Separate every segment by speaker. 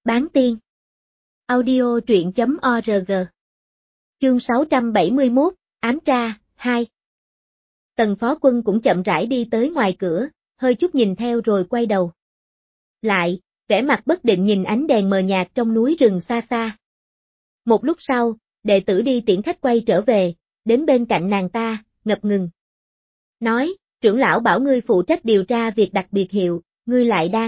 Speaker 1: Bán tiên. Audio truyện.org. Chương 671, ám tra, 2. Tần Phó Quân cũng chậm rãi đi tới ngoài cửa, hơi chút nhìn theo rồi quay đầu lại, vẻ mặt bất định nhìn ánh đèn mờ nhạt trong núi rừng xa xa. Một lúc sau, đệ tử đi tiễn khách quay trở về, đến bên cạnh nàng ta, ngập ngừng. Nói, trưởng lão bảo ngươi phụ trách điều tra việc đặc biệt hiệu, ngươi lại đang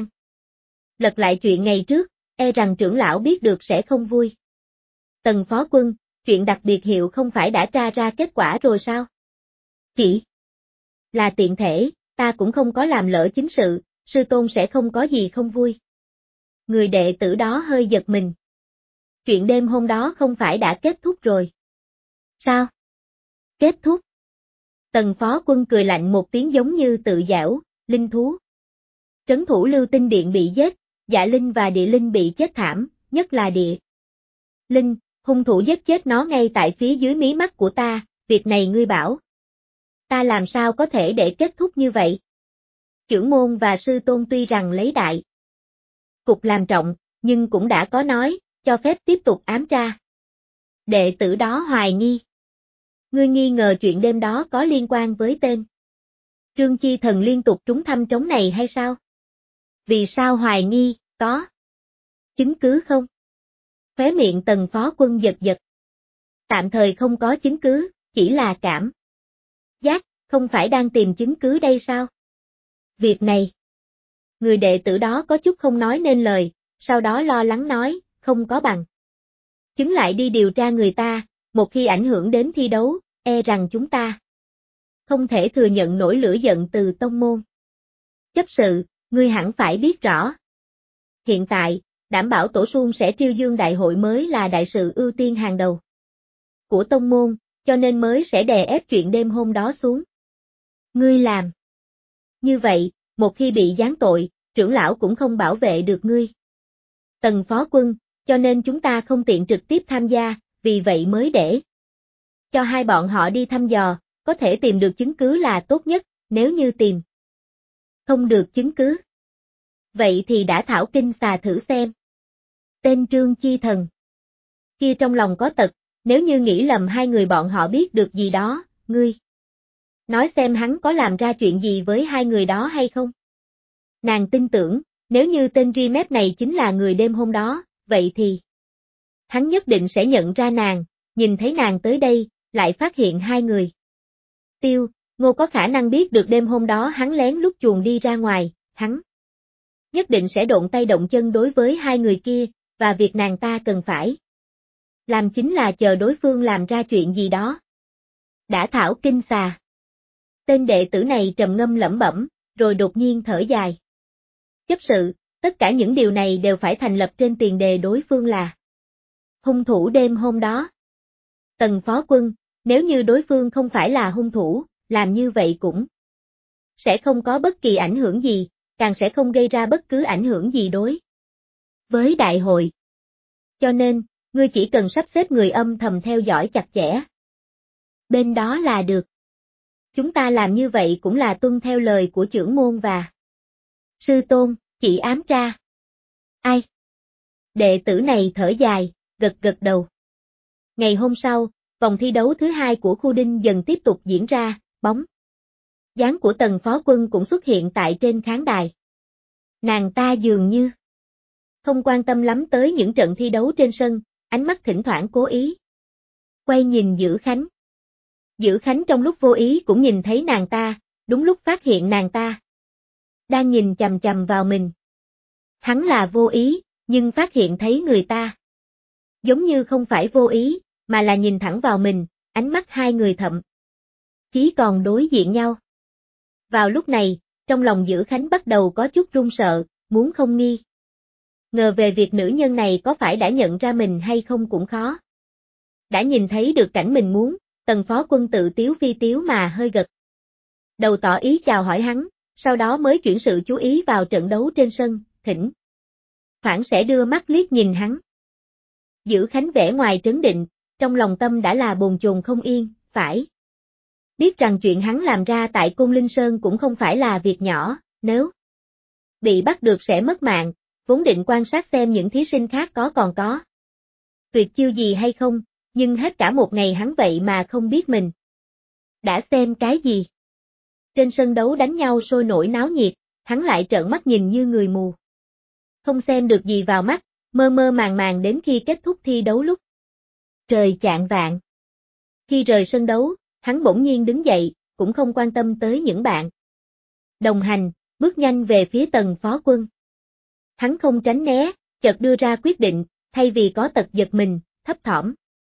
Speaker 1: lật lại chuyện ngày trước, e rằng trưởng lão biết được sẽ không vui. Tần Phó Quân, chuyện đặc biệt hiệu không phải đã tra ra kết quả rồi sao? Chỉ là tiện thể, ta cũng không có làm lỡ chính sự, sư tôn sẽ không có gì không vui. Người đệ tử đó hơi giật mình. Chuyện đêm hôm đó không phải đã kết thúc rồi. Sao? Kết thúc? Tần Phó Quân cười lạnh một tiếng giống như tự giễu, linh thú. Trấn thủ Lưu Tinh Điện bị giết, Dạ Linh và Địa Linh bị chết thảm, nhất là Địa Linh, hung thủ giết chết nó ngay tại phía dưới mí mắt của ta, việc này ngươi bảo. Ta làm sao có thể để kết thúc như vậy? Chưởng môn và sư tôn tuy rằng lấy đại cục làm trọng, nhưng cũng đã có nói, cho phép tiếp tục ám tra. Đệ tử đó hoài nghi. Ngươi nghi ngờ chuyện đêm đó có liên quan với tên Trương Chi Thần liên tục trúng thăm trống này hay sao? Vì sao hoài nghi, có chứng cứ không? Khóe miệng Tần Phó Quân giật giật. Tạm thời không có chứng cứ, chỉ là cảm giác, không phải đang tìm chứng cứ đây sao? Việc này, người đệ tử đó có chút không nói nên lời, sau đó lo lắng nói, không có bằng chứng lại đi điều tra người ta, một khi ảnh hưởng đến thi đấu, e rằng chúng ta không thể thừa nhận nổi lửa giận từ tông môn. Chấp sự, ngươi hẳn phải biết rõ. Hiện tại, đảm bảo tổ suông sẽ triêu dương đại hội mới là đại sự ưu tiên hàng đầu của tông môn, cho nên mới sẽ đè ép chuyện đêm hôm đó xuống. Ngươi làm như vậy, một khi bị giáng tội, trưởng lão cũng không bảo vệ được ngươi. Tần Phó Quân, cho nên chúng ta không tiện trực tiếp tham gia, vì vậy mới để cho hai bọn họ đi thăm dò, có thể tìm được chứng cứ là tốt nhất, nếu như tìm không được chứng cứ. Vậy thì đã thảo kinh xà thử xem. Tên Trương Chi Thần kia trong lòng có tật, nếu như nghĩ lầm hai người bọn họ biết được gì đó, ngươi nói xem hắn có làm ra chuyện gì với hai người đó hay không? Nàng tin tưởng, nếu như tên Rimet này chính là người đêm hôm đó, vậy thì hắn nhất định sẽ nhận ra nàng, nhìn thấy nàng tới đây, lại phát hiện hai người. Ngô có khả năng biết được đêm hôm đó hắn lén lút chuồn đi ra ngoài, hắn nhất định sẽ động tay động chân đối với hai người kia, và việc nàng ta cần phải làm chính là chờ đối phương làm ra chuyện gì đó. Đã thảo kinh xà. Tên đệ tử này trầm ngâm lẩm bẩm, rồi đột nhiên thở dài. Chấp sự, tất cả những điều này đều phải thành lập trên tiền đề đối phương là hung thủ đêm hôm đó. Tần Phó Quân, nếu như đối phương không phải là hung thủ, làm như vậy cũng sẽ không có bất kỳ ảnh hưởng gì, càng sẽ không gây ra bất cứ ảnh hưởng gì đối với đại hội. Cho nên, ngươi chỉ cần sắp xếp người âm thầm theo dõi chặt chẽ bên đó là được. Chúng ta làm như vậy cũng là tuân theo lời của chưởng môn và sư tôn, chỉ ám tra. Ai? Đệ tử này thở dài, gật gật đầu. Ngày hôm sau, vòng thi đấu thứ hai của khu đinh dần tiếp tục diễn ra, bóng dáng của Tần Phó Quân cũng xuất hiện tại trên khán đài. Nàng ta dường như không quan tâm lắm tới những trận thi đấu trên sân, ánh mắt thỉnh thoảng cố ý quay nhìn Dữ Khánh. Dữ Khánh trong lúc vô ý cũng nhìn thấy nàng ta, đúng lúc phát hiện nàng ta đang nhìn chằm chằm vào mình. Hắn là vô ý, nhưng phát hiện thấy người ta giống như không phải vô ý, mà là nhìn thẳng vào mình, ánh mắt hai người thậm chí còn đối diện nhau. Vào lúc này, trong lòng Dữ Khánh bắt đầu có chút run sợ, muốn không nghi ngờ về việc nữ nhân này có phải đã nhận ra mình hay không cũng khó. Đã nhìn thấy được cảnh mình muốn, Tần Phó Quân tự tiếu phi tiếu mà hơi gật đầu tỏ ý chào hỏi hắn, sau đó mới chuyển sự chú ý vào trận đấu trên sân, thỉnh thoảng sẽ đưa mắt liếc nhìn hắn. Dữ Khánh vẻ ngoài trấn định, trong lòng tâm đã là bồn chồn không yên, phải biết rằng chuyện hắn làm ra tại Côn Linh Sơn cũng không phải là việc nhỏ, nếu bị bắt được sẽ mất mạng, vốn định quan sát xem những thí sinh khác còn có tuyệt chiêu gì hay không, nhưng hết cả một ngày hắn vậy mà không biết mình đã xem cái gì. Trên sân đấu đánh nhau sôi nổi náo nhiệt, hắn lại trợn mắt nhìn như người mù. Không xem được gì vào mắt, mơ mơ màng màng đến khi kết thúc thi đấu lúc trời chạng vạng. Khi rời sân đấu, hắn bỗng nhiên đứng dậy, cũng không quan tâm tới những bạn đồng hành, bước nhanh về phía Tần Phó Quân. Hắn không tránh né, chợt đưa ra quyết định, thay vì có tật giật mình, thấp thỏm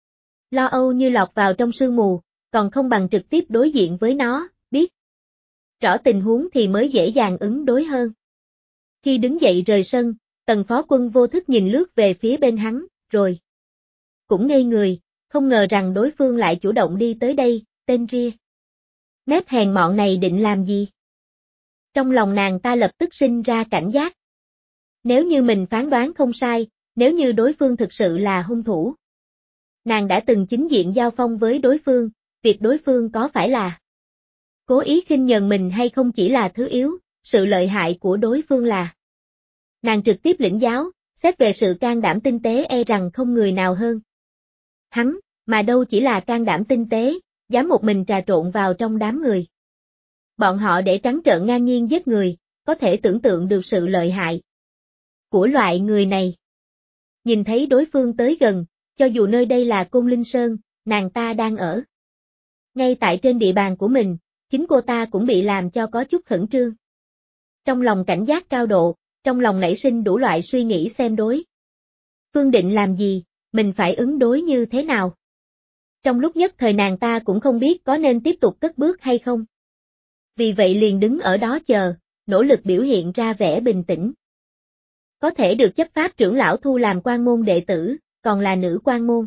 Speaker 1: lo âu như lọt vào trong sương mù, còn không bằng trực tiếp đối diện với nó, biết rõ tình huống thì mới dễ dàng ứng đối hơn. Khi đứng dậy rời sân, Tần Phó Quân vô thức nhìn lướt về phía bên hắn, rồi cũng ngây người, không ngờ rằng đối phương lại chủ động đi tới đây, tên ria mép hèn mọn này định làm gì? Trong lòng nàng ta lập tức sinh ra cảnh giác. Nếu như mình phán đoán không sai, nếu như đối phương thực sự là hung thủ. Nàng đã từng chính diện giao phong với đối phương, việc đối phương có phải là cố ý khinh nhờn mình hay không chỉ là thứ yếu, sự lợi hại của đối phương là nàng trực tiếp lĩnh giáo, xét về sự can đảm tinh tế e rằng không người nào hơn hắn, mà đâu chỉ là can đảm tinh tế, dám một mình trà trộn vào trong đám người. Bọn họ để trắng trợn ngang nhiên giết người, có thể tưởng tượng được sự lợi hại của loại người này. Nhìn thấy đối phương tới gần, cho dù nơi đây là Côn Linh Sơn, nàng ta đang ở ngay tại trên địa bàn của mình, chính cô ta cũng bị làm cho có chút khẩn trương. Trong lòng cảnh giác cao độ, trong lòng nảy sinh đủ loại suy nghĩ xem đối phương định làm gì, mình phải ứng đối như thế nào. Trong lúc nhất thời nàng ta cũng không biết có nên tiếp tục cất bước hay không. Vì vậy liền đứng ở đó chờ, nỗ lực biểu hiện ra vẻ bình tĩnh. Có thể được chấp pháp trưởng lão thu làm quan môn đệ tử, còn là nữ quan môn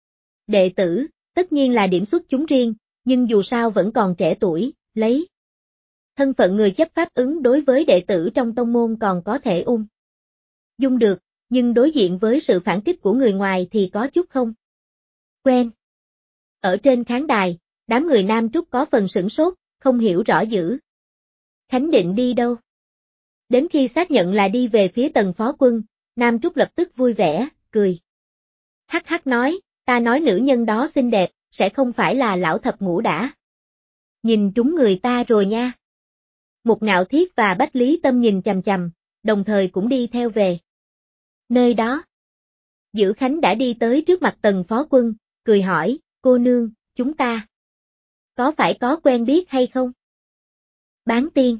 Speaker 1: đệ tử, tất nhiên là điểm xuất chúng riêng, nhưng dù sao vẫn còn trẻ tuổi, lấy thân phận người chấp pháp ứng đối với đệ tử trong tông môn còn có thể dung được, nhưng đối diện với sự phản kích của người ngoài thì có chút không quen. Ở trên khán đài, đám người Nam Trúc có phần sửng sốt, không hiểu rõ dữ Khánh định đi đâu. Đến khi xác nhận là đi về phía Tần Phó Quân, Nam Trúc lập tức vui vẻ, cười. Hắc hắc nói, ta nói nữ nhân đó xinh đẹp, sẽ không phải là lão thập ngũ đã nhìn trúng người ta rồi nha. Một Ngạo Thiết và Bách Lý Tâm nhìn chằm chằm, đồng thời cũng đi theo về nơi đó. Dữ Khánh đã đi tới trước mặt Tần Phó Quân, cười hỏi, cô nương, chúng ta có phải có quen biết hay không? Bán tiên.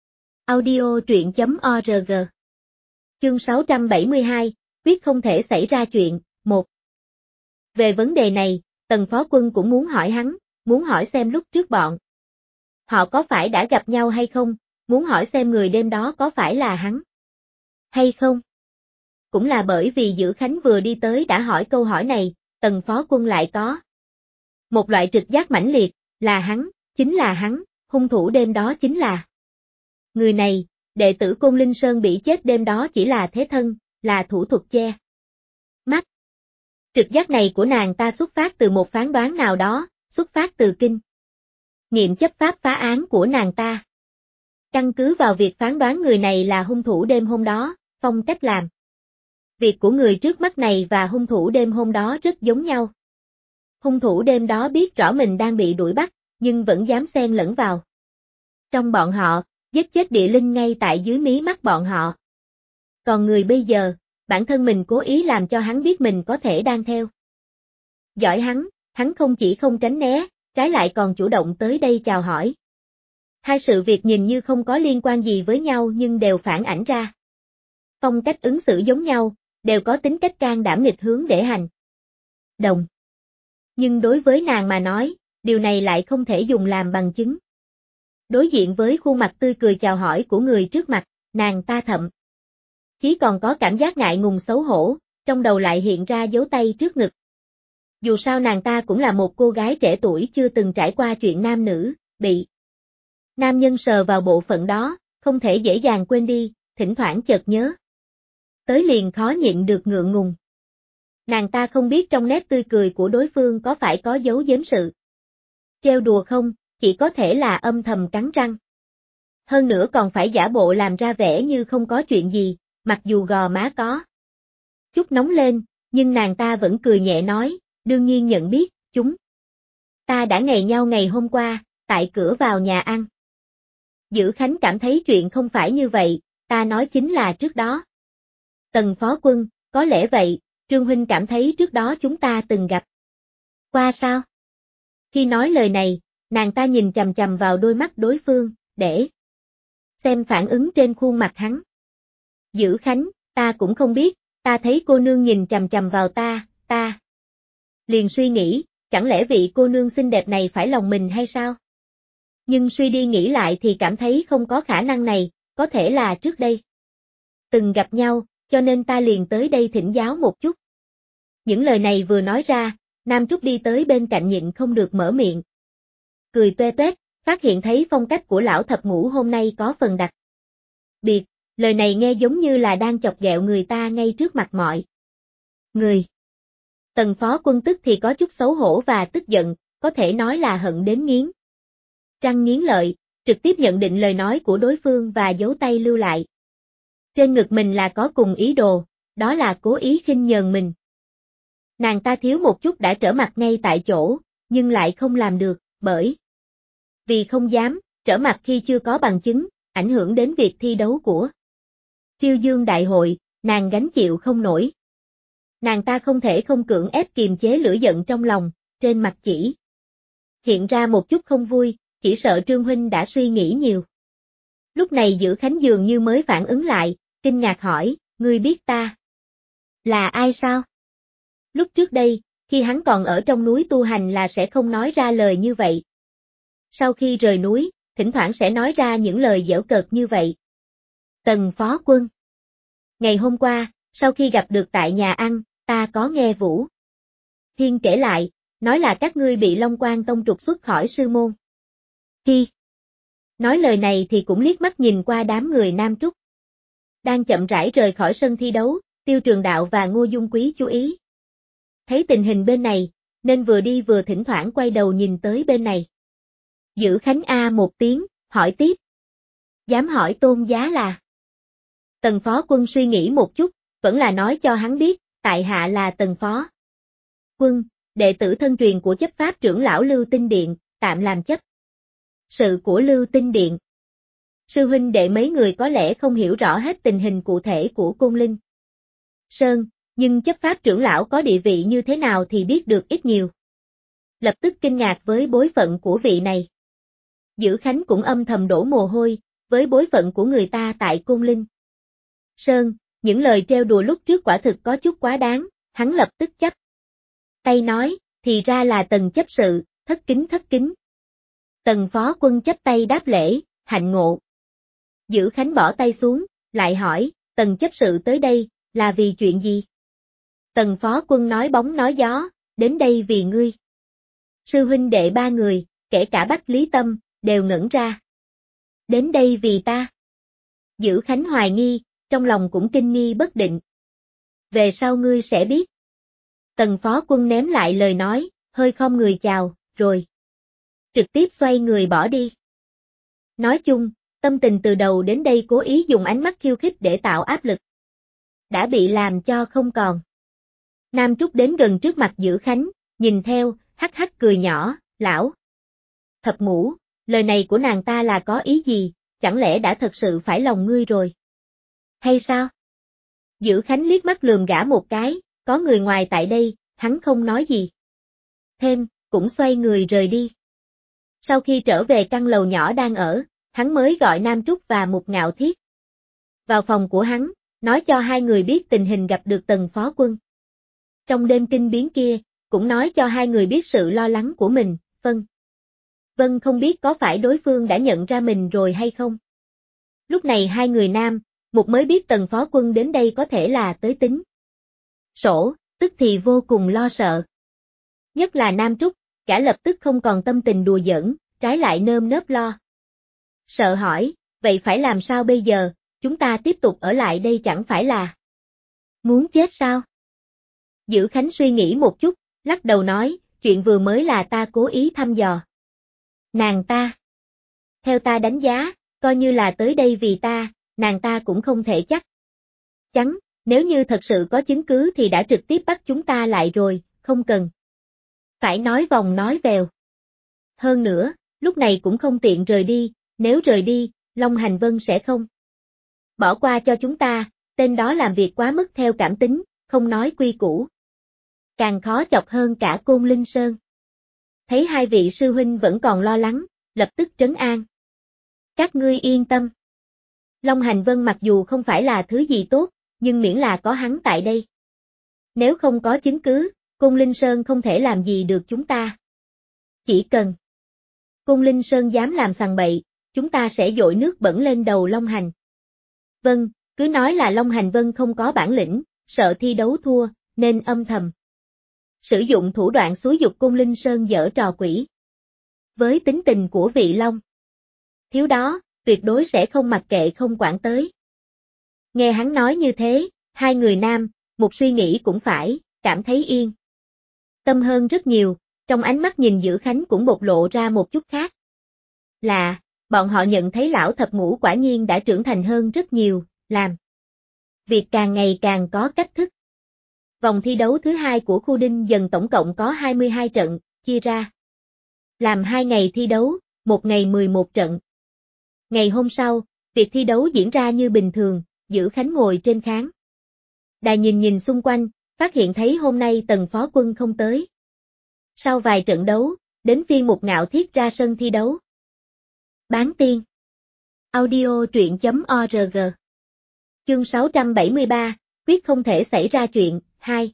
Speaker 1: Audio truyện.org. Chương 672, biết không thể xảy ra chuyện, 1. Về vấn đề này, Tần Phó Quân cũng muốn hỏi hắn, muốn hỏi xem lúc trước bọn họ có phải đã gặp nhau hay không, muốn hỏi xem người đêm đó có phải là hắn hay không. Cũng là bởi vì Dữ Khánh vừa đi tới đã hỏi câu hỏi này, Tần Phó Quân lại có một loại trực giác mãnh liệt, là hắn, chính là hắn, hung thủ đêm đó chính là người này, đệ tử Côn Linh Sơn bị chết đêm đó chỉ là thế thân, là thủ thuật che mắt. Trực giác này của nàng ta xuất phát từ một phán đoán nào đó, xuất phát từ kinh nghiệm chấp pháp phá án của nàng ta. Căn cứ vào việc phán đoán người này là hung thủ đêm hôm đó, phong cách làm việc của người trước mắt này và hung thủ đêm hôm đó rất giống nhau. Hung thủ đêm đó biết rõ mình đang bị đuổi bắt, nhưng vẫn dám xen lẫn vào trong bọn họ, giết chết địa linh ngay tại dưới mí mắt bọn họ. Còn người bây giờ, bản thân mình cố ý làm cho hắn biết mình có thể đang theo dõi hắn không chỉ không tránh né, trái lại còn chủ động tới đây chào hỏi. Hai sự việc nhìn như không có liên quan gì với nhau nhưng đều phản ảnh ra phong cách ứng xử giống nhau, đều có tính cách can đảm nghịch hướng để hành động. Nhưng đối với nàng mà nói, điều này lại không thể dùng làm bằng chứng. Đối diện với khuôn mặt tươi cười chào hỏi của người trước mặt, nàng ta thậm chí còn có cảm giác ngại ngùng xấu hổ, trong đầu lại hiện ra dấu tay trước ngực. Dù sao nàng ta cũng là một cô gái trẻ tuổi chưa từng trải qua chuyện nam nữ, bị nam nhân sờ vào bộ phận đó, không thể dễ dàng quên đi, thỉnh thoảng chợt nhớ tới liền khó nhịn được ngượng ngùng. Nàng ta không biết trong nét tươi cười của đối phương có phải có giấu giếm sự trêu đùa không, chỉ có thể là âm thầm cắn răng. Hơn nữa còn phải giả bộ làm ra vẻ như không có chuyện gì, mặc dù gò má có chút nóng lên, nhưng nàng ta vẫn cười nhẹ nói, đương nhiên nhận biết, chúng ta đã ngày nhau ngày hôm qua, tại cửa vào nhà ăn. Dữ Khánh cảm thấy chuyện không phải như vậy, ta nói chính là trước đó. Tần phó quân, có lẽ vậy, Trương huynh cảm thấy trước đó chúng ta từng gặp qua sao? Khi nói lời này, nàng ta nhìn chằm chằm vào đôi mắt đối phương, để xem phản ứng trên khuôn mặt hắn. Dữ Khánh, ta cũng không biết, ta thấy cô nương nhìn chằm chằm vào ta liền suy nghĩ, chẳng lẽ vị cô nương xinh đẹp này phải lòng mình hay sao? Nhưng suy đi nghĩ lại thì cảm thấy không có khả năng này, có thể là trước đây từng gặp nhau, cho nên ta liền tới đây thỉnh giáo một chút. Những lời này vừa nói ra, Nam Trúc đi tới bên cạnh nhịn không được mở miệng. Cười tuê tuét, phát hiện thấy phong cách của lão thập ngũ hôm nay có phần đặc biệt, lời này nghe giống như là đang chọc ghẹo người ta ngay trước mặt mọi người. Tần phó quân tức thì có chút xấu hổ và tức giận, có thể nói là hận đến nghiến răng nghiến lợi, trực tiếp nhận định lời nói của đối phương và giấu tay lưu lại. Trên ngực mình là có cùng ý đồ, đó là cố ý khinh nhờn mình. Nàng ta thiếu một chút đã trở mặt ngay tại chỗ, nhưng lại không làm được, bởi vì không dám, trở mặt khi chưa có bằng chứng, ảnh hưởng đến việc thi đấu của Triêu Dương Đại hội, nàng gánh chịu không nổi. Nàng ta không thể không cưỡng ép kiềm chế lửa giận trong lòng, trên mặt chỉ hiện ra một chút không vui, chỉ sợ Trương huynh đã suy nghĩ nhiều. Lúc này Dữ Khánh dường như mới phản ứng lại, kinh ngạc hỏi, ngươi biết ta là ai sao? Lúc trước đây, khi hắn còn ở trong núi tu hành là sẽ không nói ra lời như vậy. Sau khi rời núi, thỉnh thoảng sẽ nói ra những lời giễu cợt như vậy. Tần phó quân. Ngày hôm qua, sau khi gặp được tại nhà ăn, ta có nghe Vũ Thiên kể lại, nói là các ngươi bị Long Quan Tông trục xuất khỏi sư môn. Khi nói lời này thì cũng liếc mắt nhìn qua đám người Nam Trúc đang chậm rãi rời khỏi sân thi đấu, Tiêu Trường Đạo và Ngô Dung Quý chú ý. Thấy tình hình bên này, nên vừa đi vừa thỉnh thoảng quay đầu nhìn tới bên này. Dữ Khánh A một tiếng, hỏi tiếp. Dám hỏi tôn giá là? Tần phó quân suy nghĩ một chút, vẫn là nói cho hắn biết, tại hạ là Tần phó quân, đệ tử thân truyền của chấp pháp trưởng lão Lưu Tinh Điện, tạm làm chấp sự của Lưu Tinh Điện. Sư huynh đệ mấy người có lẽ không hiểu rõ hết tình hình cụ thể của Côn Linh Sơn, nhưng chấp pháp trưởng lão có địa vị như thế nào thì biết được ít nhiều. Lập tức kinh ngạc với bối phận của vị này. Dữ Khánh cũng âm thầm đổ mồ hôi, với bối phận của người ta tại Côn Linh Sơn, những lời trêu đùa lúc trước quả thực có chút quá đáng, hắn lập tức chắp tay nói, thì ra là Tần chấp sự, thất kính. Tần phó quân chắp tay đáp lễ, hạnh ngộ. Dữ Khánh bỏ tay xuống, lại hỏi, Tần chấp sự tới đây, là vì chuyện gì? Tần phó quân nói bóng nói gió, đến đây vì ngươi. Sư huynh đệ ba người, kể cả Bách Lý Tâm, đều ngẩn ra. Đến đây vì ta. Dữ Khánh hoài nghi, trong lòng cũng kinh nghi bất định. Về sau ngươi sẽ biết. Tần phó quân ném lại lời nói, hơi khom người chào, rồi trực tiếp xoay người bỏ đi. Nói chung, tâm tình từ đầu đến đây cố ý dùng ánh mắt khiêu khích để tạo áp lực. Đã bị làm cho không còn. Nam Trúc đến gần trước mặt Dữ Khánh, nhìn theo, hắc hắc cười nhỏ, lão thập ngũ, lời này của nàng ta là có ý gì, chẳng lẽ đã thật sự phải lòng ngươi rồi? Hay sao? Dữ Khánh liếc mắt lườm gã một cái, có người ngoài tại đây, hắn không nói gì. Thêm, cũng xoay người rời đi. Sau khi trở về căn lầu nhỏ đang ở, hắn mới gọi Nam Trúc và Mục Ngạo Thiết vào phòng của hắn, nói cho hai người biết tình hình gặp được Tần phó quân. Trong đêm kinh biến kia, cũng nói cho hai người biết sự lo lắng của mình, Vân không biết có phải đối phương đã nhận ra mình rồi hay không. Lúc này hai người nam, Mục mới biết Tần phó quân đến đây có thể là tới tính sổ, tức thì vô cùng lo sợ. Nhất là Nam Trúc, cả lập tức không còn tâm tình đùa giỡn, trái lại nơm nớp lo. Sợ hỏi, vậy phải làm sao bây giờ, chúng ta tiếp tục ở lại đây chẳng phải là muốn chết sao? Dữ Khánh suy nghĩ một chút, lắc đầu nói, chuyện vừa mới là ta cố ý thăm dò nàng ta. Theo ta đánh giá, coi như là tới đây vì ta, nàng ta cũng không thể chắc Chắn, nếu như thật sự có chứng cứ thì đã trực tiếp bắt chúng ta lại rồi, không cần phải nói vòng nói vèo. Hơn nữa, lúc này cũng không tiện rời đi, nếu rời đi, Long Hành Vân sẽ không bỏ qua cho chúng ta, tên đó làm việc quá mức theo cảm tính, không nói quy củ. Càng khó chọc hơn cả Côn Linh Sơn. Thấy hai vị sư huynh vẫn còn lo lắng, lập tức trấn an. Các ngươi yên tâm. Long Hành Vân mặc dù không phải là thứ gì tốt, nhưng miễn là có hắn tại đây. Nếu không có chứng cứ, Côn Linh Sơn không thể làm gì được chúng ta. Chỉ cần Côn Linh Sơn dám làm sằng bậy, chúng ta sẽ dội nước bẩn lên đầu Long Hành. Vâng, cứ nói là Long Hành Vân không có bản lĩnh, sợ thi đấu thua, nên âm thầm sử dụng thủ đoạn xúi giục Côn Linh Sơn giở trò quỷ. Với tính tình của vị Long thiếu đó, tuyệt đối sẽ không mặc kệ không quản tới. Nghe hắn nói như thế, hai người nam, một suy nghĩ cũng phải, cảm thấy yên tâm hơn rất nhiều, trong ánh mắt nhìn Dữ Khánh cũng bộc lộ ra một chút khác. Là, bọn họ nhận thấy lão thập ngũ quả nhiên đã trưởng thành hơn rất nhiều, làm việc càng ngày càng có cách thức. Vòng thi đấu thứ hai của khu Đinh Dần tổng cộng có 22 trận, chia ra làm 2 ngày thi đấu, một ngày 11 trận. Ngày hôm sau, việc thi đấu diễn ra như bình thường, Dữ Khánh ngồi trên khán đài nhìn xung quanh, phát hiện thấy hôm nay Tần Phó Quân không tới. Sau vài trận đấu, đến phiên Mục Ngạo Thiết ra sân thi đấu. Bán tiên. Audio truyện.org. Chương 673, quyết không thể xảy ra chuyện, 2.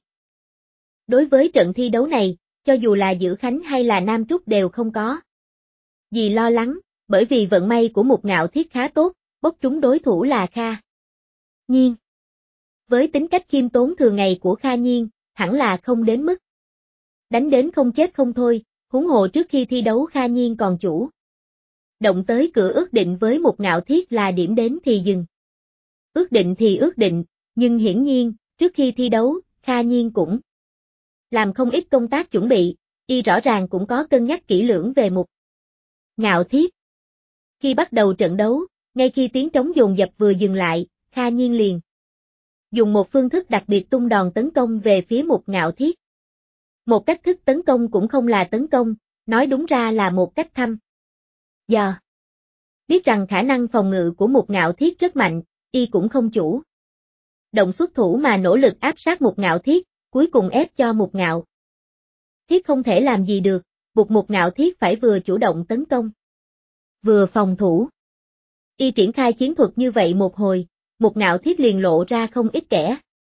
Speaker 1: Đối với trận thi đấu này, cho dù là Dữ Khánh hay là Nam Trúc đều không có gì lo lắng, bởi vì vận may của Mục Ngạo Thiết khá tốt, bốc trúng đối thủ là Kha Nhiên. Với tính cách khiêm tốn thường ngày của Kha Nhiên, hẳn là không đến mức đánh đến không chết không thôi, huống hồ trước khi thi đấu Kha Nhiên còn chủ động tới cửa ước định với Mục Ngạo Thiết là điểm đến thì dừng. Ước định thì ước định, nhưng hiển nhiên, trước khi thi đấu, Kha Nhiên cũng làm không ít công tác chuẩn bị, y rõ ràng cũng có cân nhắc kỹ lưỡng về Mục Ngạo Thiết. Khi bắt đầu trận đấu, ngay khi tiếng trống dồn dập vừa dừng lại, Kha Nhiên liền dùng một phương thức đặc biệt tung đòn tấn công về phía Mục Ngạo Thiết. Một cách thức tấn công cũng không là tấn công, nói đúng ra là một cách thăm dò. Biết rằng khả năng phòng ngự của Mục Ngạo Thiết rất mạnh, y cũng không chủ động xuất thủ mà nỗ lực áp sát Mục Ngạo Thiết, cuối cùng ép cho Mục Ngạo Thiết không thể làm gì được, buộc Mục Ngạo Thiết phải vừa chủ động tấn công, vừa phòng thủ. Y triển khai chiến thuật như vậy một hồi, Mục Ngạo Thiết liền lộ ra không ít kẻ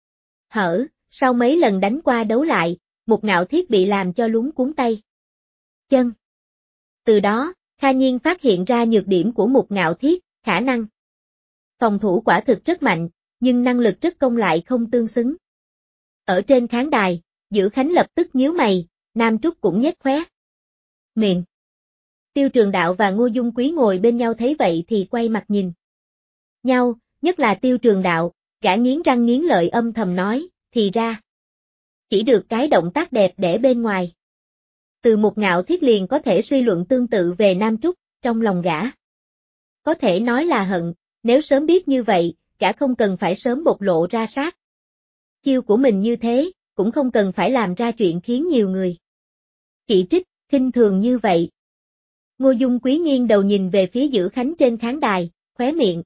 Speaker 1: hở, sau mấy lần đánh qua đấu lại, Mục Ngạo Thiết bị làm cho lúng cuống tay chân. Từ đó, Kha Nhiên phát hiện ra nhược điểm của Mục Ngạo Thiết, khả năng phòng thủ quả thực rất mạnh, nhưng năng lực rất công lại không tương xứng. Ở trên khán đài, Dữ Khánh lập tức nhíu mày, Nam Trúc cũng nhếch khóe miệng. Tiêu Trường Đạo và Ngô Dung Quý ngồi bên nhau thấy vậy thì quay mặt nhìn nhau, nhất là Tiêu Trường Đạo, gã nghiến răng nghiến lợi âm thầm nói, thì ra chỉ được cái động tác đẹp để bên ngoài. Từ Mục Ngạo Thiết liền có thể suy luận tương tự về Nam Trúc, trong lòng gã có thể nói là hận, nếu sớm biết như vậy, gã không cần phải sớm bộc lộ ra sát chiêu của mình như thế, cũng không cần phải làm ra chuyện khiến nhiều người chỉ trích, khinh thường như vậy. Ngô Dung Quý nghiêng đầu nhìn về phía Dữ Khánh trên khán đài, khóe miệng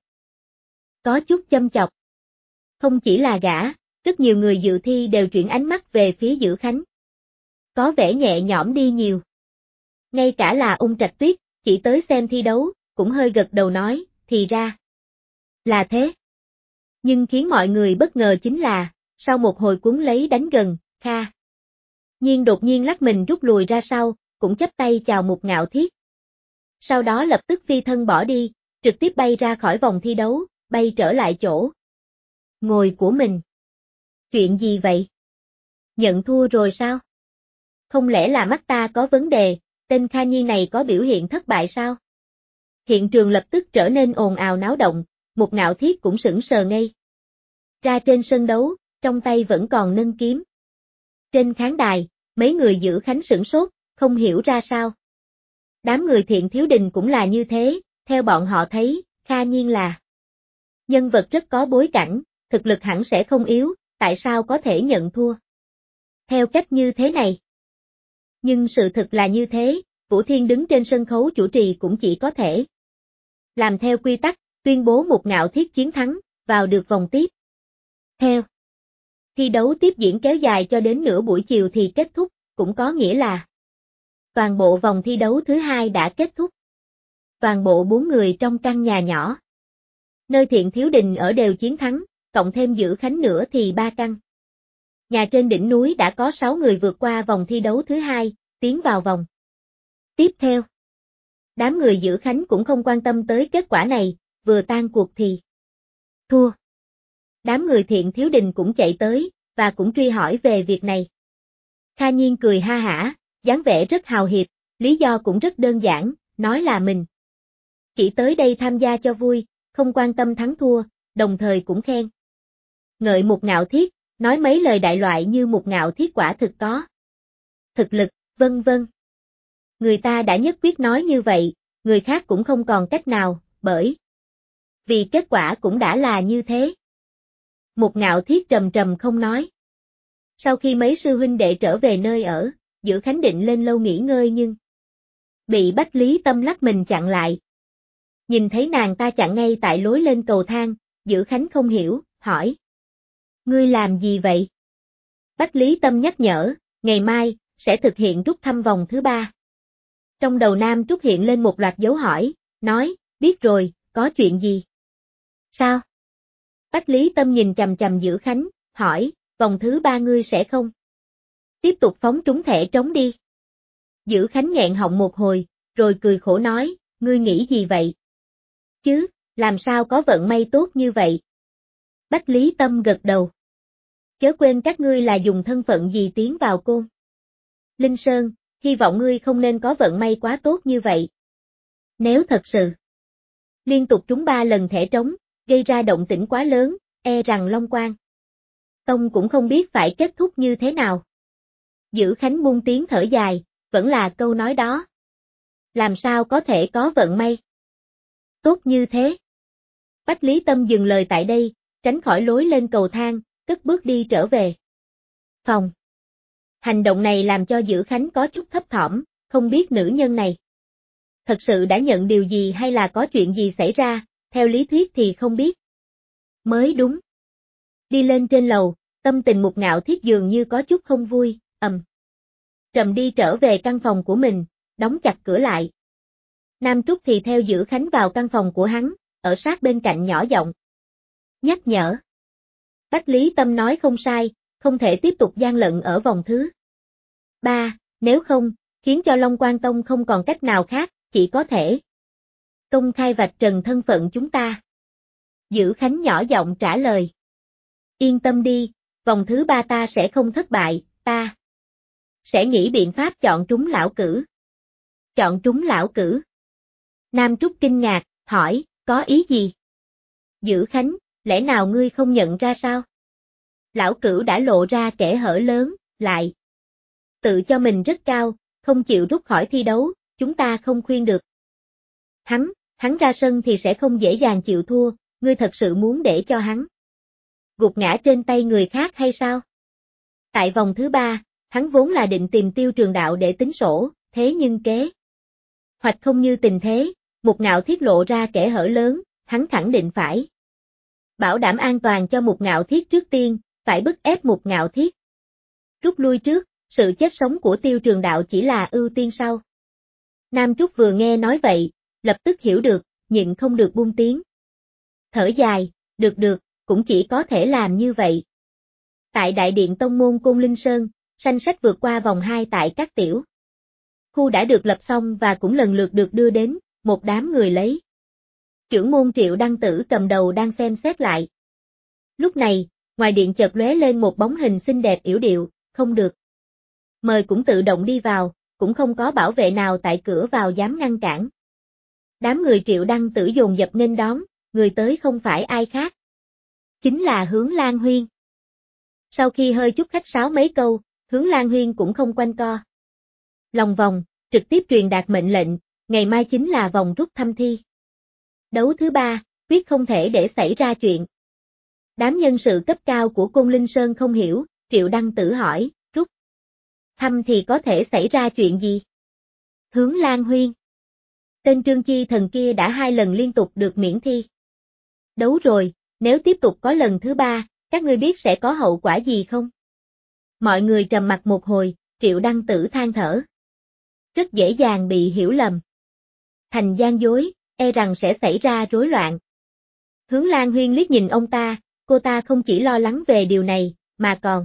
Speaker 1: có chút châm chọc. Không chỉ là gã, rất nhiều người dự thi đều chuyển ánh mắt về phía Dữ Khánh. Có vẻ nhẹ nhõm đi nhiều. Ngay cả là Ung Trạch Tuyết, chỉ tới xem thi đấu, cũng hơi gật đầu nói, thì ra là thế. Nhưng khiến mọi người bất ngờ chính là, sau một hồi cuốn lấy đánh gần, Kha Nhiên đột nhiên lắc mình rút lùi ra sau, cũng chắp tay chào Mục Ngạo Thiết. Sau đó lập tức phi thân bỏ đi, trực tiếp bay ra khỏi vòng thi đấu, bay trở lại chỗ ngồi của mình. Chuyện gì vậy? Nhận thua rồi sao? Không lẽ là mắt ta có vấn đề, tên Kha Nhiên này có biểu hiện thất bại sao? Hiện trường lập tức trở nên ồn ào náo động, Mục Ngạo Thiết cũng sững sờ ngây ra trên sân đấu, trong tay vẫn còn nâng kiếm. Trên khán đài, mấy người Dữ Khánh sửng sốt, không hiểu ra sao. Đám người Thiện Thiếu Đình cũng là như thế, theo bọn họ thấy, Kha Nhiên là nhân vật rất có bối cảnh, thực lực hẳn sẽ không yếu, tại sao có thể nhận thua? Theo cách như thế này. Nhưng sự thực là như thế, Vũ Thiên đứng trên sân khấu chủ trì cũng chỉ có thể làm theo quy tắc, tuyên bố một Ngạo Thiết chiến thắng, vào được vòng tiếp theo. Thi đấu tiếp diễn kéo dài cho đến nửa buổi chiều thì kết thúc, cũng có nghĩa là toàn bộ vòng thi đấu thứ hai đã kết thúc. Toàn bộ 4 người trong căn nhà nhỏ nơi Thiện Thiếu Đình ở đều chiến thắng, cộng thêm Dữ Khánh nữa thì 3 căn nhà trên đỉnh núi đã có 6 người vượt qua vòng thi đấu thứ hai, tiến vào vòng tiếp theo. Đám người Dữ Khánh cũng không quan tâm tới kết quả này, vừa tan cuộc thì thua. Đám người Thiện Thiếu Đình cũng chạy tới, và cũng truy hỏi về việc này. Kha Nhiên cười ha hả, dáng vẻ rất hào hiệp, lý do cũng rất đơn giản, nói là mình chỉ tới đây tham gia cho vui, không quan tâm thắng thua, đồng thời cũng khen ngợi một Ngạo Thiết, nói mấy lời đại loại như một Ngạo Thiết quả thực có thực lực, vân vân. Người ta đã nhất quyết nói như vậy, người khác cũng không còn cách nào, bởi vì kết quả cũng đã là như thế. Một Ngạo Thiết trầm trầm không nói. Sau khi mấy sư huynh đệ trở về nơi ở, Dữ Khánh định lên lâu nghỉ ngơi nhưng bị Bách Lý Tâm lắc mình chặn lại. Nhìn thấy nàng ta chặn ngay tại lối lên cầu thang, Dữ Khánh không hiểu, hỏi. Ngươi làm gì vậy? Bách Lý Tâm nhắc nhở, ngày mai, sẽ thực hiện rút thăm vòng thứ 3. Trong đầu Nam Trúc hiện lên một loạt dấu hỏi, nói, biết rồi, có chuyện gì? Sao? Bách Lý Tâm nhìn chằm chằm Dữ Khánh, hỏi, vòng thứ 3 ngươi sẽ không tiếp tục phóng trúng thẻ trống đi. Dữ Khánh nghẹn họng một hồi, rồi cười khổ nói, ngươi nghĩ gì vậy? Chứ, làm sao có vận may tốt như vậy? Bách Lý Tâm gật đầu. Chớ quên các ngươi là dùng thân phận gì tiến vào Côn Linh Sơn, hy vọng ngươi không nên có vận may quá tốt như vậy. Nếu thật sự liên tục trúng 3 lần thẻ trống, gây ra động tĩnh quá lớn, e rằng Long Quang Tông cũng không biết phải kết thúc như thế nào. Dữ Khánh buông tiếng thở dài, vẫn là câu nói đó. Làm sao có thể có vận may tốt như thế? Bách Lý Tâm dừng lời tại đây, tránh khỏi lối lên cầu thang, cất bước đi trở về phòng. Hành động này làm cho Dữ Khánh có chút thấp thỏm, không biết nữ nhân này thật sự đã nhận điều gì hay là có chuyện gì xảy ra, theo lý thuyết thì không biết mới đúng. Đi lên trên lầu, tâm tình một Ngạo Thiết dường như có chút không vui, trầm đi trở về căn phòng của mình, đóng chặt cửa lại. Nam Trúc thì theo Dữ Khánh vào căn phòng của hắn, ở sát bên cạnh nhỏ giọng nhắc nhở. Bách Lý Tâm nói không sai, không thể tiếp tục gian lận ở vòng thứ 3, nếu không, khiến cho Long Quang Tông không còn cách nào khác, chỉ có thể công khai vạch trần thân phận chúng ta. Dữ Khánh nhỏ giọng trả lời. Yên tâm đi, vòng thứ 3 ta sẽ không thất bại, ta sẽ nghĩ biện pháp chọn trúng lão cử. Chọn trúng lão cử. Nam Trúc kinh ngạc, hỏi, có ý gì? Dữ Khánh, lẽ nào ngươi không nhận ra sao? Lão cửu đã lộ ra kẽ hở lớn, lại tự cho mình rất cao, không chịu rút khỏi thi đấu, chúng ta không khuyên được. Hắn ra sân thì sẽ không dễ dàng chịu thua, ngươi thật sự muốn để cho hắn gục ngã trên tay người khác hay sao? Tại vòng thứ 3, hắn vốn là định tìm Tiêu Trường Đạo để tính sổ, thế nhưng kế hoạch không như tình thế, một Ngạo Thiết lộ ra kẽ hở lớn, hắn khẳng định phải bảo đảm an toàn cho một Ngạo Thiết trước tiên, phải bức ép một Ngạo Thiết rút lui trước, sự chết sống của Tiêu Trường Đạo chỉ là ưu tiên sau. Nam Trúc vừa nghe nói vậy, lập tức hiểu được, nhịn không được buông tiếng. Thở dài, được, cũng chỉ có thể làm như vậy. Tại Đại điện Tông môn Côn Linh Sơn, danh sách vượt qua vòng 2 tại các tiểu khu đã được lập xong và cũng lần lượt được đưa đến, một đám người lấy. Trưởng môn Triệu Đăng Tử cầm đầu đang xem xét lại. Lúc này, ngoài điện chợt lóe lên một bóng hình xinh đẹp yểu điệu, không được. Mời cũng tự động đi vào, cũng không có bảo vệ nào tại cửa vào dám ngăn cản. Đám người Triệu Đăng Tử dồn dập nên đón, người tới không phải ai khác. Chính là Hướng Lan Huyên. Sau khi hơi chút khách sáo mấy câu, Hướng Lan Huyên cũng không quanh co lòng vòng, trực tiếp truyền đạt mệnh lệnh, ngày mai chính là vòng rút thăm thi. Đấu thứ 3, quyết không thể để xảy ra chuyện Đám nhân sự cấp cao của Côn Linh Sơn không hiểu, Triệu Đăng Tử hỏi, rút thăm thì có thể xảy ra chuyện gì? Hướng Lan Huyên. Tên Trương Chi Thần kia đã 2 lần liên tục được miễn thi đấu rồi, nếu tiếp tục có lần thứ 3, các ngươi biết sẽ có hậu quả gì không? Mọi người trầm mặc một hồi, Triệu Đăng Tử than thở. Rất dễ dàng bị hiểu lầm. Thành gian dối, e rằng sẽ xảy ra rối loạn. Hướng Lan Huyên liếc nhìn ông ta, cô ta không chỉ lo lắng về điều này, mà còn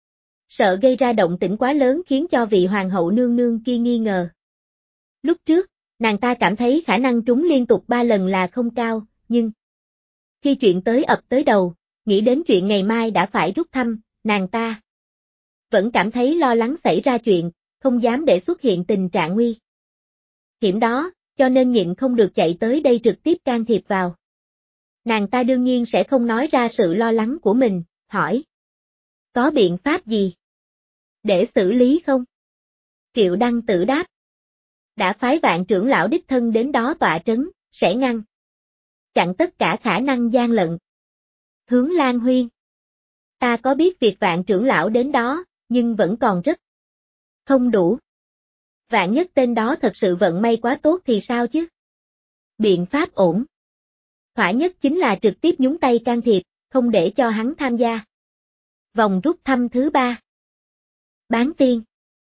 Speaker 1: sợ gây ra động tĩnh quá lớn khiến cho vị hoàng hậu nương nương kia nghi ngờ. Lúc trước, nàng ta cảm thấy khả năng trúng liên tục 3 lần là không cao, nhưng khi chuyện tới ập tới đầu, nghĩ đến chuyện ngày mai đã phải rút thăm, nàng ta vẫn cảm thấy lo lắng xảy ra chuyện, không dám để xuất hiện tình trạng nguy hiểm đó, cho nên nhịn không được chạy tới đây trực tiếp can thiệp vào. Nàng ta đương nhiên sẽ không nói ra sự lo lắng của mình, hỏi. Có biện pháp gì để xử lý không? Triệu Đăng Tử đáp. Đã phái Vạn trưởng lão đích thân đến đó tọa trấn, sẽ ngăn chặn tất cả khả năng gian lận. Hướng Lan Huyên. Ta có biết việc Vạn trưởng lão đến đó, nhưng vẫn còn rất không đủ. Vạn nhất tên đó thật sự vận may quá tốt thì sao chứ? Biện pháp ổn thỏa nhất chính là trực tiếp nhúng tay can thiệp, không để cho hắn tham gia vòng rút thăm thứ 3. Bán tiên.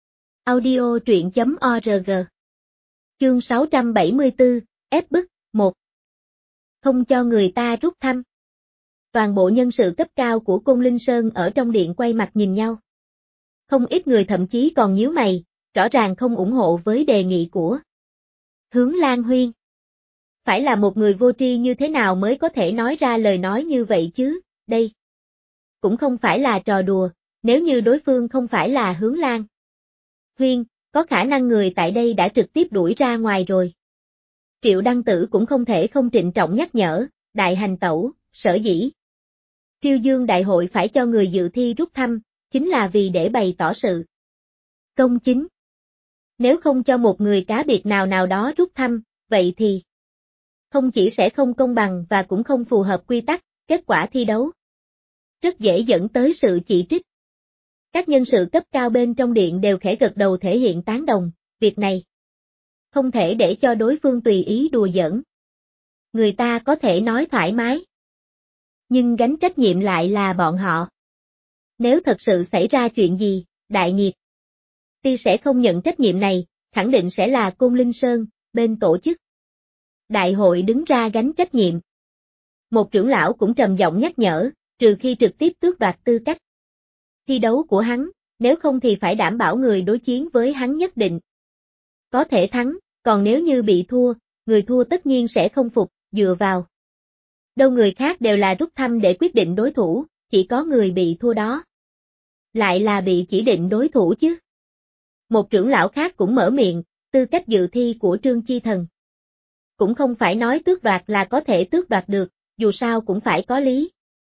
Speaker 1: Audio truyện.org. Chương 674, ép bức, 1. Không cho người ta rút thăm. Toàn bộ nhân sự cấp cao của Côn Linh Sơn ở trong điện quay mặt nhìn nhau. Không ít người thậm chí còn nhíu mày, rõ ràng không ủng hộ với đề nghị của Hướng Lan Huyên. Phải là một người vô tri như thế nào mới có thể nói ra lời nói như vậy chứ, đây cũng không phải là trò đùa, nếu như đối phương không phải là Hướng Lan Huyên, có khả năng người tại đây đã trực tiếp đuổi ra ngoài rồi. Triệu Đăng Tử cũng không thể không trịnh trọng nhắc nhở, đại hành tẩu, sở dĩ Triêu Dương đại hội phải cho người dự thi rút thăm, chính là vì để bày tỏ sự công chính. Nếu không cho một người cá biệt nào nào đó rút thăm, vậy thì không chỉ sẽ không công bằng và cũng không phù hợp quy tắc, kết quả thi đấu rất dễ dẫn tới sự chỉ trích. Các nhân sự cấp cao bên trong điện đều khẽ gật đầu thể hiện tán đồng, việc này không thể để cho đối phương tùy ý đùa giỡn. Người ta có thể nói thoải mái, nhưng gánh trách nhiệm lại là bọn họ. Nếu thật sự xảy ra chuyện gì, đại nghiệt ty sẽ không nhận trách nhiệm này, khẳng định sẽ là Côn Linh Sơn, bên tổ chức đại hội đứng ra gánh trách nhiệm. Một trưởng lão cũng trầm giọng nhắc nhở, trừ khi trực tiếp tước đoạt tư cách thi đấu của hắn, nếu không thì phải đảm bảo người đối chiến với hắn nhất định có thể thắng, còn nếu như bị thua, người thua tất nhiên sẽ không phục, dựa vào đâu người khác đều là rút thăm để quyết định đối thủ, chỉ có người bị thua đó lại là bị chỉ định đối thủ chứ. Một trưởng lão khác cũng mở miệng, tư cách dự thi của Trương Chi Thần cũng không phải nói tước đoạt là có thể tước đoạt được, dù sao cũng phải có lý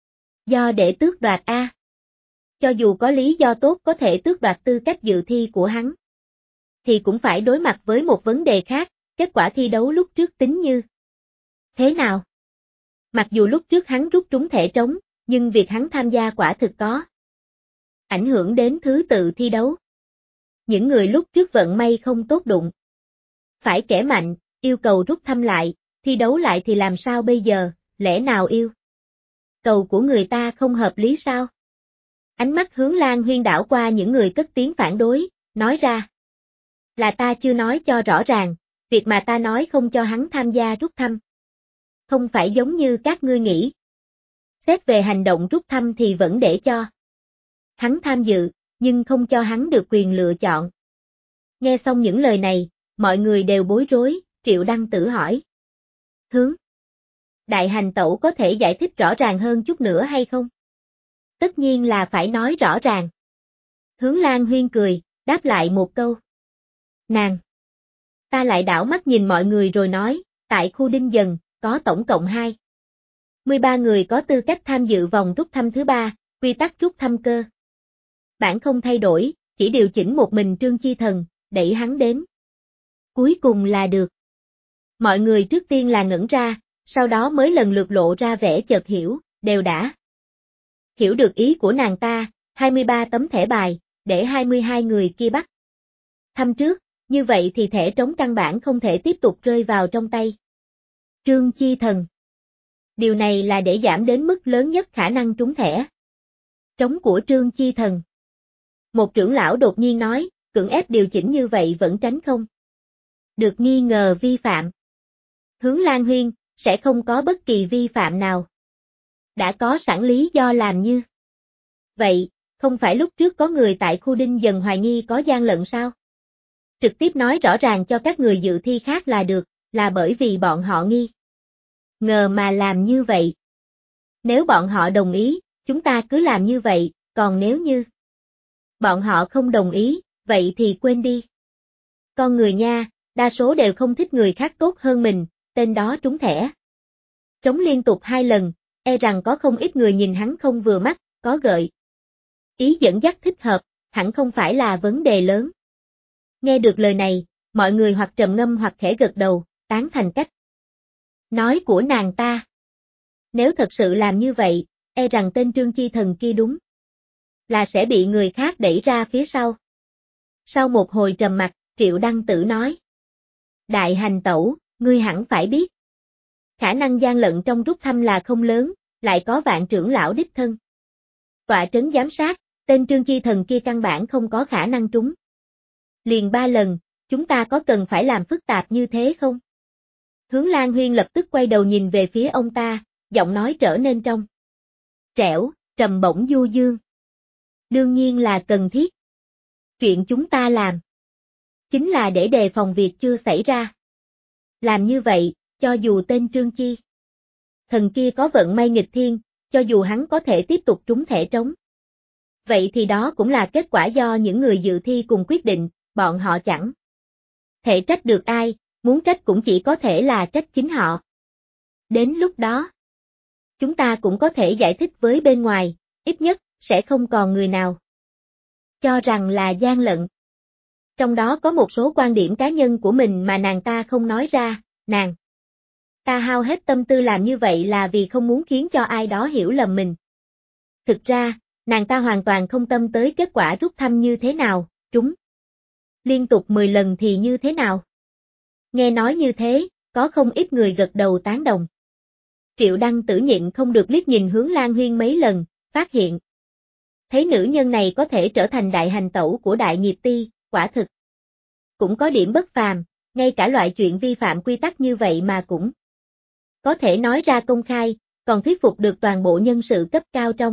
Speaker 1: do để tước đoạt a. Cho dù có lý do tốt có thể tước đoạt tư cách dự thi của hắn, thì cũng phải đối mặt với một vấn đề khác, kết quả thi đấu lúc trước tính như thế nào. Mặc dù lúc trước hắn rút trúng thể trống, nhưng việc hắn tham gia quả thực có ảnh hưởng đến thứ tự thi đấu. Những người lúc trước vận may không tốt đụng phải kẻ mạnh, yêu cầu rút thăm lại, thi đấu lại thì làm sao bây giờ, lẽ nào yêu cầu của người ta không hợp lý sao? Ánh mắt Hướng Lan Huyên đảo qua những người cất tiếng phản đối, nói ra. Là ta chưa nói cho rõ ràng, việc mà ta nói không cho hắn tham gia rút thăm. Không phải giống như các ngươi nghĩ. Xét về hành động rút thăm thì vẫn để cho hắn tham dự, nhưng không cho hắn được quyền lựa chọn. Nghe xong những lời này, mọi người đều bối rối, Triệu Đăng Tử hỏi. Hướng đại hành tẩu có thể giải thích rõ ràng hơn chút nữa hay không? Tất nhiên là phải nói rõ ràng. Hướng Lan Huyên cười, đáp lại một câu. Nàng. Ta lại đảo mắt nhìn mọi người rồi nói, tại khu Đinh Dần, có tổng cộng 13 người có tư cách tham dự vòng rút thăm thứ 3, quy tắc rút thăm cơ bản không thay đổi, chỉ điều chỉnh một mình Trương Chi Thần, đẩy hắn đến cuối cùng là được. Mọi người trước tiên là ngẩn ra, sau đó mới lần lượt lộ ra vẻ chợt hiểu, đều đã hiểu được ý của nàng ta, 23 tấm thẻ bài, để 22 người kia bắt thăm trước, như vậy thì thẻ trống căn bản không thể tiếp tục rơi vào trong tay Trương Chi Thần. Điều này là để giảm đến mức lớn nhất khả năng trúng thẻ trống của Trương Chi Thần. Một trưởng lão đột nhiên nói, cưỡng ép điều chỉnh như vậy vẫn tránh không được nghi ngờ vi phạm. Hướng Lan Huyên, sẽ không có bất kỳ vi phạm nào. Đã có sẵn lý do làm như vậy, không phải lúc trước có người tại khu Đinh Dần hoài nghi có gian lận sao? Trực tiếp nói rõ ràng cho các người dự thi khác là được, là bởi vì bọn họ nghi ngờ mà làm như vậy. Nếu bọn họ đồng ý, chúng ta cứ làm như vậy, còn nếu như bọn họ không đồng ý, vậy thì quên đi. Con người nha, đa số đều không thích người khác tốt hơn mình, tên đó trúng thẻ trống liên tục 2 lần, e rằng có không ít người nhìn hắn không vừa mắt, có gợi ý dẫn dắt thích hợp, hẳn không phải là vấn đề lớn. Nghe được lời này, mọi người hoặc trầm ngâm hoặc khẽ gật đầu, tán thành cách nói của nàng ta. Nếu thật sự làm như vậy, e rằng tên Trương Chi Thần kia đúng là sẽ bị người khác đẩy ra phía sau. Sau một hồi trầm mặc, Triệu Đăng Tử nói: Đại hành tẩu, ngươi hẳn phải biết. Khả năng gian lận trong rút thăm là không lớn, lại có Vạn trưởng lão đích thân tọa trấn giám sát, tên Trương Chi Thần kia căn bản không có khả năng trúng. Liền 3 lần, chúng ta có cần phải làm phức tạp như thế không? Hướng Lan Huyên lập tức quay đầu nhìn về phía ông ta, giọng nói trở nên trong trẻo, trầm bổng du dương. Đương nhiên là cần thiết. Chuyện chúng ta làm chính là để đề phòng việc chưa xảy ra. Làm như vậy, cho dù tên Trương Chi Thần kia có vận may nghịch thiên, cho dù hắn có thể tiếp tục trúng thẻ trống. Vậy thì đó cũng là kết quả do những người dự thi cùng quyết định, bọn họ chẳng thể trách được ai, muốn trách cũng chỉ có thể là trách chính họ. Đến lúc đó, chúng ta cũng có thể giải thích với bên ngoài, ít nhất, sẽ không còn người nào cho rằng là gian lận. Trong đó có một số quan điểm cá nhân của mình mà nàng ta không nói ra, nàng ta hao hết tâm tư làm như vậy là vì không muốn khiến cho ai đó hiểu lầm mình. Thực ra, nàng ta hoàn toàn không tâm tới kết quả rút thăm như thế nào, trúng liên tục 10 lần thì như thế nào. Nghe nói như thế, có không ít người gật đầu tán đồng. Triệu Đăng Tử nhịn không được liếc nhìn Hướng Lan Huyên mấy lần, phát hiện thấy nữ nhân này có thể trở thành đại hành tẩu của đại nghiệp ti, quả thực cũng có điểm bất phàm, ngay cả loại chuyện vi phạm quy tắc như vậy mà cũng có thể nói ra công khai, còn thuyết phục được toàn bộ nhân sự cấp cao trong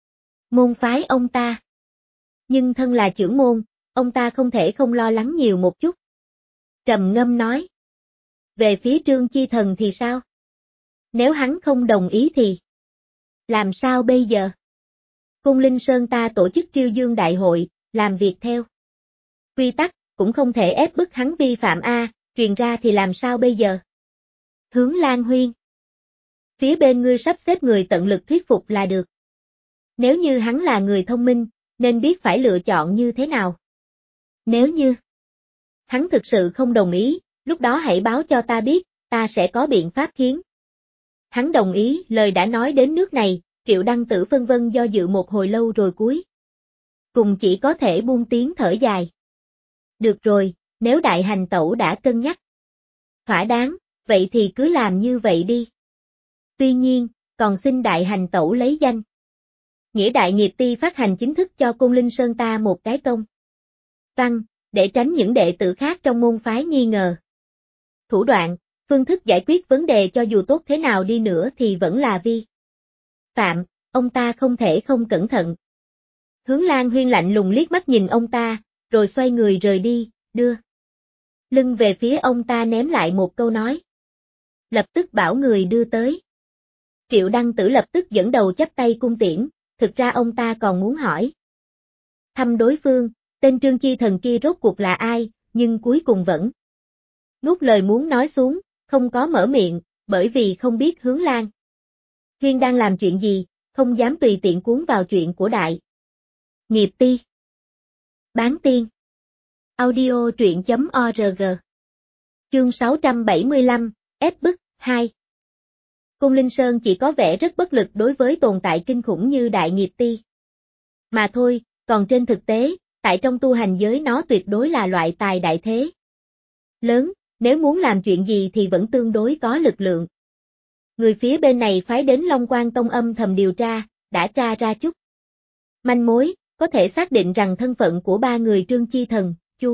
Speaker 1: môn phái ông ta. Nhưng thân là trưởng môn, ông ta không thể không lo lắng nhiều một chút. Trầm ngâm nói: Về phía Trương Chi Thần thì sao? Nếu hắn không đồng ý thì làm sao bây giờ? Cung Linh Sơn ta tổ chức Triêu Dương Đại hội, làm việc theo quy tắc, cũng không thể ép bức hắn vi phạm truyền ra thì làm sao bây giờ? Hướng Lan Huyên: Phía bên ngươi sắp xếp người tận lực thuyết phục là được. Nếu như hắn là người thông minh, nên biết phải lựa chọn như thế nào. Nếu như hắn thực sự không đồng ý, lúc đó hãy báo cho ta biết, ta sẽ có biện pháp khiến hắn đồng ý. Lời đã nói đến nước này, Triệu Đăng Tử phân vân do dự một hồi lâu rồi cuối cùng chỉ có thể buông tiếng thở dài. Được rồi, nếu đại hành tẩu đã cân nhắc thỏa đáng, vậy thì cứ làm như vậy đi. Tuy nhiên, còn xin đại hành tẩu lấy danh nghĩa đại nghiệp ti phát hành chính thức cho Côn Linh Sơn ta một cái công văn, để tránh những đệ tử khác trong môn phái nghi ngờ. Thủ đoạn, phương thức giải quyết vấn đề cho dù tốt thế nào đi nữa thì vẫn là vi phạm, ông ta không thể không cẩn thận. Hướng Lan Huyên lạnh lùng liếc mắt nhìn ông ta, rồi xoay người rời đi, đưa lưng về phía ông ta ném lại một câu nói: Lập tức bảo người đưa tới. Triệu Đăng Tử lập tức dẫn đầu chắp tay cung tiễn, thực ra ông ta còn muốn hỏi thăm đối phương, tên Trương Chi Thần kia rốt cuộc là ai, nhưng cuối cùng vẫn nuốt lời muốn nói xuống, không có mở miệng, bởi vì không biết Hướng Lan Huyên đang làm chuyện gì, không dám tùy tiện cuốn vào chuyện của đại nghiệp ti. Bán tiên. Audio truyện.org. Chương 675, ép bức 2. Côn Linh Sơn chỉ có vẻ rất bất lực đối với tồn tại kinh khủng như Đại Nghiệp Ti. Mà thôi, còn trên thực tế, tại trong tu hành giới nó tuyệt đối là loại tài đại thế lớn, nếu muốn làm chuyện gì thì vẫn tương đối có lực lượng. Người phía bên này phái đến Long Quan Tông âm thầm điều tra, đã tra ra chút manh mối, có thể xác định rằng thân phận của ba người Trương Chi Thần, Chu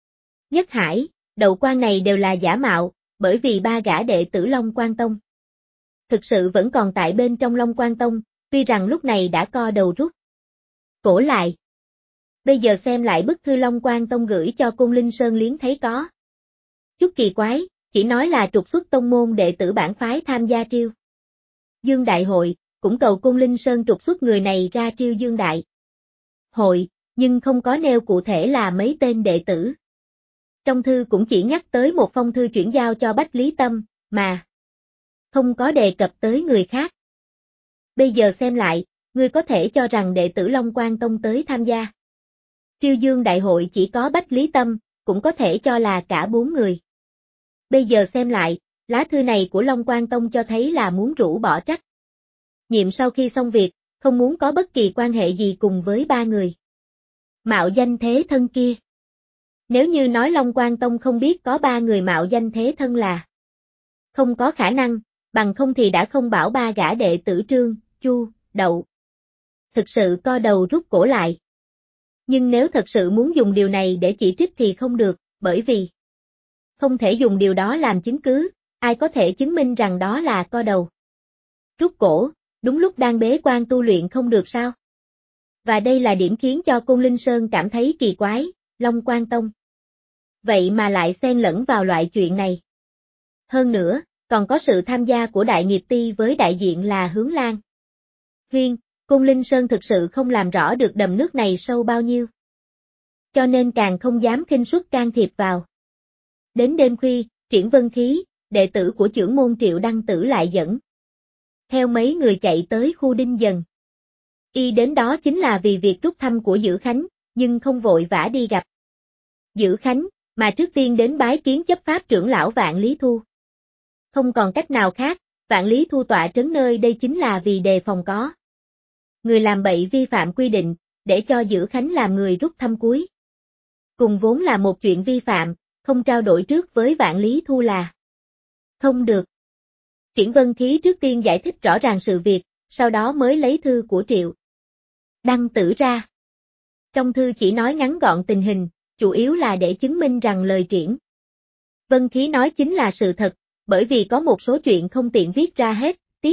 Speaker 1: Nhất Hải, Đậu Quan này đều là giả mạo, bởi vì ba gã đệ tử Long Quan Tông thực sự vẫn còn tại bên trong Long Quan Tông, tuy rằng lúc này đã co đầu rút cổ lại. Bây giờ xem lại bức thư Long Quan Tông gửi cho Côn Linh Sơn Liếng thấy có chút kỳ quái, chỉ nói là trục xuất tông môn đệ tử bản phái tham gia Triêu Dương Đại Hội, cũng cầu Côn Linh Sơn trục xuất người này ra Triêu Dương Đại Hội, nhưng không có nêu cụ thể là mấy tên đệ tử. Trong thư cũng chỉ nhắc tới một phong thư chuyển giao cho Bách Lý Tâm, mà không có đề cập tới người khác. Bây giờ xem lại, ngươi có thể cho rằng đệ tử Long Quan Tông tới tham gia Triêu Dương Đại Hội chỉ có Bách Lý Tâm, cũng có thể cho là cả 4 người. Bây giờ xem lại, lá thư này của Long Quan Tông cho thấy là muốn rũ bỏ trách nhiệm sau khi xong việc, không muốn có bất kỳ quan hệ gì cùng với ba người mạo danh thế thân kia. Nếu như nói Long Quan Tông không biết có ba người mạo danh thế thân là không có khả năng, bằng không thì đã không bảo ba gã đệ tử Trương, Chu, Đậu thực sự co đầu rút cổ lại. Nhưng nếu thật sự muốn dùng điều này để chỉ trích thì không được, bởi vì không thể dùng điều đó làm chứng cứ, ai có thể chứng minh rằng đó là co đầu rút cổ, đúng lúc đang bế quan tu luyện không được sao? Và đây là điểm khiến cho Côn Linh Sơn cảm thấy kỳ quái, Long Quan Tông vậy mà lại xen lẫn vào loại chuyện này. Hơn nữa, còn có sự tham gia của Đại Nghiệp Ti với đại diện là Hướng Lan Huyên, Côn Linh Sơn thực sự không làm rõ được đầm nước này sâu bao nhiêu. Cho nên càng không dám khinh suất can thiệp vào. Đến đêm khuya, Triển Vân Khí, đệ tử của chưởng môn Triệu Đăng Tử lại dẫn theo mấy người chạy tới khu Đinh Dần. Y đến đó chính là vì việc rút thăm của Dữ Khánh, nhưng không vội vã đi gặp Dữ Khánh, mà trước tiên đến bái kiến chấp pháp trưởng lão Vạn Lý Thu. Không còn cách nào khác, Vạn Lý Thu tọa trấn nơi đây chính là vì đề phòng có người làm bậy vi phạm quy định, để cho Dữ Khánh làm người rút thăm cuối. Cùng vốn là một chuyện vi phạm, không trao đổi trước với Vạn Lý Thu là không được. Triển Vân Khí trước tiên giải thích rõ ràng sự việc, sau đó mới lấy thư của Triệu Đăng Tử ra. Trong thư chỉ nói ngắn gọn tình hình, chủ yếu là để chứng minh rằng lời Triển Vân Khí nói chính là sự thật, bởi vì có một số chuyện không tiện viết ra hết, tiếp.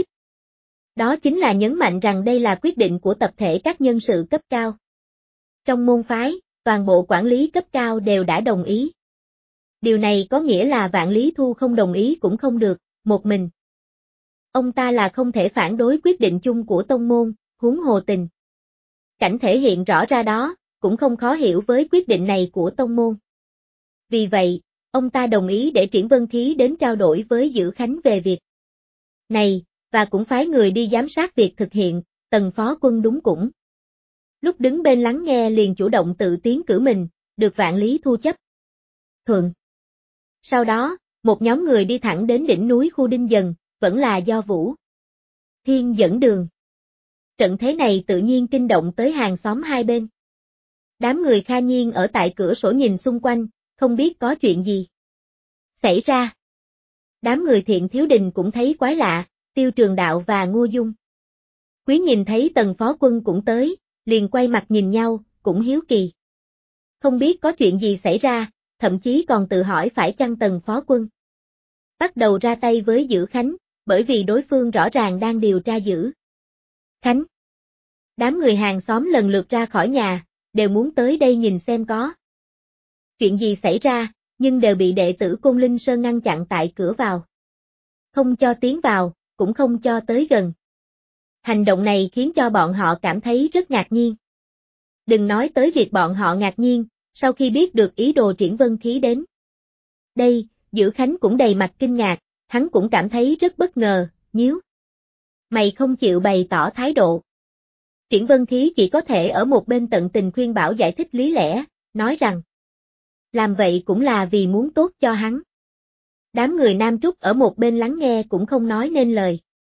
Speaker 1: Đó chính là nhấn mạnh rằng đây là quyết định của tập thể các nhân sự cấp cao. Trong môn phái, toàn bộ quản lý cấp cao đều đã đồng ý. Điều này có nghĩa là Vạn Lý Thu không đồng ý cũng không được, một mình ông ta là không thể phản đối quyết định chung của tông môn, huống hồ tình cảnh thể hiện rõ ra đó, cũng không khó hiểu với quyết định này của tông môn. Vì vậy, ông ta đồng ý để Triển Vân Khí đến trao đổi với Dữ Khánh về việc này, và cũng phái người đi giám sát việc thực hiện, Tần Phó Quân đúng cũng. Lúc đứng bên lắng nghe liền chủ động tự tiến cử mình, được Vạn Lý Thu chấp thuận. Sau đó, một nhóm người đi thẳng đến đỉnh núi khu Đinh Dần, vẫn là do Vũ Thiên dẫn đường. Trận thế này tự nhiên kinh động tới hàng xóm hai bên. Đám người Kha Nhiên ở tại cửa sổ nhìn xung quanh, không biết có chuyện gì xảy ra. Đám người Thiện Thiếu Đình cũng thấy quái lạ, Tiêu Trường Đạo và Ngô Dung Quý nhìn thấy Tần Phó Quân cũng tới, liền quay mặt nhìn nhau, cũng hiếu kỳ. Không biết có chuyện gì xảy ra, thậm chí còn tự hỏi phải chăng Tần Phó Quân bắt đầu ra tay với Dữ Khánh, bởi vì đối phương rõ ràng đang điều tra Dữ Khánh. Đám người hàng xóm lần lượt ra khỏi nhà, đều muốn tới đây nhìn xem có chuyện gì xảy ra, nhưng đều bị đệ tử Côn Linh Sơn ngăn chặn tại cửa vào. Không cho tiến vào, cũng không cho tới gần. Hành động này khiến cho bọn họ cảm thấy rất ngạc nhiên. Đừng nói tới việc bọn họ ngạc nhiên, sau khi biết được ý đồ Triển Vân Khí đến đây, Dữ Khánh cũng đầy mặt kinh ngạc, hắn cũng cảm thấy rất bất ngờ, nhíu mày không chịu bày tỏ thái độ. Triển Vân Khí chỉ có thể ở một bên tận tình khuyên bảo giải thích lý lẽ, nói rằng làm vậy cũng là vì muốn tốt cho hắn. Đám người Nam Trúc ở một bên lắng nghe cũng không nói nên lời.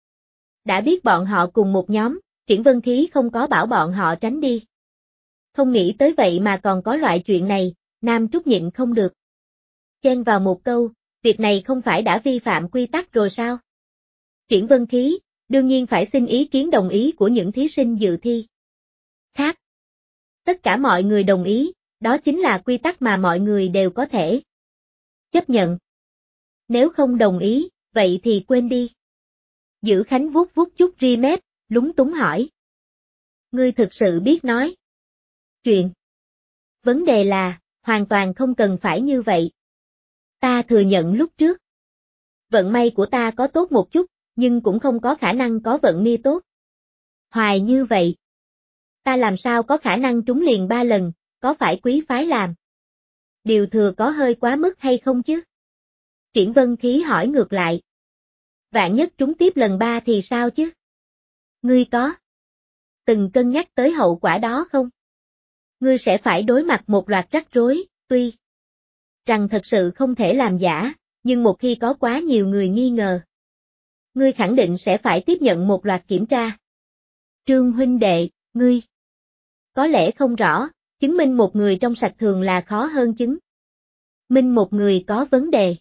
Speaker 1: Đã biết bọn họ cùng một nhóm, Triển Vân Khí không có bảo bọn họ tránh đi. Không nghĩ tới vậy mà còn có loại chuyện này, Nam Trúc nhịn không được. Chen vào một câu, việc này không phải đã vi phạm quy tắc rồi sao? Triển Vân Khí, đương nhiên phải xin ý kiến đồng ý của những thí sinh dự thi. Khác. Tất cả mọi người đồng ý, đó chính là quy tắc mà mọi người đều có thể chấp nhận. Nếu không đồng ý, vậy thì quên đi. Dữ Khánh vuốt vuốt chút ri mép, lúng túng hỏi. Ngươi thực sự biết nói chuyện. Vấn đề là, hoàn toàn không cần phải như vậy. Ta thừa nhận lúc trước. Vận may của ta có tốt một chút, nhưng cũng không có khả năng có vận may tốt. Hoài như vậy. Ta làm sao có khả năng trúng liền 3 lần, có phải quý phái làm? Điều thừa có hơi quá mức hay không chứ? Triển Vân Khí hỏi ngược lại. Vạn nhất trúng tiếp lần 3 thì sao chứ? Ngươi có từng cân nhắc tới hậu quả đó không? Ngươi sẽ phải đối mặt một loạt rắc rối, tuy rằng thật sự không thể làm giả, nhưng một khi có quá nhiều người nghi ngờ, ngươi khẳng định sẽ phải tiếp nhận một loạt kiểm tra. Trương huynh đệ, ngươi có lẽ không rõ, chứng minh một người trong sạch thường là khó hơn chứng minh một người có vấn đề.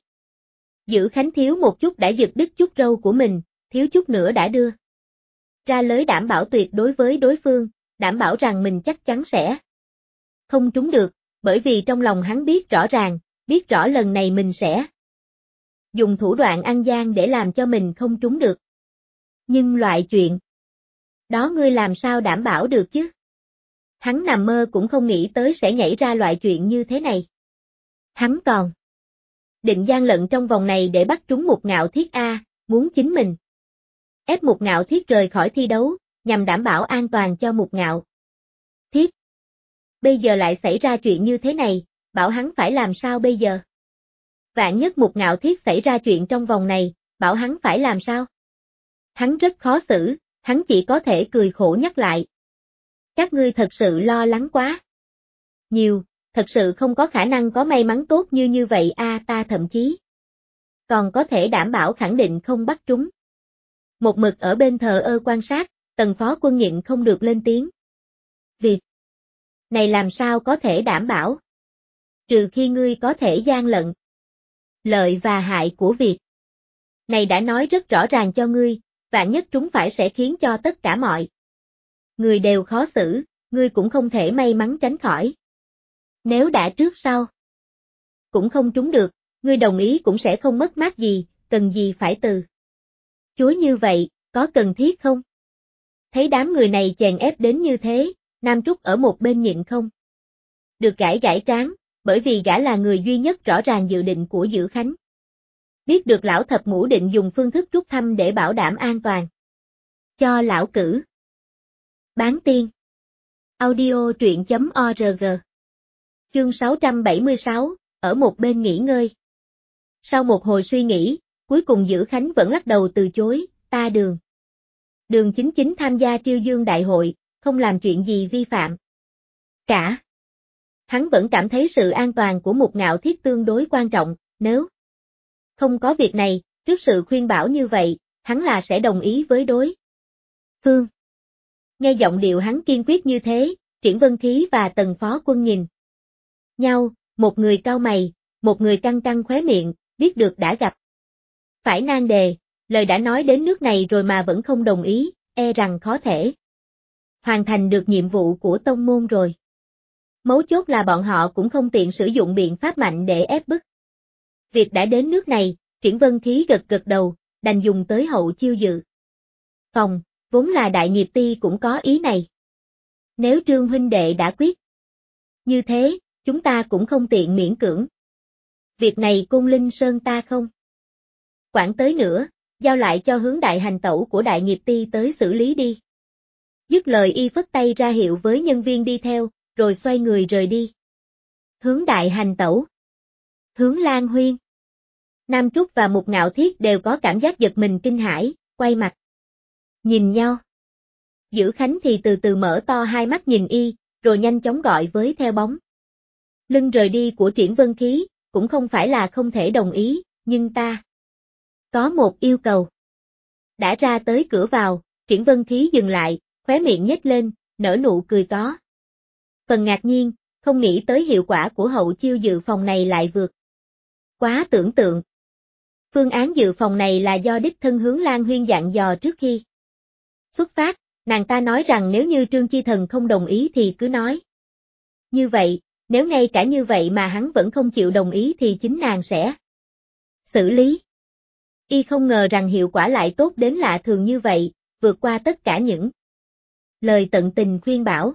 Speaker 1: Dữ Khánh thiếu một chút đã giật đứt chút râu của mình, thiếu chút nữa đã đưa ra lời đảm bảo tuyệt đối với đối phương, đảm bảo rằng mình chắc chắn sẽ không trúng được, bởi vì trong lòng hắn biết rõ ràng, biết rõ lần này mình sẽ dùng thủ đoạn ăn gian để làm cho mình không trúng được. Nhưng loại chuyện đó ngươi làm sao đảm bảo được chứ? Hắn nằm mơ cũng không nghĩ tới sẽ nhảy ra loại chuyện như thế này. Hắn còn định gian lận trong vòng này để bắt trúng Một Ngạo Thiết A, muốn chính mình ép Một Ngạo Thiết rời khỏi thi đấu, nhằm đảm bảo an toàn cho Một Ngạo Thiết. Bây giờ lại xảy ra chuyện như thế này, bảo hắn phải làm sao bây giờ? Vạn nhất Một Ngạo Thiết xảy ra chuyện trong vòng này, bảo hắn phải làm sao? Hắn rất khó xử, hắn chỉ có thể cười khổ nhắc lại. Các ngươi thật sự lo lắng quá nhiều, thật sự không có khả năng có may mắn tốt như vậy a, ta thậm chí còn có thể đảm bảo khẳng định không bắt trúng. Một mực ở bên thờ ơ quan sát, Tần Phó Quân nhịn không được lên tiếng. Việc này làm sao có thể đảm bảo? Trừ khi ngươi có thể gian lận. Lợi và hại của việc này đã nói rất rõ ràng cho ngươi, vạn nhất trúng phải sẽ khiến cho tất cả mọi người đều khó xử, ngươi cũng không thể may mắn tránh khỏi. Nếu đã trước sau cũng không trúng được, ngươi đồng ý cũng sẽ không mất mát gì, cần gì phải từ chối như vậy, có cần thiết không? Thấy đám người này chèn ép đến như thế, Nam Trúc ở một bên nhịn không được gãi gãi trán, bởi vì gã là người duy nhất rõ ràng dự định của Dữ Khánh. Biết được lão thập ngũ định dùng phương thức rút thăm để bảo đảm an toàn cho lão cử. Bán tiên. Audio truyện.org. Chương 676, ở một bên nghỉ ngơi. Sau một hồi suy nghĩ, cuối cùng Dữ Khánh vẫn lắc đầu từ chối, ta Đường Chính Chính tham gia Triêu Dương Đại hội, không làm chuyện gì vi phạm cả. Hắn vẫn cảm thấy sự an toàn của Một Ngạo Thiết tương đối quan trọng, nếu không có việc này, trước sự khuyên bảo như vậy, hắn là sẽ đồng ý với đối phương. Nghe giọng điệu hắn kiên quyết như thế, Triển Vân Khí và Tần Phó Quân nhìn nhau, một người cau mày, một người căng căng khóe miệng, biết được đã gặp phải nan đề, lời đã nói đến nước này rồi mà vẫn không đồng ý, e rằng khó thể hoàn thành được nhiệm vụ của tông môn rồi. Mấu chốt là bọn họ cũng không tiện sử dụng biện pháp mạnh để ép bức. Việc đã đến nước này, Triển Vân Khí gật gật đầu, đành dùng tới hậu chiêu dự phòng, vốn là Đại Nghiệp Ty cũng có ý này. Nếu Trương huynh đệ đã quyết như thế, chúng ta cũng không tiện miễn cưỡng. Việc này Côn Linh Sơn ta không quản tới nữa, giao lại cho hướng đại hành tẩu của Đại Nghiệp Ty tới xử lý đi. Dứt lời y phất tay ra hiệu với nhân viên đi theo, rồi xoay người rời đi. Hướng đại hành tẩu. Hướng Lan Huyên. Nam Trúc và Một Ngạo Thiết đều có cảm giác giật mình kinh hãi, quay mặt nhìn nhau. Dữ Khánh thì từ từ mở to hai mắt nhìn y, rồi nhanh chóng gọi với theo bóng lưng rời đi của Triển Vân Khí, cũng không phải là không thể đồng ý, nhưng ta có một yêu cầu. Đã ra tới cửa vào, Triển Vân Khí dừng lại, khóe miệng nhếch lên, nở nụ cười có phần ngạc nhiên, không nghĩ tới hiệu quả của hậu chiêu dự phòng này lại vượt quá tưởng tượng. Phương án dự phòng này là do đích thân Hướng Lan Huyên dặn dò trước khi xuất phát, nàng ta nói rằng nếu như Trương Chi Thần không đồng ý thì cứ nói. Như vậy, nếu ngay cả như vậy mà hắn vẫn không chịu đồng ý thì chính nàng sẽ xử lý. Y không ngờ rằng hiệu quả lại tốt đến lạ thường như vậy, vượt qua tất cả những lời tận tình khuyên bảo.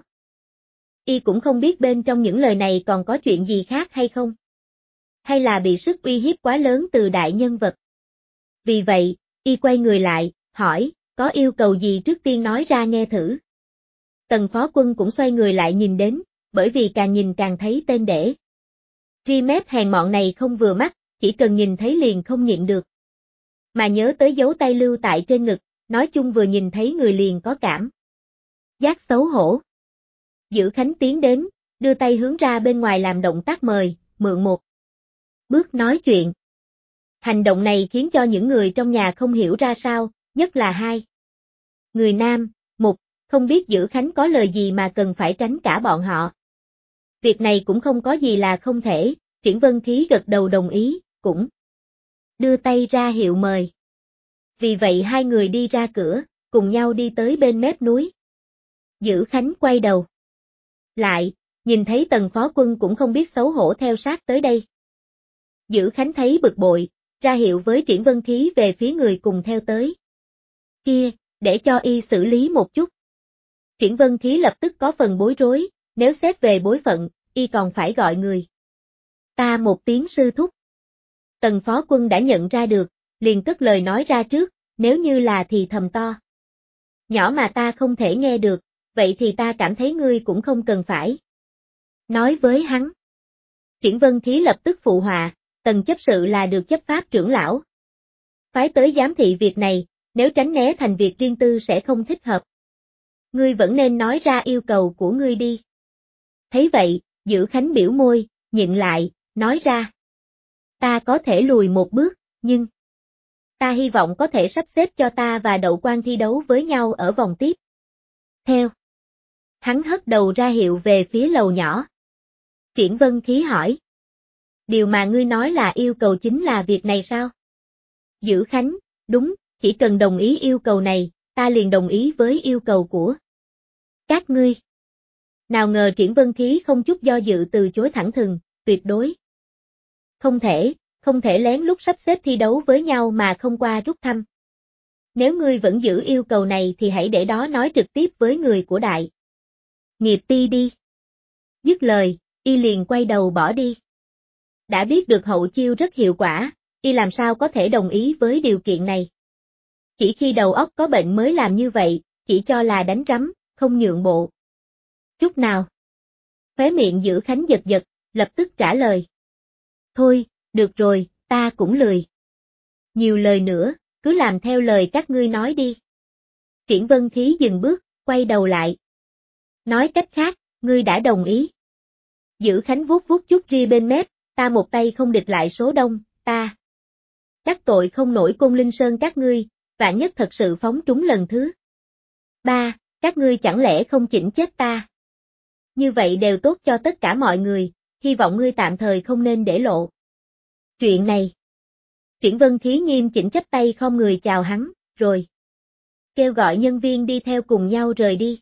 Speaker 1: Y cũng không biết bên trong những lời này còn có chuyện gì khác hay không. Hay là bị sức uy hiếp quá lớn từ đại nhân vật. Vì vậy, Y quay người lại, hỏi, có yêu cầu gì trước tiên nói ra nghe thử. Tần Phó Quân cũng xoay người lại nhìn đến, bởi vì càng nhìn càng thấy tên để. Ri mép hèn mọn này không vừa mắt, chỉ cần nhìn thấy liền không nhịn được. Mà nhớ tới dấu tay lưu tại trên ngực, nói chung vừa nhìn thấy người liền có cảm giác xấu hổ. Dữ Khánh tiến đến, đưa tay hướng ra bên ngoài làm động tác mời, mượn một bước nói chuyện. Hành động này khiến cho những người trong nhà không hiểu ra sao, nhất là hai người nam, một, không biết Dữ Khánh có lời gì mà cần phải tránh cả bọn họ. Việc này cũng không có gì là không thể, Triển Vân Khí gật đầu đồng ý, cũng đưa tay ra hiệu mời. Vì vậy hai người đi ra cửa, cùng nhau đi tới bên mép núi. Dữ Khánh quay đầu lại, nhìn thấy Tần Phó Quân cũng không biết xấu hổ theo sát tới đây. Dữ Khánh thấy bực bội, ra hiệu với Triển Vân Khí về phía người cùng theo tới. Kia, để cho y xử lý một chút. Triển Vân Khí lập tức có phần bối rối, nếu xét về bối phận, y còn phải gọi người ta một tiếng sư thúc. Tần Phó Quân đã nhận ra được, liền cất lời nói ra trước, nếu như là thì thầm to. Nhỏ mà ta không thể nghe được, vậy thì ta cảm thấy ngươi cũng không cần phải nói với hắn. Triển Vân Khí lập tức phụ họa, Tần chấp sự là được chấp pháp trưởng lão phái tới giám thị việc này, nếu tránh né thành việc riêng tư sẽ không thích hợp. Ngươi vẫn nên nói ra yêu cầu của ngươi đi. Thấy vậy, Dữ Khánh biểu môi, nhịn lại, nói ra. Ta có thể lùi một bước, nhưng ta hy vọng có thể sắp xếp cho ta và Đậu Quan thi đấu với nhau ở vòng tiếp theo. Hắn hất đầu ra hiệu về phía lầu nhỏ. Triển Vân Khí hỏi. Điều mà ngươi nói là yêu cầu chính là việc này sao? Dữ Khánh, đúng, chỉ cần đồng ý yêu cầu này, ta liền đồng ý với yêu cầu của các ngươi. Nào ngờ Triển Vân Khí không chút do dự từ chối thẳng thừng, tuyệt đối. Không thể lén lút sắp xếp thi đấu với nhau mà không qua rút thăm. Nếu ngươi vẫn giữ yêu cầu này thì hãy để đó nói trực tiếp với người của đại nghiệp ty đi. Dứt lời, y liền quay đầu bỏ đi. Đã biết được hậu chiêu rất hiệu quả, y làm sao có thể đồng ý với điều kiện này. Chỉ khi đầu óc có bệnh mới làm như vậy, chỉ cho là đánh rắm, không nhượng bộ. Chút nào. Khóe miệng Dữ Khánh giật giật, lập tức trả lời. Thôi, được rồi, ta cũng lười. Nhiều lời nữa, cứ làm theo lời các ngươi nói đi. Triển Vân Khí dừng bước, quay đầu lại. Nói cách khác, ngươi đã đồng ý. Dữ Khánh vuốt vuốt chút ria bên mép, ta một tay không địch lại số đông, ta đắc tội không nổi Côn Linh Sơn các ngươi, vạn nhất thật sự phóng trúng lần thứ ba, các ngươi chẳng lẽ không chỉnh chết ta. Như vậy đều tốt cho tất cả mọi người, hy vọng ngươi tạm thời không nên để lộ chuyện này. Triển Vân Khí nghiêm chỉnh chắp tay khom người chào hắn, rồi kêu gọi nhân viên đi theo cùng nhau rời đi.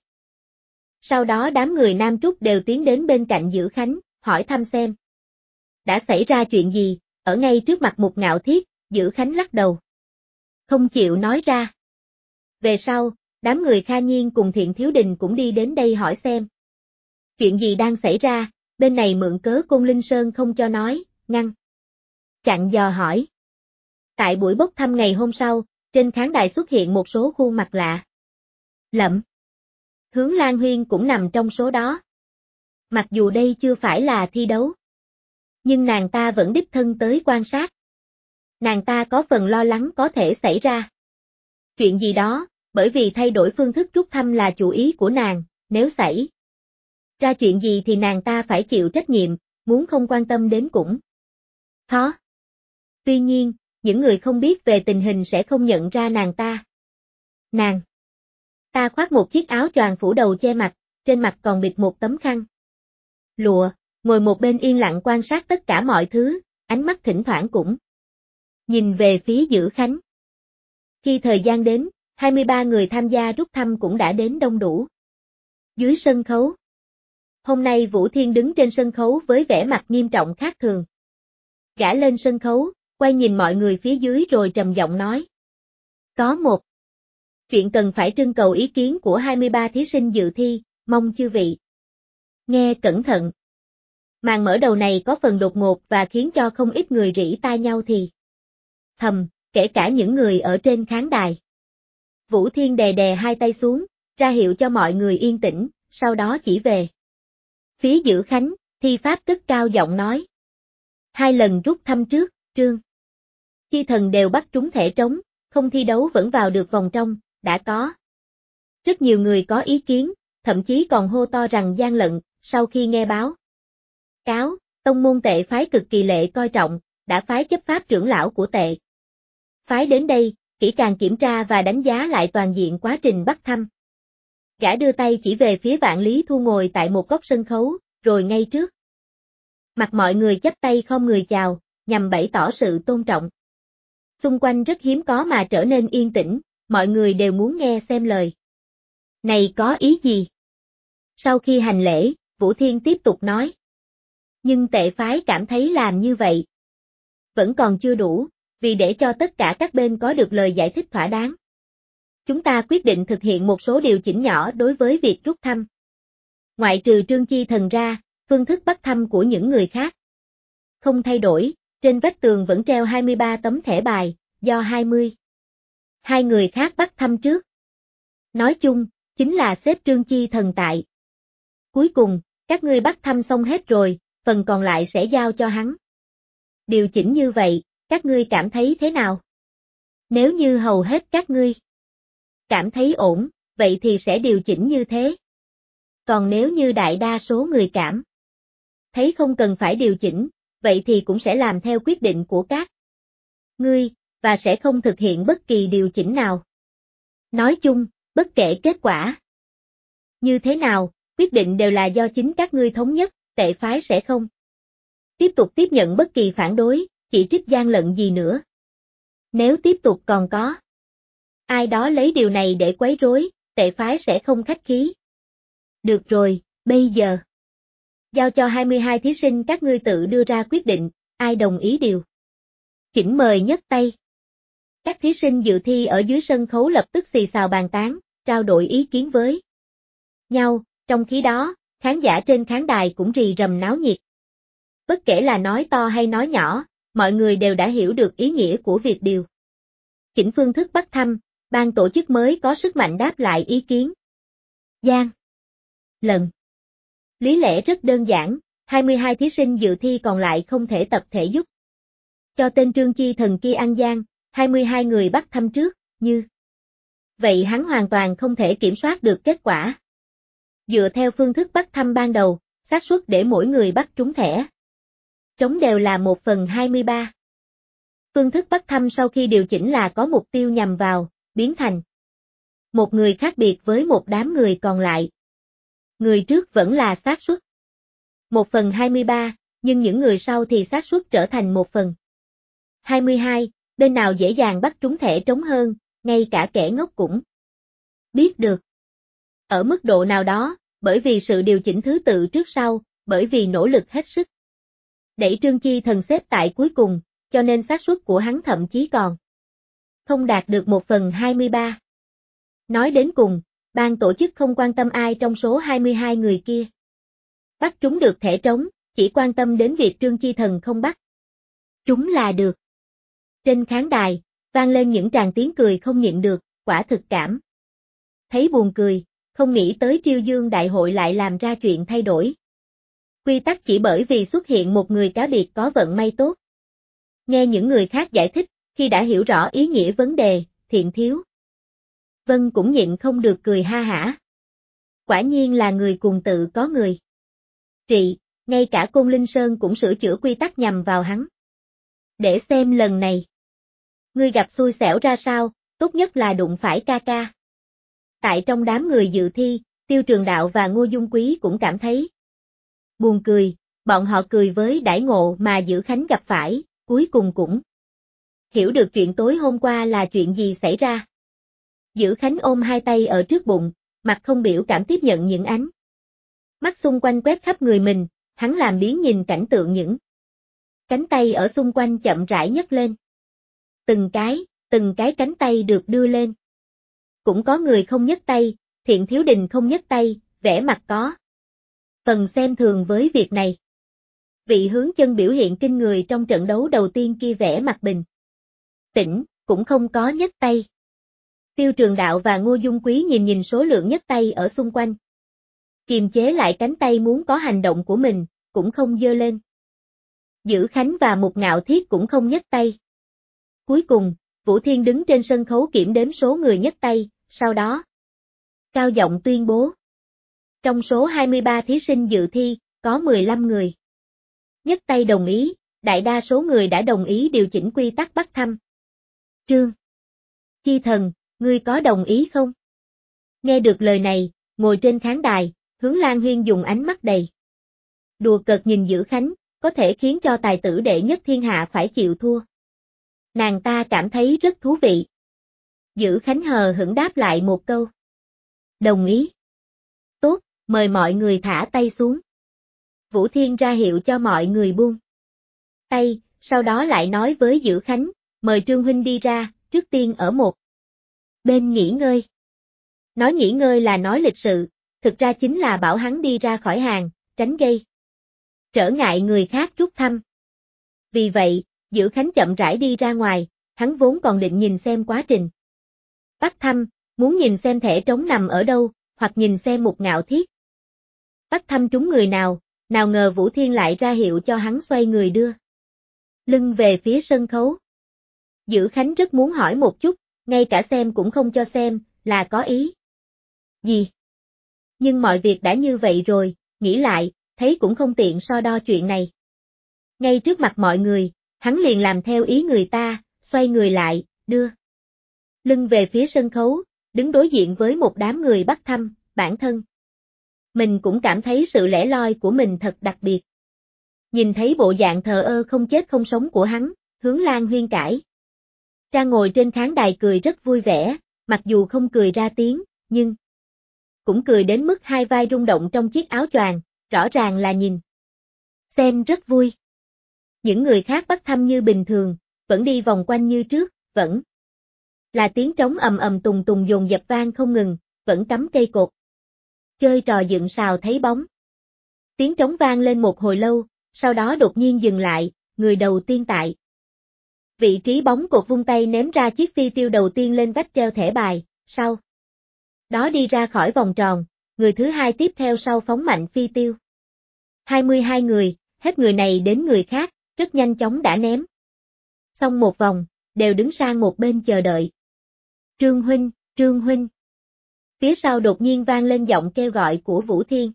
Speaker 1: Sau đó đám người Nam Trúc đều tiến đến bên cạnh Dữ Khánh, hỏi thăm xem đã xảy ra chuyện gì, ở ngay trước mặt Mục Ngạo Thiết, Dữ Khánh lắc đầu. Không chịu nói ra. Về sau, đám người Kha Nhiên cùng Thiện Thiếu Đình cũng đi đến đây hỏi xem chuyện gì đang xảy ra, bên này mượn cớ Côn Linh Sơn không cho nói, ngăn chặn dò hỏi. Tại buổi bốc thăm ngày hôm sau, trên khán đài xuất hiện một số khuôn mặt lạ lẫm. Hướng Lan Huyên cũng nằm trong số đó. Mặc dù đây chưa phải là thi đấu, nhưng nàng ta vẫn đích thân tới quan sát. Nàng ta có phần lo lắng có thể xảy ra chuyện gì đó, bởi vì thay đổi phương thức rút thăm là chủ ý của nàng, nếu xảy ra chuyện gì thì nàng ta phải chịu trách nhiệm, muốn không quan tâm đến cũng khó. Tuy nhiên, những người không biết về tình hình sẽ không nhận ra nàng ta Nàng! Ta khoác một chiếc áo choàng phủ đầu che mặt, trên mặt còn bịt một tấm khăn lụa, ngồi một bên yên lặng quan sát tất cả mọi thứ, ánh mắt thỉnh thoảng cũng nhìn về phía Dữ Khánh. Khi thời gian đến, 23 người tham gia rút thăm cũng đã đến đông đủ. Dưới sân khấu. Hôm nay Vũ Thiên đứng trên sân khấu với vẻ mặt nghiêm trọng khác thường. Gã lên sân khấu, quay nhìn mọi người phía dưới rồi trầm giọng nói. Có một chuyện cần phải trưng cầu ý kiến của 23 thí sinh dự thi, mong chư vị nghe cẩn thận. Màn mở đầu này có phần đột ngột và khiến cho không ít người rỉ tai nhau thì thầm, kể cả những người ở trên khán đài. Vũ Thiên đè đè hai tay xuống, ra hiệu cho mọi người yên tĩnh, sau đó chỉ về phía Dữ Khánh, thi pháp cất cao giọng nói. 2 lần rút thăm trước, Trương Chi Thần đều bắt trúng thể trống, không thi đấu vẫn vào được vòng trong, đã có rất nhiều người có ý kiến, thậm chí còn hô to rằng gian lận. Sau khi nghe báo cáo, tông môn Tệ phái cực kỳ lệ coi trọng, đã phái chấp pháp trưởng lão của Tệ phái đến đây, kỹ càng kiểm tra và đánh giá lại toàn diện quá trình bắt thăm. Gã đưa tay chỉ về phía Vạn Lý Thu ngồi tại một góc sân khấu, rồi ngay trước mặt mọi người chắp tay khom người chào, nhằm bày tỏ sự tôn trọng. Xung quanh rất hiếm có mà trở nên yên tĩnh, mọi người đều muốn nghe xem lời này có ý gì. Sau khi hành lễ, Vũ Thiên tiếp tục nói. Nhưng Tệ phái cảm thấy làm như vậy vẫn còn chưa đủ, vì để cho tất cả các bên có được lời giải thích thỏa đáng. Chúng ta quyết định thực hiện một số điều chỉnh nhỏ đối với việc rút thăm. Ngoại trừ Trương Chi Thần ra, phương thức bắt thăm của những người khác không thay đổi, trên vách tường vẫn treo 23 tấm thẻ bài, do 22 người khác bắt thăm trước. Nói chung, chính là xếp Trương Chi Thần tại. Cuối cùng, các ngươi bắt thăm xong hết rồi, phần còn lại sẽ giao cho hắn. Điều chỉnh như vậy, các ngươi cảm thấy thế nào? Nếu như hầu hết các ngươi cảm thấy ổn, vậy thì sẽ điều chỉnh như thế. Còn nếu như đại đa số người cảm thấy không cần phải điều chỉnh, vậy thì cũng sẽ làm theo quyết định của các ngươi, và sẽ không thực hiện bất kỳ điều chỉnh nào. Nói chung, bất kể kết quả như thế nào, quyết định đều là do chính các ngươi thống nhất, Tệ phái sẽ không tiếp tục tiếp nhận bất kỳ phản đối, chỉ trích gian lận gì nữa. Nếu tiếp tục còn có ai đó lấy điều này để quấy rối, Tệ phái sẽ không khách khí. Được rồi, bây giờ giao cho 22 thí sinh các ngươi tự đưa ra quyết định, ai đồng ý điều chỉnh mời nhấc tay. Các thí sinh dự thi ở dưới sân khấu lập tức xì xào bàn tán, trao đổi ý kiến với nhau, trong khi đó, khán giả trên khán đài cũng rì rầm náo nhiệt. Bất kể là nói to hay nói nhỏ, mọi người đều đã hiểu được ý nghĩa của việc điều chỉnh phương thức bắt thăm, ban tổ chức mới có sức mạnh đáp lại ý kiến gian lận. Lý lẽ rất đơn giản, 22 thí sinh dự thi còn lại không thể tập thể giúp cho tên Trương Chi Thần kia ăn gian, 22 người bắt thăm trước, như vậy hắn hoàn toàn không thể kiểm soát được kết quả. Dựa theo phương thức bắt thăm ban đầu, xác suất để mỗi người bắt trúng thẻ trống đều là 1/23. Phương thức bắt thăm sau khi điều chỉnh là có mục tiêu nhằm vào, biến thành một người khác biệt với một đám người còn lại. Người trước vẫn là xác suất 1/23, nhưng những người sau thì xác suất trở thành 1/22, bên nào dễ dàng bắt trúng thẻ trống hơn, ngay cả kẻ ngốc cũng biết được. Ở mức độ nào đó, bởi vì sự điều chỉnh thứ tự trước sau, bởi vì nỗ lực hết sức đẩy Trương Chi Thần xếp tại cuối cùng, cho nên xác suất của hắn thậm chí còn không đạt được 1/23. Nói đến cùng, ban tổ chức không quan tâm ai trong số 22 người kia bắt trúng được thẻ trống, chỉ quan tâm đến việc Trương Chi Thần không bắt trúng là được. Trên khán đài, vang lên những tràng tiếng cười không nhịn được, quả thực cảm thấy buồn cười, không nghĩ tới Triêu Dương Đại hội lại làm ra chuyện thay đổi quy tắc chỉ bởi vì xuất hiện một người cá biệt có vận may tốt. Nghe những người khác giải thích, khi đã hiểu rõ ý nghĩa vấn đề, Thiện Thiếu Vân cũng nhịn không được cười ha hả. Quả nhiên là người cùng tự có người trị, ngay cả Côn Linh Sơn cũng sửa chữa quy tắc nhằm vào hắn. Để xem lần này ngươi gặp xui xẻo ra sao, tốt nhất là đụng phải ca ca. Tại trong đám người dự thi, Tiêu Trường Đạo và Ngô Dung Quý cũng cảm thấy buồn cười, bọn họ cười với đãi ngộ mà Dữ Khánh gặp phải, cuối cùng cũng hiểu được chuyện tối hôm qua là chuyện gì xảy ra. Dữ Khánh ôm hai tay ở trước bụng, mặt không biểu cảm tiếp nhận những ánh mắt xung quanh quét khắp người mình, hắn làm biếng nhìn cảnh tượng những cánh tay ở xung quanh chậm rãi nhấc lên. Từng cái cánh tay được đưa lên. Cũng có người không nhấc tay, Thiện Thiếu Đình không nhấc tay, vẻ mặt có phần xem thường với việc này. Vị hướng chân biểu hiện kinh người trong trận đấu đầu tiên kia vẻ mặt bình tĩnh, cũng không có nhấc tay. Tiêu Trường Đạo và Ngô Dung Quý nhìn số lượng nhấc tay ở xung quanh. Kiềm chế lại cánh tay muốn có hành động của mình, cũng không giơ lên. Dữ Khánh và Mục Ngạo Thiết cũng không nhấc tay. Cuối cùng, Vũ Thiên đứng trên sân khấu kiểm đếm số người nhấc tay, sau đó cao giọng tuyên bố. Trong số 23 thí sinh dự thi, có 15 người nhấc tay đồng ý, đại đa số người đã đồng ý điều chỉnh quy tắc bắt thăm. Trương Chi Thần, ngươi có đồng ý không? Nghe được lời này, ngồi trên khán đài, Hướng Lan Huyên dùng ánh mắt đầy đùa cợt nhìn Dữ Khánh, có thể khiến cho tài tử đệ nhất thiên hạ phải chịu thua. Nàng ta cảm thấy rất thú vị. Dữ Khánh hờ hững đáp lại một câu. Đồng ý. Tốt, mời mọi người thả tay xuống. Vũ Thiên ra hiệu cho mọi người buông tay, sau đó lại nói với Dữ Khánh, mời Trương Huynh đi ra, trước tiên ở một bên nghỉ ngơi. Nói nghỉ ngơi là nói lịch sự, thực ra chính là bảo hắn đi ra khỏi hàng, tránh gây trở ngại người khác rút thăm. Vì vậy, Dữ Khánh chậm rãi đi ra ngoài, hắn vốn còn định nhìn xem quá trình bắt thăm, muốn nhìn xem thẻ trống nằm ở đâu, hoặc nhìn xem Mục Ngạo Thiết bắt thăm trúng người nào ngờ Vũ Thiên lại ra hiệu cho hắn xoay người đưa lưng về phía sân khấu. Dữ Khánh rất muốn hỏi một chút, ngay cả xem cũng không cho xem, là có ý gì? Nhưng mọi việc đã như vậy rồi, nghĩ lại, thấy cũng không tiện so đo chuyện này. Ngay trước mặt mọi người, hắn liền làm theo ý người ta, xoay người lại, đưa lưng về phía sân khấu, đứng đối diện với một đám người bắt thăm, bản thân mình cũng cảm thấy sự lẻ loi của mình thật đặc biệt. Nhìn thấy bộ dạng thờ ơ không chết không sống của hắn, Hướng Lan Huyên cãi ra ngồi trên khán đài cười rất vui vẻ, mặc dù không cười ra tiếng, nhưng cũng cười đến mức hai vai rung động trong chiếc áo choàng, rõ ràng là nhìn xem rất vui. Những người khác bắt thăm như bình thường, vẫn đi vòng quanh như trước, vẫn là tiếng trống ầm ầm tùng tùng dồn dập vang không ngừng, vẫn cắm cây cột chơi trò dựng sào thấy bóng. Tiếng trống vang lên một hồi lâu, sau đó đột nhiên dừng lại, người đầu tiên tại vị trí bóng cột vung tay ném ra chiếc phi tiêu đầu tiên lên vách treo thẻ bài, sau đó đi ra khỏi vòng tròn, người thứ hai tiếp theo sau phóng mạnh phi tiêu. 22 người, hết người này đến người khác, rất nhanh chóng đã ném. Xong một vòng, đều đứng sang một bên chờ đợi. Trương Huynh, Trương Huynh. Phía sau đột nhiên vang lên giọng kêu gọi của Vũ Thiên.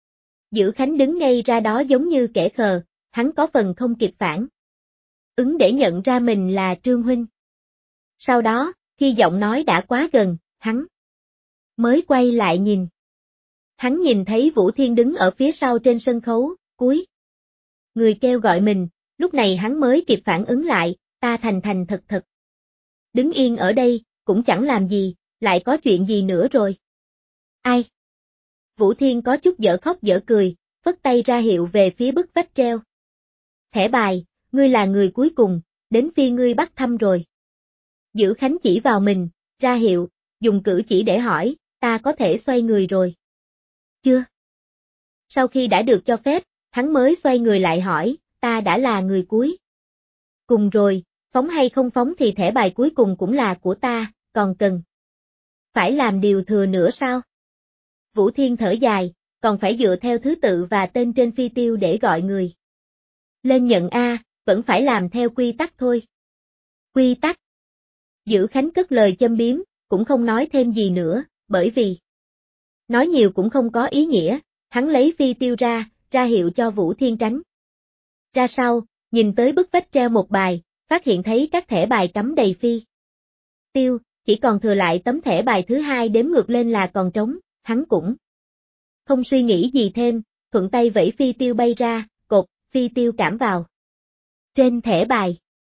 Speaker 1: Dữ Khánh đứng ngay ra đó giống như kẻ khờ, hắn có phần không kịp phản ứng để nhận ra mình là Trương Huynh. Sau đó, khi giọng nói đã quá gần, hắn mới quay lại nhìn. Hắn nhìn thấy Vũ Thiên đứng ở phía sau trên sân khấu, cuối người kêu gọi mình, lúc này hắn mới kịp phản ứng lại, ta thành thành thật thật đứng yên ở đây, cũng chẳng làm gì, lại có chuyện gì nữa rồi. Ai? Vũ Thiên có chút dở khóc dở cười, phất tay ra hiệu về phía bức vách treo. Thẻ bài, ngươi là người cuối cùng, đến phiên ngươi bắt thăm rồi. Dữ Khánh chỉ vào mình, ra hiệu, dùng cử chỉ để hỏi, ta có thể xoay người rồi. Chưa. Sau khi đã được cho phép, hắn mới xoay người lại hỏi, ta đã là người cuối. Cùng rồi, phóng hay không phóng thì thẻ bài cuối cùng cũng là của ta, còn cần phải làm điều thừa nữa sao? Vũ Thiên thở dài, còn phải dựa theo thứ tự và tên trên phi tiêu để gọi người lên nhận A, vẫn phải làm theo quy tắc thôi. Quy tắc. Dữ Khánh cất lời châm biếm, cũng không nói thêm gì nữa, bởi vì nói nhiều cũng không có ý nghĩa, hắn lấy phi tiêu ra hiệu cho Vũ Thiên tránh. Ra sau, nhìn tới bức vách treo một bài, phát hiện thấy các thẻ bài cắm đầy phi tiêu, chỉ còn thừa lại tấm thẻ bài thứ hai đếm ngược lên là còn trống, hắn cũng không suy nghĩ gì thêm, thuận tay vẫy phi tiêu bay ra, cột, phi tiêu cảm vào. Trên thẻ bài.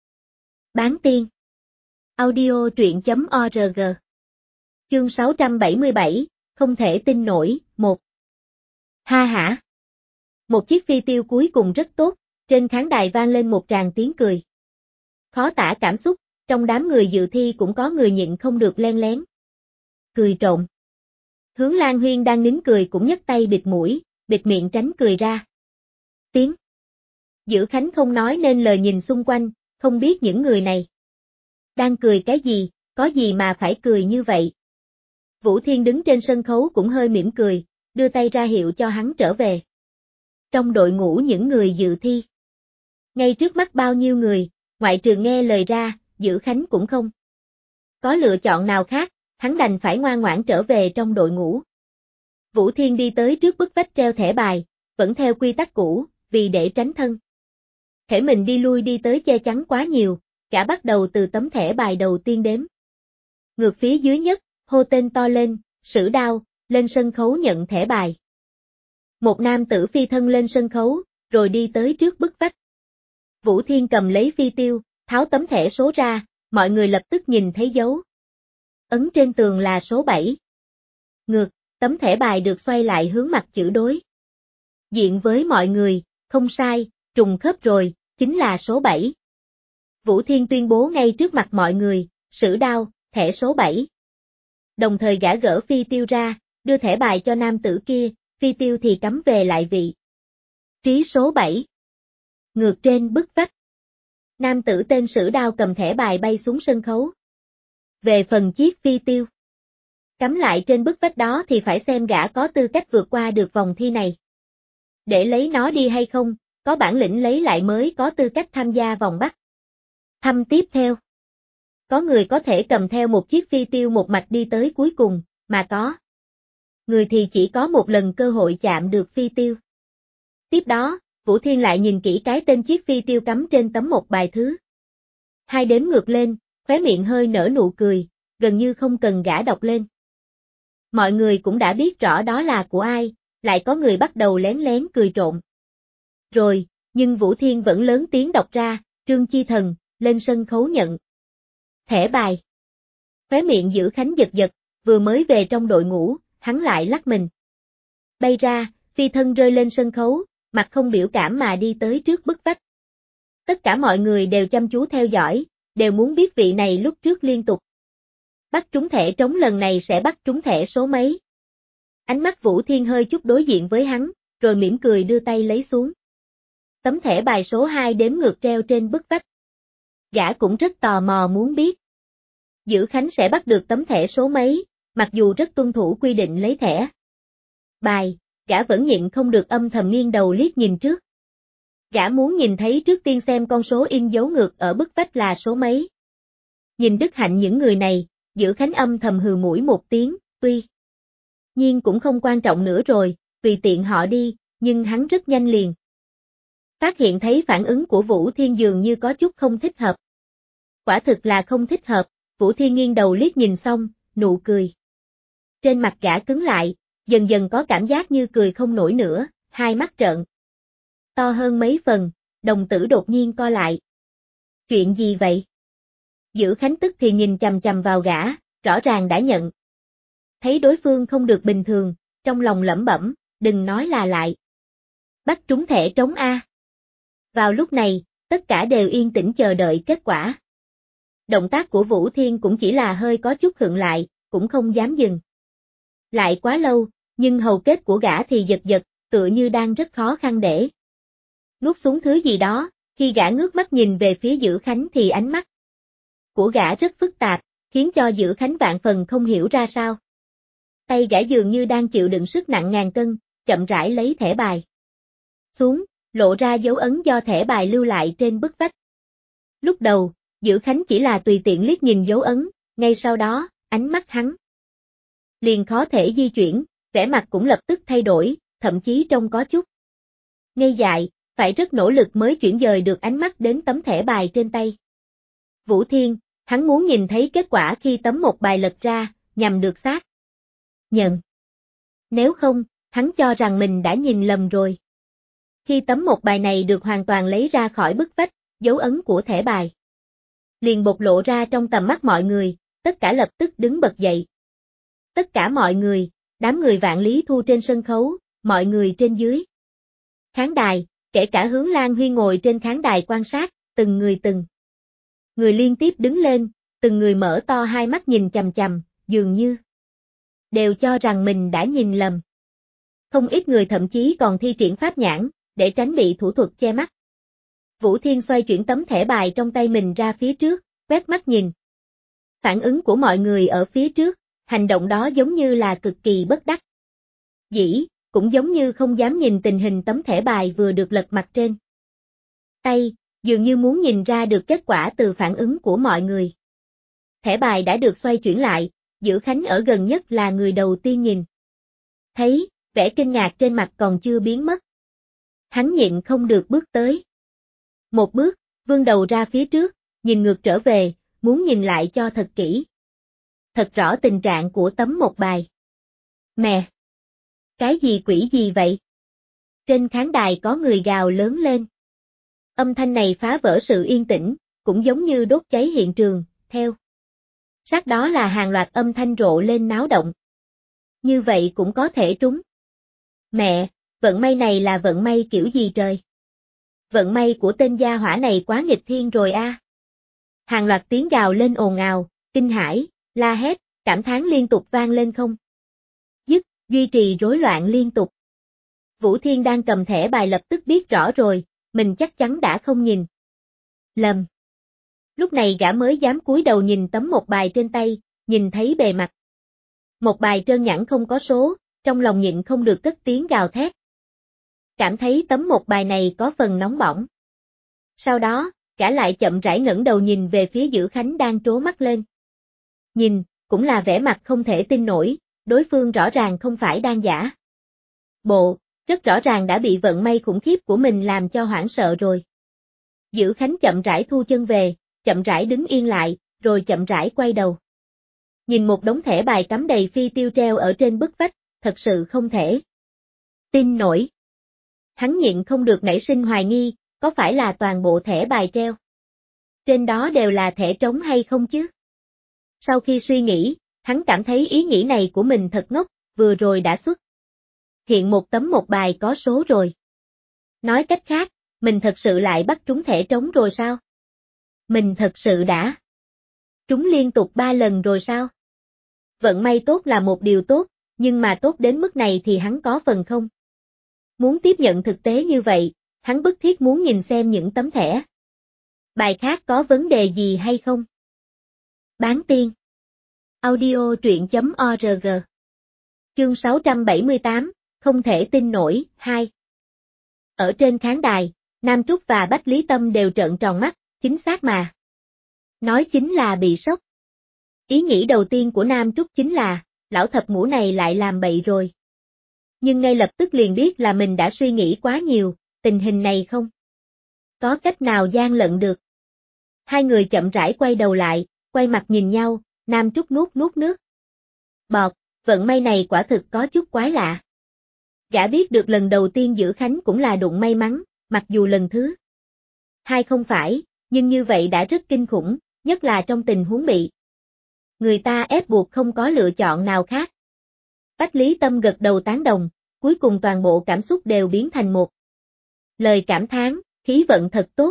Speaker 1: Bán tiên. Audio truyện.org. Chương 677, không thể tin nổi, 1. Ha hả. Một chiếc phi tiêu cuối cùng rất tốt, trên khán đài vang lên một tràng tiếng cười. Khó tả cảm xúc, trong đám người dự thi cũng có người nhịn không được len lén. Cười trộm. Hướng Lan Huyên đang nín cười cũng nhấc tay bịt mũi, bịt miệng tránh cười ra. Tiếng. Dữ Khánh không nói nên lời nhìn xung quanh, không biết những người này đang cười cái gì, có gì mà phải cười như vậy. Vũ Thiên đứng trên sân khấu cũng hơi mỉm cười, đưa tay ra hiệu cho hắn trở về. Trong đội ngũ những người dự thi, ngay trước mắt bao nhiêu người, ngoại trừ nghe lời ra, Dữ Khánh cũng không có lựa chọn nào khác, hắn đành phải ngoan ngoãn trở về trong đội ngũ. Vũ Thiên đi tới trước bức vách treo thẻ bài, vẫn theo quy tắc cũ, vì để tránh thân thể mình đi lui đi tới che chắn quá nhiều, gã bắt đầu từ tấm thẻ bài đầu tiên đếm. Ngược phía dưới nhất, hô tên to lên, Sử Đao, lên sân khấu nhận thẻ bài. Một nam tử phi thân lên sân khấu, rồi đi tới trước bức vách. Vũ Thiên cầm lấy phi tiêu, tháo tấm thẻ số ra, mọi người lập tức nhìn thấy dấu ấn trên tường là số 7. Ngược, tấm thẻ bài được xoay lại hướng mặt chữ đối diện với mọi người, không sai, trùng khớp rồi, chính là số 7. Vũ Thiên tuyên bố ngay trước mặt mọi người, Sử Đao, thẻ số 7. Đồng thời gã gỡ phi tiêu ra, đưa thẻ bài cho nam tử kia, phi tiêu thì cắm về lại vị trí số 7. Ngược trên bức vách. Nam tử tên Sử Đao cầm thẻ bài bay xuống sân khấu. Về phần chiếc phi tiêu cắm lại trên bức vách đó thì phải xem gã có tư cách vượt qua được vòng thi này. Để lấy nó đi hay không, có bản lĩnh lấy lại mới có tư cách tham gia vòng bắt thăm tiếp theo. Có người có thể cầm theo một chiếc phi tiêu một mạch đi tới cuối cùng, mà có người thì chỉ có một lần cơ hội chạm được phi tiêu. Tiếp đó, Vũ Thiên lại nhìn kỹ cái tên chiếc phi tiêu cắm trên tấm một bài thứ hai đếm ngược lên, khóe miệng hơi nở nụ cười, gần như không cần gã đọc lên. Mọi người cũng đã biết rõ đó là của ai, lại có người bắt đầu lén lén cười trộm. Rồi, nhưng Vũ Thiên vẫn lớn tiếng đọc ra, Trương Chi Thần, lên sân khấu nhận thẻ bài. Khóe miệng Dữ Khánh giật giật, vừa mới về trong đội ngũ, hắn lại lắc mình bay ra, phi thân rơi lên sân khấu, mặt không biểu cảm mà đi tới trước bức vách. Tất cả mọi người đều chăm chú theo dõi, đều muốn biết vị này lúc trước liên tục bắt trúng thẻ trống lần này sẽ bắt trúng thẻ số mấy. Ánh mắt Vũ Thiên hơi chút đối diện với hắn, rồi mỉm cười đưa tay lấy xuống tấm thẻ bài số 2 đếm ngược treo trên bức vách. Gã cũng rất tò mò muốn biết Dữ Khánh sẽ bắt được tấm thẻ số mấy, mặc dù rất tuân thủ quy định lấy thẻ bài, gã vẫn nhịn không được âm thầm nghiêng đầu liếc nhìn trước. Gã muốn nhìn thấy trước tiên xem con số in dấu ngược ở bức vách là số mấy. Nhìn đức hạnh những người này, Dữ Khánh âm thầm hừ mũi một tiếng, tuy nhiên cũng không quan trọng nữa rồi, tùy tiện họ đi, nhưng hắn rất nhanh liền phát hiện thấy phản ứng của Vũ Thiên dường như có chút không thích hợp. Quả thực là không thích hợp, Vũ Thiên nghiêng đầu liếc nhìn xong, nụ cười trên mặt gã cứng lại, dần dần có cảm giác như cười không nổi nữa, hai mắt trợn to hơn mấy phần, đồng tử đột nhiên co lại. Chuyện gì vậy? Dữ Khánh tức thì nhìn chằm chằm vào gã, rõ ràng đã nhận thấy đối phương không được bình thường, trong lòng lẩm bẩm, đừng nói là lại bắt trúng thẻ trống A. Vào lúc này, tất cả đều yên tĩnh chờ đợi kết quả. Động tác của Vũ Thiên cũng chỉ là hơi có chút khựng lại, cũng không dám dừng lại quá lâu, nhưng hầu kết của gã thì giật giật, tựa như đang rất khó khăn để nuốt xuống thứ gì đó, khi gã ngước mắt nhìn về phía Dữ Khánh thì ánh mắt của gã rất phức tạp, khiến cho Dữ Khánh vạn phần không hiểu ra sao. Tay gã dường như đang chịu đựng sức nặng ngàn cân, chậm rãi lấy thẻ bài xuống, lộ ra dấu ấn do thẻ bài lưu lại trên bức vách. Lúc đầu, Dữ Khánh chỉ là tùy tiện liếc nhìn dấu ấn, ngay sau đó, ánh mắt hắn liền khó thể di chuyển, vẻ mặt cũng lập tức thay đổi, thậm chí trông có chút ngây dại, phải rất nỗ lực mới chuyển dời được ánh mắt đến tấm thẻ bài trên tay. Vũ Thiên, Hắn muốn nhìn thấy kết quả khi tấm một bài lật ra, nhằm được xác nhận. Nếu không, hắn cho rằng mình đã nhìn lầm rồi. Khi tấm một bài này được hoàn toàn lấy ra khỏi bức vách, dấu ấn của thẻ bài liền bộc lộ ra trong tầm mắt mọi người, tất cả lập tức đứng bật dậy. Tất cả mọi người, đám người Vạn Lý Thu trên sân khấu, mọi người trên dưới khán đài, kể cả Hướng Lan Huy ngồi trên khán đài quan sát, từng người liên tiếp đứng lên, từng người mở to hai mắt nhìn chằm chằm, dường như đều cho rằng mình đã nhìn lầm. Không ít người thậm chí còn thi triển pháp nhãn, để tránh bị thủ thuật che mắt. Vũ Thiên xoay chuyển tấm thẻ bài trong tay mình ra phía trước, quét mắt nhìn. Phản ứng của mọi người ở phía trước, hành động đó giống như là cực kỳ bất đắc dĩ, cũng giống như không dám nhìn tình hình tấm thẻ bài vừa được lật mặt trên tay, dường như muốn nhìn ra được kết quả từ phản ứng của mọi người. Thẻ bài đã được xoay chuyển lại, Dữ Khánh ở gần nhất là người đầu tiên nhìn thấy, vẻ kinh ngạc trên mặt còn chưa biến mất. Hắn nhịn không được bước tới. Một bước, vươn đầu ra phía trước, nhìn ngược trở về, muốn nhìn lại cho thật kỹ. Thật rõ tình trạng của tấm một bài. Mẹ! Cái gì quỷ gì vậy? Trên khán đài có người gào lớn lên. Âm thanh này phá vỡ sự yên tĩnh, cũng giống như đốt cháy hiện trường, theo sát đó là hàng loạt âm thanh rộ lên náo động. Như vậy cũng có thể trúng. Mẹ, vận may này là vận may kiểu gì trời? Vận may của tên gia hỏa này quá nghịch thiên rồi a. Hàng loạt tiếng gào lên ồn ào, kinh hãi, la hét, cảm thán liên tục vang lên không dứt, duy trì rối loạn liên tục. Vũ Thiên đang cầm thẻ bài lập tức biết rõ rồi, mình chắc chắn đã không nhìn lầm. Lúc này gã mới dám cúi đầu nhìn tấm một bài trên tay, nhìn thấy bề mặt. Một bài trơn nhẵn không có số, trong lòng nhịn không được cất tiếng gào thét. Cảm thấy tấm một bài này có phần nóng bỏng. Sau đó, gã lại chậm rãi ngẩng đầu nhìn về phía Dữ Khánh đang trố mắt lên. Nhìn, cũng là vẻ mặt không thể tin nổi, đối phương rõ ràng không phải đang giả bộ, rất rõ ràng đã bị vận may khủng khiếp của mình làm cho hoảng sợ rồi. Dữ Khánh chậm rãi thu chân về, chậm rãi đứng yên lại, rồi chậm rãi quay đầu. Nhìn một đống thẻ bài cắm đầy phi tiêu treo ở trên bức vách, thật sự không thể tin nổi. Hắn nhịn không được nảy sinh hoài nghi, có phải là toàn bộ thẻ bài treo trên đó đều là thẻ trống hay không chứ? Sau khi suy nghĩ, hắn cảm thấy ý nghĩ này của mình thật ngốc, vừa rồi đã xuất hiện một tấm một bài có số rồi. Nói cách khác, mình thật sự lại bắt trúng thẻ trống rồi sao? Mình thật sự đã trúng liên tục 3 lần rồi sao? Vận may tốt là một điều tốt, nhưng mà tốt đến mức này thì hắn có phần không muốn tiếp nhận thực tế như vậy, hắn bức thiết muốn nhìn xem những tấm thẻ bài khác có vấn đề gì hay không. Bán tiên. Audio truyện.org. Chương 678, không thể tin nổi, 2. Ở trên khán đài, Nam Trúc và Bách Lý Tâm đều trợn tròn mắt, chính xác mà. Nói chính là bị sốc. Ý nghĩ đầu tiên của Nam Trúc chính là, lão thập ngũ này lại làm bậy rồi. Nhưng ngay lập tức liền biết là mình đã suy nghĩ quá nhiều, tình hình này không có cách nào gian lận được. Hai người chậm rãi quay đầu lại, quay mặt nhìn nhau, Nam Trúc nuốt nước bọt, vận may này quả thực có chút quái lạ. Gã biết được lần đầu tiên Dữ Khánh cũng là đụng may mắn, mặc dù lần thứ hai không phải, nhưng như vậy đã rất kinh khủng, nhất là trong tình huống bị người ta ép buộc không có lựa chọn nào khác. Bách Lý Tâm gật đầu tán đồng, cuối cùng toàn bộ cảm xúc đều biến thành một lời cảm thán, khí vận thật tốt.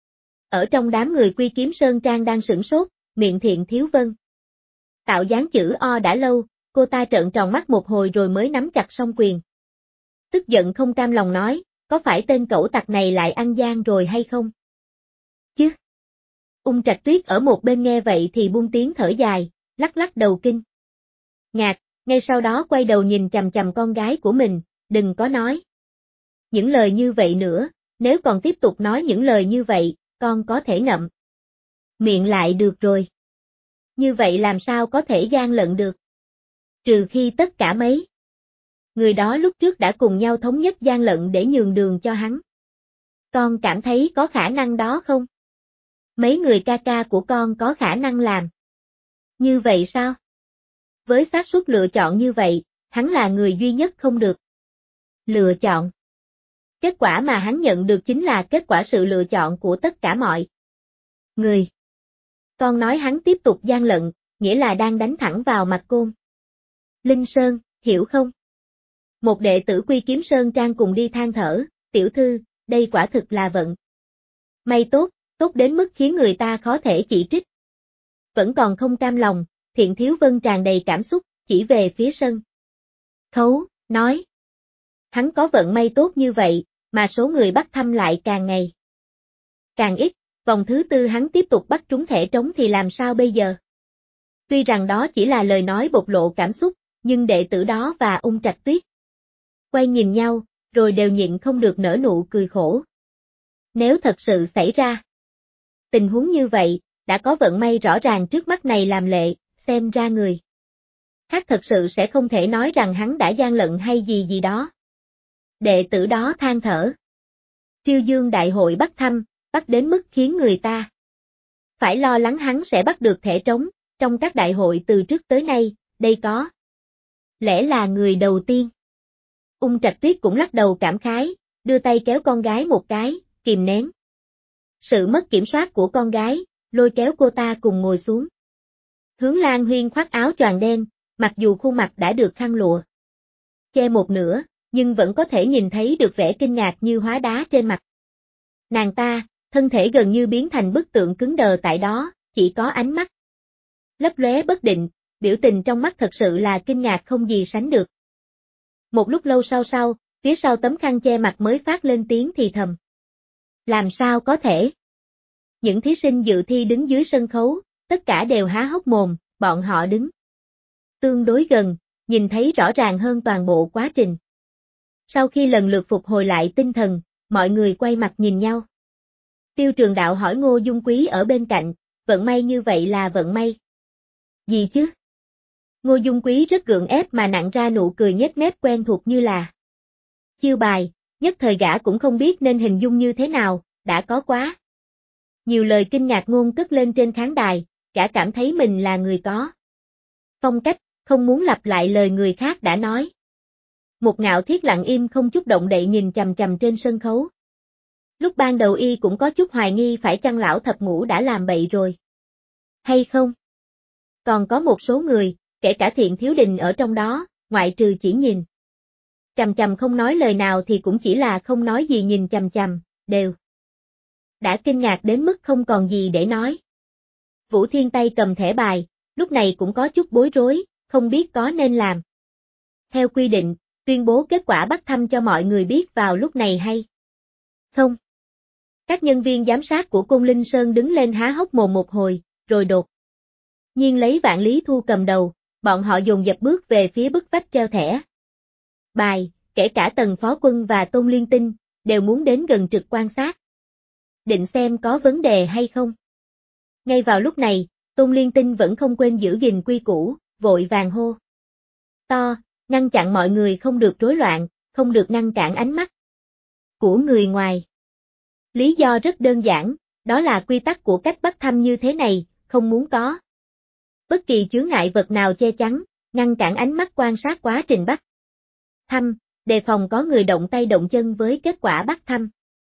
Speaker 1: Ở trong đám người Quy Kiếm Sơn Trang đang sửng sốt, miệng Thiện Thiếu Vân tạo dáng chữ O đã lâu, cô ta trợn tròn mắt một hồi rồi mới nắm chặt song quyền. Tức giận không cam lòng nói, có phải tên cẩu tặc này lại ăn gian rồi hay không? Chứ? Ung Trạch Tuyết ở một bên nghe vậy thì buông tiếng thở dài, lắc lắc đầu kinh ngạc, ngay sau đó quay đầu nhìn chằm chằm con gái của mình, đừng có nói những lời như vậy nữa, nếu còn tiếp tục nói những lời như vậy, con có thể ngậm miệng lại được rồi. Như vậy làm sao có thể gian lận được? Trừ khi tất cả mấy người đó lúc trước đã cùng nhau thống nhất gian lận để nhường đường cho hắn. Con cảm thấy có khả năng đó không? Mấy người ca ca của con có khả năng làm. Như vậy sao? Với xác suất lựa chọn như vậy, hắn là người duy nhất không được lựa chọn. Kết quả mà hắn nhận được chính là kết quả sự lựa chọn của tất cả mọi người. Con nói hắn tiếp tục gian lận, nghĩa là đang đánh thẳng vào mặt Côn Linh Sơn, hiểu không? Một đệ tử Quy Kiếm Sơn Trang cùng đi than thở, tiểu thư, đây quả thực là vận may tốt, tốt đến mức khiến người ta khó thể chỉ trích. Vẫn còn không cam lòng, Thiện Thiếu Vân tràn đầy cảm xúc, chỉ về phía sân khấu, nói. Hắn có vận may tốt như vậy, mà số người bắt thăm lại càng ngày càng ít, vòng thứ tư hắn tiếp tục bắt trúng thẻ trống thì làm sao bây giờ? Tuy rằng đó chỉ là lời nói bộc lộ cảm xúc, nhưng đệ tử đó và Ung Trạch Tuyết quay nhìn nhau, rồi đều nhịn không được nở nụ cười khổ. Nếu thật sự xảy ra tình huống như vậy, đã có vận may rõ ràng trước mắt này làm lệ, xem ra người khác thật sự sẽ không thể nói rằng hắn đã gian lận hay gì gì đó. Đệ tử đó than thở. Triêu Dương đại hội bắt thăm, bắt đến mức khiến người ta phải lo lắng hắn sẽ bắt được thẻ trống, trong các đại hội từ trước tới nay, đây có lẽ là người đầu tiên. Ung Trạch Tuyết cũng lắc đầu cảm khái, đưa tay kéo con gái một cái, kìm nén sự mất kiểm soát của con gái, lôi kéo cô ta cùng ngồi xuống. Hướng Lan Huyên khoác áo choàng đen, mặc dù khuôn mặt đã được khăn lụa che một nửa, nhưng vẫn có thể nhìn thấy được vẻ kinh ngạc như hóa đá trên mặt nàng ta, thân thể gần như biến thành bức tượng cứng đờ tại đó, chỉ có ánh mắt lấp lóe bất định, biểu tình trong mắt thật sự là kinh ngạc không gì sánh được. Một lúc lâu sau, phía sau tấm khăn che mặt mới phát lên tiếng thì thầm. Làm sao có thể? Những thí sinh dự thi đứng dưới sân khấu, tất cả đều há hốc mồm, bọn họ đứng tương đối gần, nhìn thấy rõ ràng hơn toàn bộ quá trình. Sau khi lần lượt phục hồi lại tinh thần, mọi người quay mặt nhìn nhau. Tiêu Trường Đạo hỏi Ngô Dung Quý ở bên cạnh, vận may như vậy là vận may gì chứ? Ngô Dung Quý rất gượng ép mà nặn ra nụ cười nhếch mép quen thuộc như là chiêu bài, nhất thời gã cũng không biết nên hình dung như thế nào, đã có quá nhiều lời kinh ngạc ngôn cất lên trên khán đài, gã cảm thấy mình là người có phong cách, không muốn lặp lại lời người khác đã nói. Một Ngạo Thiết lặng im không chút động đậy nhìn chằm chằm trên sân khấu. Lúc ban đầu y cũng có chút hoài nghi phải chăng lão thập ngũ đã làm bậy rồi hay không? Còn có một số người, kể cả Thiện Thiếu Đình ở trong đó, ngoại trừ chỉ nhìn chằm chằm không nói lời nào thì cũng chỉ là không nói gì nhìn chằm chằm, đều đã kinh ngạc đến mức không còn gì để nói. Vũ Thiên tay cầm thẻ bài, lúc này cũng có chút bối rối, không biết có nên làm theo quy định, tuyên bố kết quả bắt thăm cho mọi người biết vào lúc này hay không. Các nhân viên giám sát của Côn Linh Sơn đứng lên há hốc mồm một hồi, rồi đột nhiên lấy Vạn Lý Thu cầm đầu, bọn họ dồn dập bước về phía bức vách treo thẻ bài, kể cả Tần Phó Quân và Tôn Liên Tinh, đều muốn đến gần trực quan sát. Định xem có vấn đề hay không. Ngay vào lúc này, Tôn Liên Tinh vẫn không quên giữ gìn quy củ, vội vàng hô to, ngăn chặn mọi người không được rối loạn, không được ngăn cản ánh mắt của người ngoài. Lý do rất đơn giản, đó là quy tắc của cách bắt thăm như thế này, không muốn có bất kỳ chướng ngại vật nào che chắn, ngăn cản ánh mắt quan sát quá trình bắt thăm, đề phòng có người động tay động chân với kết quả bắt thăm.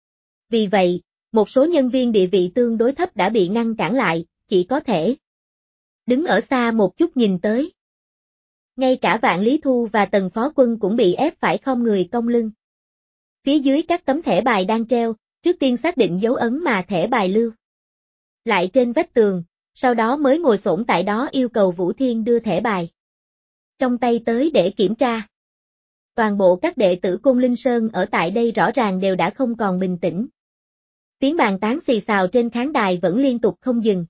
Speaker 1: Vì vậy, một số nhân viên địa vị tương đối thấp đã bị ngăn cản lại, chỉ có thể đứng ở xa một chút nhìn tới. Ngay cả Vạn Lý Thu và Tần Phó Quân cũng bị ép phải khom người cong lưng. Phía dưới các tấm thẻ bài đang treo, trước tiên xác định dấu ấn mà thẻ bài lưu lại trên vách tường, sau đó mới ngồi xổm tại đó yêu cầu Vũ Thiên đưa thẻ bài trong tay tới để kiểm tra. Toàn bộ các đệ tử Côn Linh Sơn ở tại đây rõ ràng đều đã không còn bình tĩnh. Tiếng bàn tán xì xào trên khán đài vẫn liên tục không dừng.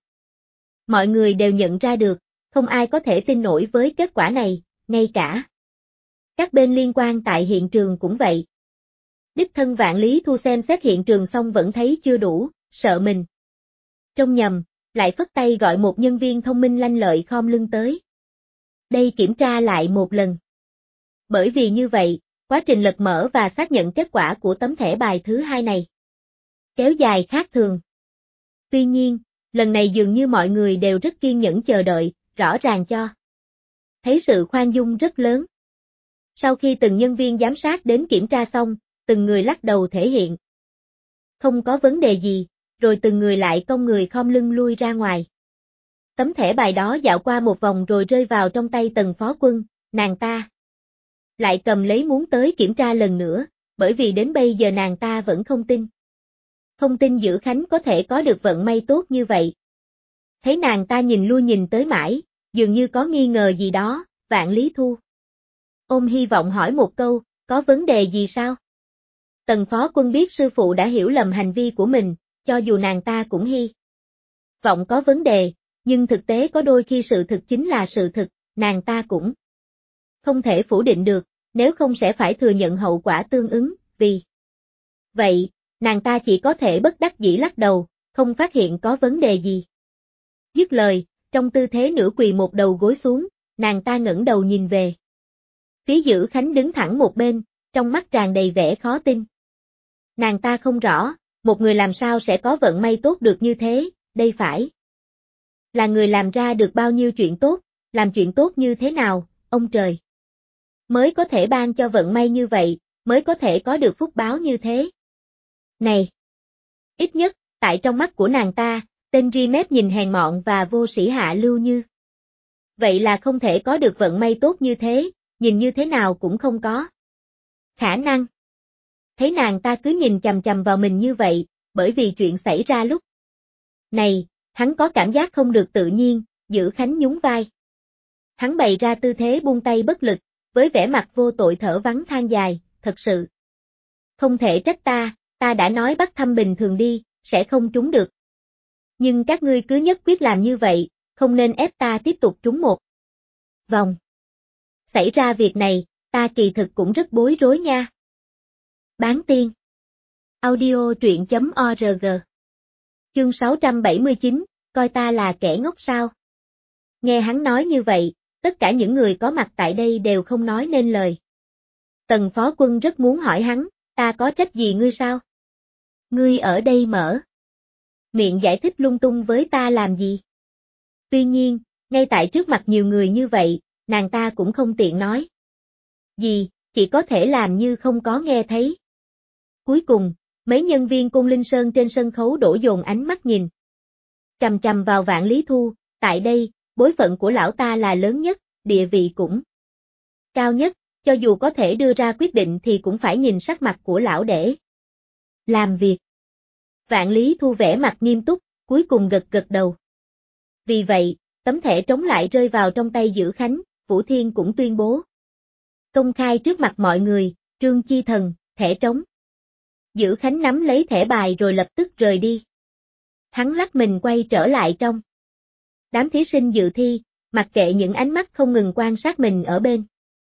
Speaker 1: Mọi người đều nhận ra được, không ai có thể tin nổi với kết quả này, ngay cả các bên liên quan tại hiện trường cũng vậy. Đích thân Vạn Lý Thu xem xét hiện trường xong vẫn thấy chưa đủ, sợ mình trông nhầm, lại phất tay gọi một nhân viên thông minh lanh lợi khom lưng tới. Đây kiểm tra lại một lần. Bởi vì như vậy, quá trình lật mở và xác nhận kết quả của tấm thẻ bài thứ hai này kéo dài khác thường. Tuy nhiên, lần này dường như mọi người đều rất kiên nhẫn chờ đợi, rõ ràng cho thấy sự khoan dung rất lớn. Sau khi từng nhân viên giám sát đến kiểm tra xong, từng người lắc đầu thể hiện không có vấn đề gì, rồi từng người lại cong người khom lưng lui ra ngoài. Tấm thẻ bài đó dạo qua một vòng rồi rơi vào trong tay Tần Phó Quân, nàng ta lại cầm lấy muốn tới kiểm tra lần nữa, bởi vì đến bây giờ nàng ta vẫn không tin. Không tin Dữ Khánh có thể có được vận may tốt như vậy. Thấy nàng ta nhìn lui nhìn tới mãi, dường như có nghi ngờ gì đó, Vạn Lý Thu ôm hy vọng hỏi một câu, có vấn đề gì sao? Tần Phó Quân biết sư phụ đã hiểu lầm hành vi của mình, cho dù nàng ta cũng hy vọng có vấn đề, nhưng thực tế có đôi khi sự thực chính là sự thực, nàng ta cũng không thể phủ định được, nếu không sẽ phải thừa nhận hậu quả tương ứng, vì vậy, nàng ta chỉ có thể bất đắc dĩ lắc đầu, không phát hiện có vấn đề gì. Dứt lời, trong tư thế nửa quỳ một đầu gối xuống, nàng ta ngẩng đầu nhìn về phía Dữ Khánh đứng thẳng một bên, trong mắt tràn đầy vẻ khó tin. Nàng ta không rõ, một người làm sao sẽ có vận may tốt được như thế, đây phải là người làm ra được bao nhiêu chuyện tốt, làm chuyện tốt như thế nào, ông trời mới có thể ban cho vận may như vậy, mới có thể có được phúc báo như thế. Này! Ít nhất, tại trong mắt của nàng ta, tên Rimet nhìn hèn mọn và vô sĩ hạ lưu như vậy là không thể có được vận may tốt như thế, nhìn như thế nào cũng không có khả năng. Thấy nàng ta cứ nhìn chằm chằm vào mình như vậy, bởi vì chuyện xảy ra lúc này, hắn có cảm giác không được tự nhiên, Dữ Khánh nhún vai. Hắn bày ra tư thế buông tay bất lực, với vẻ mặt vô tội thở vắng than dài, thật sự không thể trách ta đã nói bắt thăm bình thường đi, sẽ không trúng được. Nhưng các ngươi cứ nhất quyết làm như vậy, không nên ép ta tiếp tục trúng một vòng. Xảy ra việc này, ta kỳ thực cũng rất bối rối nha. Bán tiên. Audio truyện.org. Chương 679, coi ta là kẻ ngốc sao? Nghe hắn nói như vậy, tất cả những người có mặt tại đây đều không nói nên lời. Tần Phó Quân rất muốn hỏi hắn, ta có trách gì ngươi sao? Ngươi ở đây mở miệng giải thích lung tung với ta làm gì? Tuy nhiên, ngay tại trước mặt nhiều người như vậy, nàng ta cũng không tiện nói gì, chỉ có thể làm như không có nghe thấy. Cuối cùng, mấy nhân viên Côn Linh Sơn trên sân khấu đổ dồn ánh mắt nhìn chằm chằm vào Vạn Lý Thu, tại đây, bối phận của lão ta là lớn nhất, địa vị cũng cao nhất, cho dù có thể đưa ra quyết định thì cũng phải nhìn sắc mặt của lão để làm việc. Vạn Lý Thu vẻ mặt nghiêm túc, cuối cùng gật gật đầu. Vì vậy, tấm thẻ trống lại rơi vào trong tay Dữ Khánh, Vũ Thiên cũng tuyên bố công khai trước mặt mọi người, Trương Chi Thần, thẻ trống. Dữ Khánh nắm lấy thẻ bài rồi lập tức rời đi. Hắn lắc mình quay trở lại trong đám thí sinh dự thi, mặc kệ những ánh mắt không ngừng quan sát mình ở bên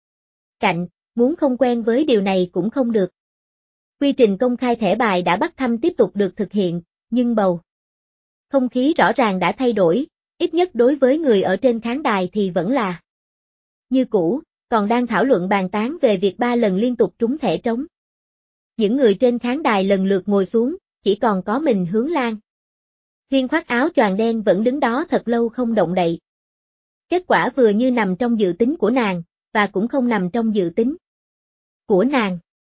Speaker 1: cạnh, muốn không quen với điều này cũng không được. Quy trình công khai thẻ bài đã bắt thăm tiếp tục được thực hiện, nhưng bầu không khí rõ ràng đã thay đổi, ít nhất đối với người ở trên khán đài thì vẫn là như cũ, còn đang thảo luận bàn tán về việc 3 lần liên tục trúng thẻ trống. Những người trên khán đài lần lượt ngồi xuống, chỉ còn có mình Hướng Lan. Huyên khoác áo choàng đen vẫn đứng đó thật lâu không động đậy. Kết quả vừa như nằm trong dự tính của nàng, và cũng không nằm trong dự tính của nàng.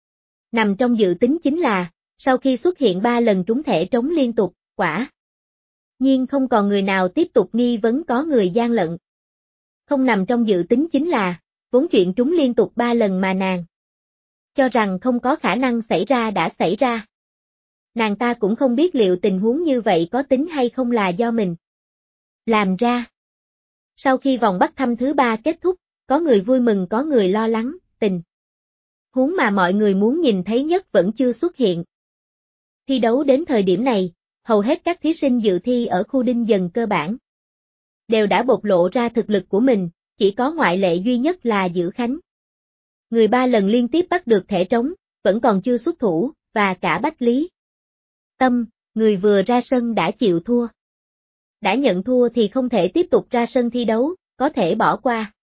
Speaker 1: Nằm trong dự tính chính là, sau khi xuất hiện 3 lần trúng thẻ trống liên tục, quả nhiên không còn người nào tiếp tục nghi vấn có người gian lận. Không nằm trong dự tính chính là, vốn chuyện trúng liên tục 3 lần mà nàng cho rằng không có khả năng xảy ra đã xảy ra. Nàng ta cũng không biết liệu tình huống như vậy có tính hay không là do mình làm ra. Sau khi vòng bắt thăm thứ 3 kết thúc, có người vui mừng có người lo lắng, tình huống mà mọi người muốn nhìn thấy nhất vẫn chưa xuất hiện. Thi đấu đến thời điểm này, hầu hết các thí sinh dự thi ở khu Đinh Dần cơ bản đều đã bộc lộ ra thực lực của mình, chỉ có ngoại lệ duy nhất là Dữ Khánh. Người 3 lần liên tiếp bắt được thẻ trống, vẫn còn chưa xuất thủ, và cả Bách Lý Tâm, người vừa ra sân đã chịu thua. Đã nhận thua thì không thể tiếp tục ra sân thi đấu, có thể bỏ qua.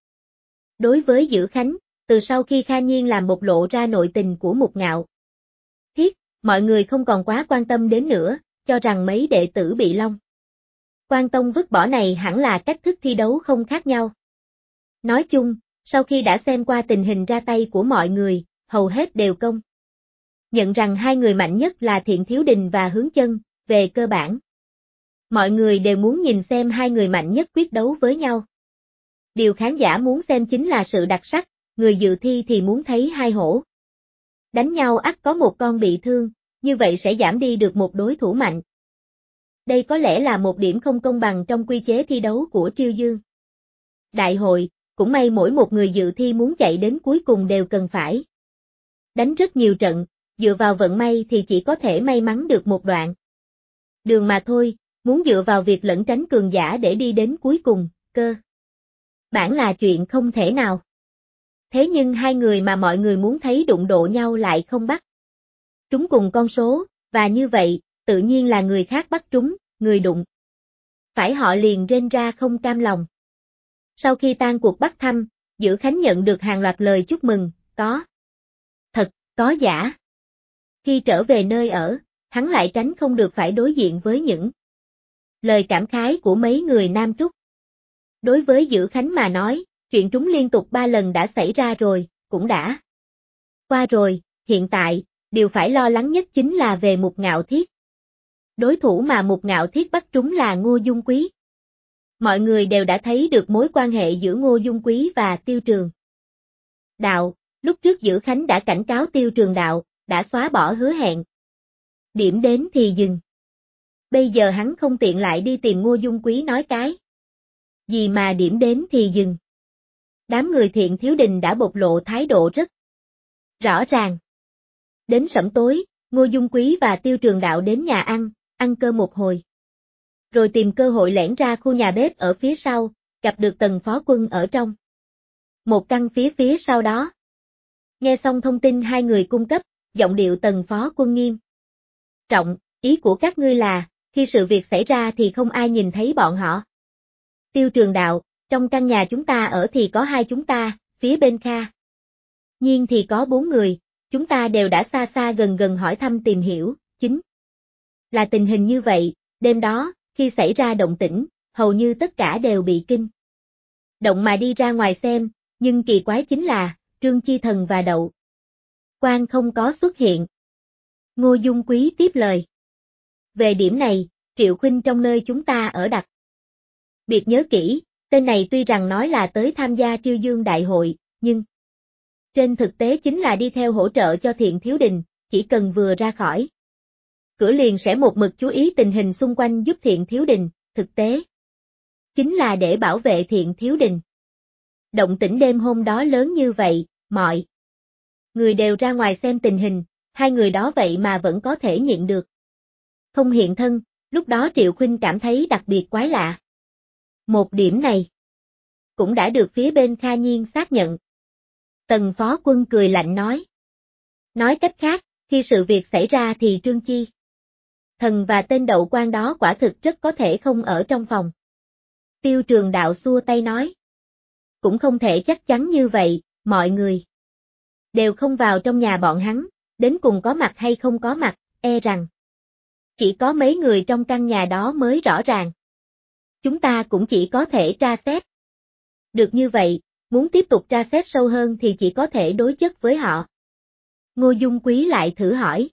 Speaker 1: Đối với Dữ Khánh, từ sau khi Kha Nhiên làm bộc lộ ra nội tình của Mục Ngạo Thiết, mọi người không còn quá quan tâm đến nữa, cho rằng mấy đệ tử bị long Quan Tông vứt bỏ này hẳn là cách thức thi đấu không khác nhau. Nói chung, sau khi đã xem qua tình hình ra tay của mọi người, hầu hết đều công nhận rằng hai người mạnh nhất là Thiện Thiếu Đình và Hướng Chân, về cơ bản. Mọi người đều muốn nhìn xem hai người mạnh nhất quyết đấu với nhau. Điều khán giả muốn xem chính là sự đặc sắc, người dự thi thì muốn thấy hai hổ đánh nhau ắt có một con bị thương, như vậy sẽ giảm đi được một đối thủ mạnh. Đây có lẽ là một điểm không công bằng trong quy chế thi đấu của Triêu Dương Đại hội, cũng may mỗi một người dự thi muốn chạy đến cuối cùng đều cần phải đánh rất nhiều trận, dựa vào vận may thì chỉ có thể may mắn được một đoạn đường mà thôi, muốn dựa vào việc lẩn tránh cường giả để đi đến cuối cùng, cơ bản là chuyện không thể nào. Thế nhưng hai người mà mọi người muốn thấy đụng độ nhau lại không bắt trúng cùng con số, và như vậy, tự nhiên là người khác bắt trúng, người đụng phải họ liền rên ra không cam lòng. Sau khi tan cuộc bắt thăm, Dữ Khánh nhận được hàng loạt lời chúc mừng, có thật, có giả. Khi trở về nơi ở, hắn lại tránh không được phải đối diện với những lời cảm khái của mấy người Nam Trúc. Đối với Dữ Khánh mà nói, chuyện trúng liên tục 3 lần đã xảy ra rồi, cũng đã qua rồi, hiện tại, điều phải lo lắng nhất chính là về Mục Ngạo Thiết. Đối thủ mà Mục Ngạo Thiết bắt trúng là Ngô Dung Quý. Mọi người đều đã thấy được mối quan hệ giữa Ngô Dung Quý và Tiêu Trường Đạo, lúc trước Dữ Khánh đã cảnh cáo Tiêu Trường Đạo, đã xóa bỏ hứa hẹn. Điểm đến thì dừng. Bây giờ hắn không tiện lại đi tìm Ngô Dung Quý nói cái gì mà điểm đến thì dừng. Đám người Thiện Thiếu Đình đã bộc lộ thái độ rất rõ ràng. Đến sẩm tối, Ngô Dung Quý và Tiêu Trường Đạo đến nhà ăn cơm một hồi. Rồi tìm cơ hội lẻn ra khu nhà bếp ở phía sau, gặp được Tần Phó Quân ở trong một căn phía sau đó. Nghe xong thông tin hai người cung cấp, giọng điệu Tần Phó Quân nghiêm trọng, ý của các ngươi là, khi sự việc xảy ra thì không ai nhìn thấy bọn họ. Tiêu Trường Đạo, trong căn nhà chúng ta ở thì có hai chúng ta, phía bên Kha Nhiên thì có 4 người, chúng ta đều đã xa xa gần gần hỏi thăm tìm hiểu, chính là tình hình như vậy, đêm đó, khi xảy ra động tĩnh, hầu như tất cả đều bị kinh động mà đi ra ngoài xem, nhưng kỳ quái chính là, Trương Chi Thần và Đậu Quan không có xuất hiện. Ngô Dung Quý tiếp lời. Về điểm này, Triệu Khuynh trong nơi chúng ta ở đặc biệt nhớ kỹ, tên này tuy rằng nói là tới tham gia Triêu Dương Đại hội, nhưng trên thực tế chính là đi theo hỗ trợ cho Thiện Thiếu Đình, chỉ cần vừa ra khỏi cửa liền sẽ một mực chú ý tình hình xung quanh giúp Thiện Thiếu Đình, thực tế chính là để bảo vệ Thiện Thiếu Đình. Động tĩnh đêm hôm đó lớn như vậy, mọi người đều ra ngoài xem tình hình, hai người đó vậy mà vẫn có thể nhịn được không hiện thân, lúc đó Triệu Khuynh cảm thấy đặc biệt quái lạ. Một điểm này cũng đã được phía bên Kha Nhiên xác nhận. Tần Phó Quân cười lạnh nói. Nói cách khác, khi sự việc xảy ra thì Trương Chi Thần và tên Đậu Quan đó quả thực rất có thể không ở trong phòng. Tiêu Trường Đạo xua tay nói. Cũng không thể chắc chắn như vậy, mọi người đều không vào trong nhà bọn hắn, đến cùng có mặt hay không có mặt, e rằng chỉ có mấy người trong căn nhà đó mới rõ ràng. Chúng ta cũng chỉ có thể tra xét. Được như vậy, muốn tiếp tục tra xét sâu hơn thì chỉ có thể đối chất với họ. Ngô Dung Quý lại thử hỏi.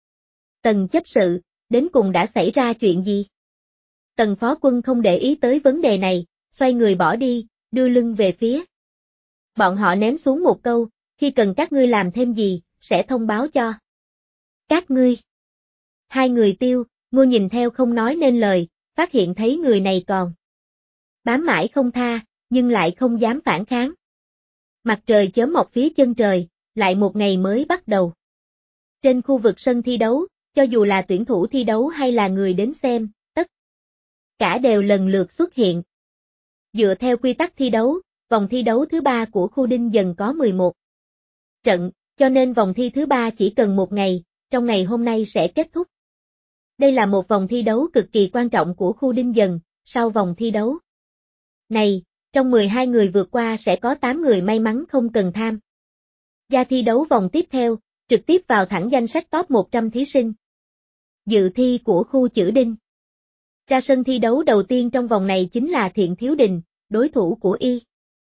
Speaker 1: Tần chấp sự, đến cùng đã xảy ra chuyện gì? Tần Phó Quân không để ý tới vấn đề này, xoay người bỏ đi, đưa lưng về phía. Bọn họ ném xuống một câu, khi cần các ngươi làm thêm gì, sẽ thông báo cho các ngươi. Hai người Tiêu, Ngô nhìn theo không nói nên lời, phát hiện thấy người này còn bám mãi không tha, nhưng lại không dám phản kháng. Mặt trời chớm mọc phía chân trời, lại một ngày mới bắt đầu. Trên khu vực sân thi đấu, cho dù là tuyển thủ thi đấu hay là người đến xem, tất cả đều lần lượt xuất hiện. Dựa theo quy tắc thi đấu, vòng thi đấu thứ 3 của khu Đinh Dần có 11 trận, cho nên vòng thi thứ 3 chỉ cần một ngày, trong ngày hôm nay sẽ kết thúc. Đây là một vòng thi đấu cực kỳ quan trọng của khu Đinh Dần, sau vòng thi đấu này, trong 12 người vượt qua sẽ có 8 người may mắn không cần tham gia thi đấu vòng tiếp theo, trực tiếp vào thẳng danh sách top 100 thí sinh. Dự thi của khu Chữ Đinh. Ra sân thi đấu đầu tiên trong vòng này chính là Thiện Thiếu Đình, đối thủ của y.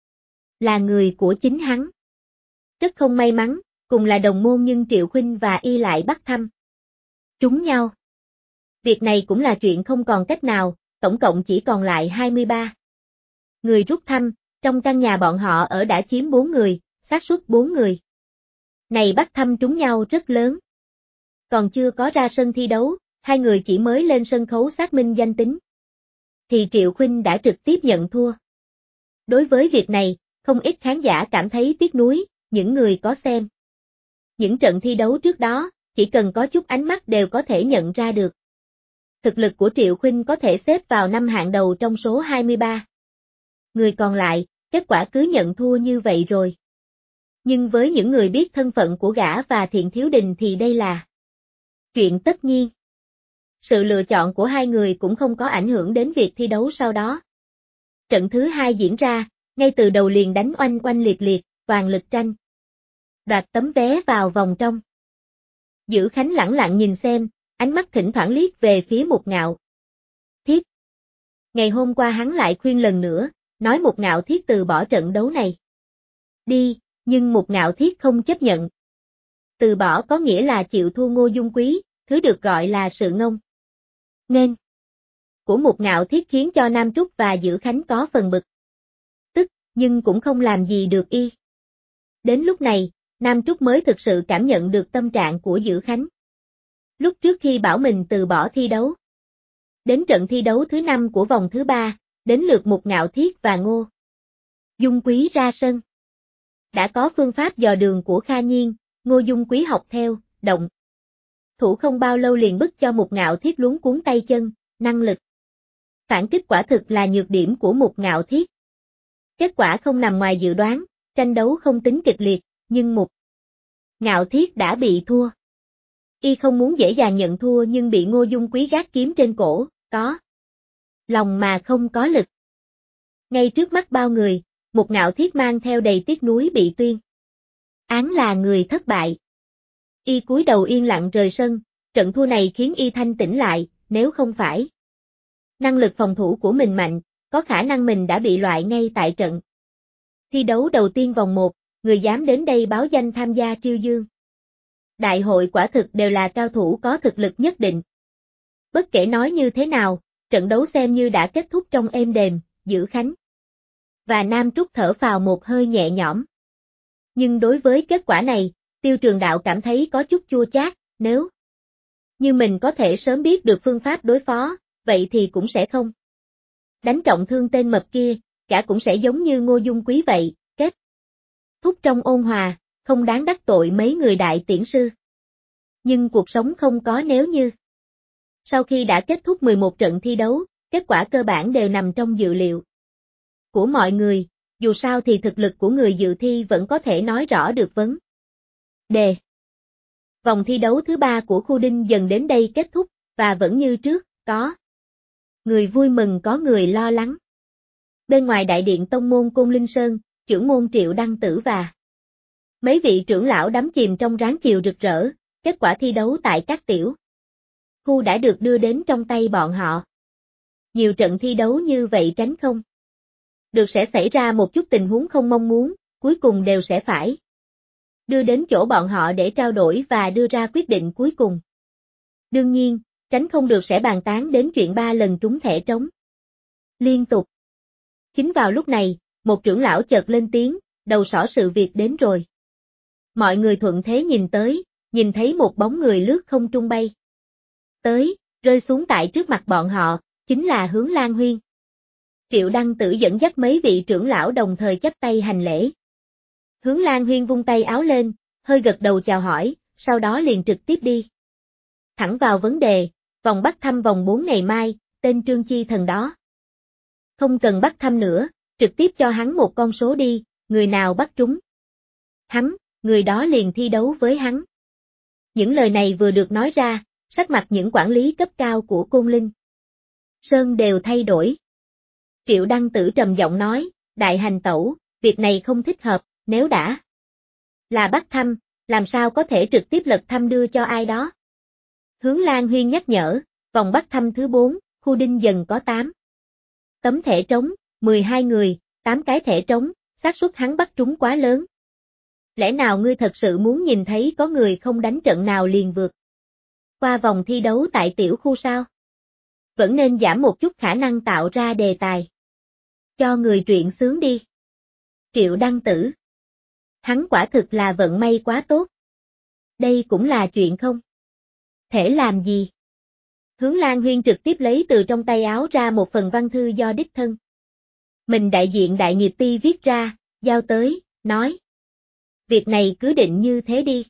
Speaker 1: Là người của chính hắn. Rất không may mắn, cùng là đồng môn nhưng Triệu Khuynh và y lại bắt thăm. Trúng nhau. Việc này cũng là chuyện không còn cách nào, tổng cộng chỉ còn lại 23 người rút thăm, trong căn nhà bọn họ ở đã chiếm 4 người, xác suất 4 người. Này bắt thăm trúng nhau rất lớn. Còn chưa có ra sân thi đấu, hai người chỉ mới lên sân khấu xác minh danh tính. Thì Triệu Khuynh đã trực tiếp nhận thua. Đối với việc này, không ít khán giả cảm thấy tiếc nuối, những người có xem những trận thi đấu trước đó, chỉ cần có chút ánh mắt đều có thể nhận ra được. Thực lực của Triệu Khuynh có thể xếp vào năm hạng đầu trong số 23 người còn lại, kết quả cứ nhận thua như vậy rồi. Nhưng với những người biết thân phận của gã và Thiện Thiếu Đình thì đây là chuyện tất nhiên. Sự lựa chọn của hai người cũng không có ảnh hưởng đến việc thi đấu sau đó. Trận thứ hai diễn ra, ngay từ đầu liền đánh oanh oanh liệt liệt, toàn lực tranh đoạt tấm vé vào vòng trong. Dữ Khánh lẳng lặng nhìn xem, ánh mắt thỉnh thoảng liếc về phía Mục Ngạo Thiết. Ngày hôm qua hắn lại khuyên lần nữa, nói Mục Ngạo Thiết từ bỏ trận đấu này đi, nhưng Mục Ngạo Thiết không chấp nhận. Từ bỏ có nghĩa là chịu thua Ngô Dung Quý, thứ được gọi là sự ngông nên của Mục Ngạo Thiết khiến cho Nam Trúc và Dữ Khánh có phần bực tức, nhưng cũng không làm gì được y. Đến lúc này, Nam Trúc mới thực sự cảm nhận được tâm trạng của Dữ Khánh. Lúc trước khi bảo mình từ bỏ thi đấu. Đến trận thi đấu thứ 5 của vòng thứ 3, đến lượt Mục Ngạo Thiết và Ngô Dung Quý ra sân. Đã có phương pháp dò đường của Kha Nhiên, Ngô Dung Quý học theo, động thủ không bao lâu liền bức cho Mục Ngạo Thiết luống cuống tay chân, năng lực phản kích quả thực là nhược điểm của Mục Ngạo Thiết. Kết quả không nằm ngoài dự đoán, tranh đấu không tính kịch liệt, nhưng Mục Ngạo Thiết đã bị thua. Y không muốn dễ dàng nhận thua nhưng bị Ngô Dung Quý gác kiếm trên cổ, có lòng mà không có lực. Ngay trước mắt bao người, Mục Ngạo Thiết mang theo đầy tiếc nuối bị tuyên án là người thất bại. Y cúi đầu yên lặng rời sân, trận thua này khiến y thanh tỉnh lại, nếu không phải năng lực phòng thủ của mình mạnh, có khả năng mình đã bị loại ngay tại trận thi đấu đầu tiên vòng 1, người dám đến đây báo danh tham gia Triêu Dương Đại hội quả thực đều là cao thủ có thực lực nhất định. Bất kể nói như thế nào, trận đấu xem như đã kết thúc trong êm đềm, Dữ Khánh và Nam Trúc thở phào một hơi nhẹ nhõm. Nhưng đối với kết quả này, Tiêu Trường Đạo cảm thấy có chút chua chát, nếu như mình có thể sớm biết được phương pháp đối phó, vậy thì cũng sẽ không đánh trọng thương tên mập kia, cả cũng sẽ giống như Ngô Dung Quý vậy, kết thúc trong ôn hòa, không đáng đắc tội mấy người đại tiễn sư. Nhưng cuộc sống không có nếu như. Sau khi đã kết thúc 11 trận thi đấu, kết quả cơ bản đều nằm trong dự liệu của mọi người, dù sao thì thực lực của người dự thi vẫn có thể nói rõ được vấn đề. Vòng thi đấu thứ 3 của khu Đinh dần đến đây kết thúc, và vẫn như trước, có người vui mừng có người lo lắng. Bên ngoài đại điện tông môn Côn Linh Sơn, trưởng môn Triệu Đăng Tử và mấy vị trưởng lão đắm chìm trong ráng chiều rực rỡ, kết quả thi đấu tại các tiểu khu đã được đưa đến trong tay bọn họ. Nhiều trận thi đấu như vậy tránh không được sẽ xảy ra một chút tình huống không mong muốn, cuối cùng đều sẽ phải đưa đến chỗ bọn họ để trao đổi và đưa ra quyết định cuối cùng. Đương nhiên, tránh không được sẽ bàn tán đến chuyện 3 lần trúng thẻ trống liên tục. Chính vào lúc này, một trưởng lão chợt lên tiếng, đầu sỏ sự việc đến rồi. Mọi người thuận thế nhìn tới, nhìn thấy một bóng người lướt không trung bay tới, rơi xuống tại trước mặt bọn họ, chính là Hướng Lan Huyên. Triệu Đăng Tử dẫn dắt mấy vị trưởng lão đồng thời chắp tay hành lễ. Hướng Lan Huyên vung tay áo lên, hơi gật đầu chào hỏi, sau đó liền trực tiếp đi thẳng vào vấn đề, vòng bắt thăm vòng 4 ngày mai, tên Trương Chi Thần đó. Không cần bắt thăm nữa, trực tiếp cho hắn một con số đi, người nào bắt trúng hắn, người đó liền thi đấu với hắn. Những lời này vừa được nói ra, sắc mặt những quản lý cấp cao của Côn Linh Sơn đều thay đổi. Triệu Đăng Tử trầm giọng nói, đại hành tẩu, việc này không thích hợp, nếu đã là bắt thăm, làm sao có thể trực tiếp lật thăm đưa cho ai đó. Hướng Lan Huyên nhắc nhở, vòng bắt thăm thứ 4, khu Đinh Dần có 8 tấm thẻ trống, 12 người, 8 cái thẻ trống, xác suất hắn bắt trúng quá lớn. Lẽ nào ngươi thật sự muốn nhìn thấy có người không đánh trận nào liền vượt qua vòng thi đấu tại tiểu khu sao? Vẫn nên giảm một chút khả năng tạo ra đề tài. Cho người truyện sướng đi. Triệu Đăng Tử. Hắn quả thực là vận may quá tốt. Đây cũng là chuyện không thể làm gì. Hướng Lan Huyên trực tiếp lấy từ trong tay áo ra một phần văn thư do đích thân mình đại diện Đại Nghiệp Ty viết ra, giao tới, nói. Việc này cứ định như thế đi.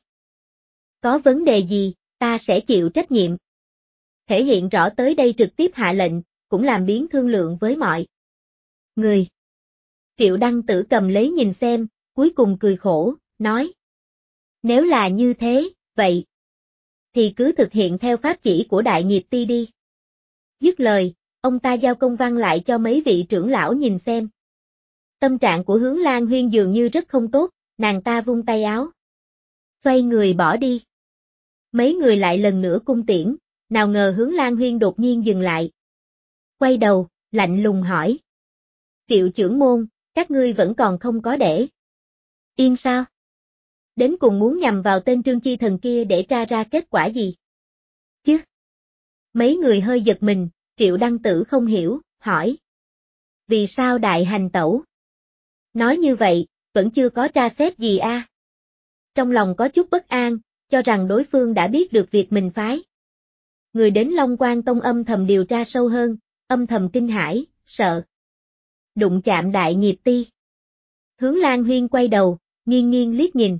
Speaker 1: Có vấn đề gì, ta sẽ chịu trách nhiệm. Thể hiện rõ tới đây trực tiếp hạ lệnh, cũng làm biến thương lượng với mọi người. Triệu Đăng Tử cầm lấy nhìn xem, cuối cùng cười khổ, nói. Nếu là như thế, vậy thì cứ thực hiện theo pháp chỉ của Đại Nghiệp Ty đi. Dứt lời, ông ta giao công văn lại cho mấy vị trưởng lão nhìn xem. Tâm trạng của Hướng Lan Huyên dường như rất không tốt, nàng ta vung tay áo. Xoay người bỏ đi. Mấy người lại lần nữa cung tiễn, nào ngờ Hướng Lan Huyên đột nhiên dừng lại. Quay đầu, lạnh lùng hỏi. Triệu trưởng môn, các ngươi vẫn còn không có để yên sao? Đến cùng muốn nhằm vào tên Trương Chi Thần kia để tra ra kết quả gì? Chứ? Mấy người hơi giật mình, Triệu Đăng Tử không hiểu, hỏi. Vì sao đại hành tẩu? Nói như vậy, vẫn chưa có tra xét gì a. Trong lòng có chút bất an, cho rằng đối phương đã biết được việc mình phái. Người đến Long Quan Tông âm thầm điều tra sâu hơn, âm thầm kinh hãi, sợ. Đụng chạm Đại Nghiệp Ty. Hướng Lan Huyên quay đầu, nghiêng nghiêng liếc nhìn.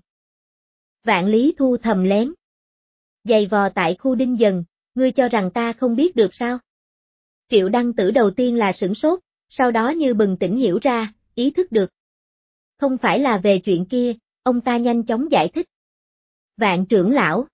Speaker 1: Vạn Lý Thu thầm lén. Giày vò tại khu Đinh Dần, ngươi cho rằng ta không biết được sao? Triệu Đăng Tử đầu tiên là sửng sốt, sau đó như bừng tỉnh hiểu ra, ý thức được. Không phải là về chuyện kia, ông ta nhanh chóng giải thích. Vạn trưởng lão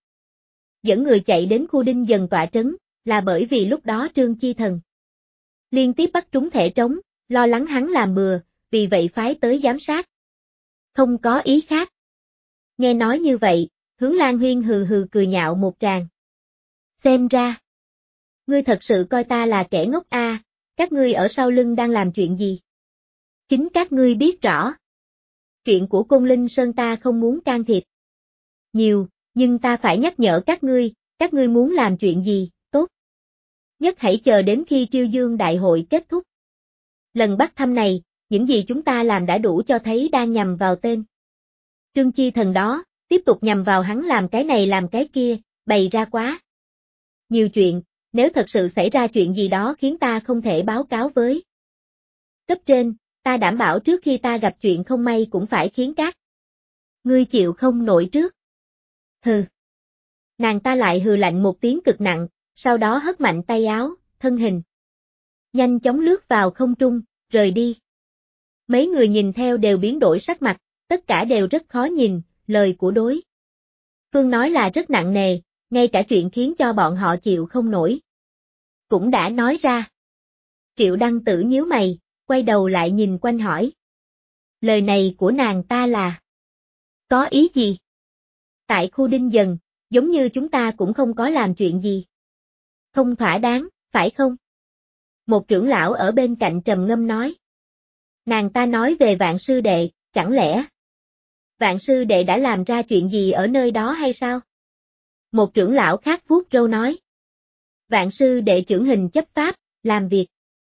Speaker 1: dẫn người chạy đến khu Đinh Dần tọa trấn, là bởi vì lúc đó Trương Chi Thần liên tiếp bắt trúng thẻ trống, lo lắng hắn làm bừa, vì vậy phái tới giám sát. Không có ý khác. Nghe nói như vậy, Hướng Lan Huyên hừ hừ cười nhạo một tràng. Xem ra, ngươi thật sự coi ta là kẻ ngốc a, các ngươi ở sau lưng đang làm chuyện gì? Chính các ngươi biết rõ. Chuyện của Côn Linh Sơn ta không muốn can thiệp nhiều, nhưng ta phải nhắc nhở các ngươi muốn làm chuyện gì, tốt. Nhất hãy chờ đến khi Triêu Dương Đại hội kết thúc. Lần bắt thăm này, những gì chúng ta làm đã đủ cho thấy đang nhằm vào tên Trương Chi Thần đó, tiếp tục nhằm vào hắn làm cái này làm cái kia, bày ra quá nhiều chuyện, nếu thật sự xảy ra chuyện gì đó khiến ta không thể báo cáo với cấp trên, ta đảm bảo trước khi ta gặp chuyện không may cũng phải khiến các ngươi chịu không nổi trước. Hừ. Nàng ta lại hừ lạnh một tiếng cực nặng, sau đó hất mạnh tay áo, thân hình nhanh chóng lướt vào không trung, rời đi. Mấy người nhìn theo đều biến đổi sắc mặt, tất cả đều rất khó nhìn, lời của đối phương nói là rất nặng nề, ngay cả chuyện khiến cho bọn họ chịu không nổi cũng đã nói ra. Triệu Đăng Tử nhíu mày, quay đầu lại nhìn quanh hỏi. Lời này của nàng ta là có ý gì? Tại khu Đinh Dần, giống như chúng ta cũng không có làm chuyện gì không thỏa đáng, phải không? Một trưởng lão ở bên cạnh trầm ngâm nói. Nàng ta nói về Vạn sư đệ, chẳng lẽ Vạn sư đệ đã làm ra chuyện gì ở nơi đó hay sao? Một trưởng lão khác vuốt râu nói. Vạn sư đệ chưởng hình chấp pháp, làm việc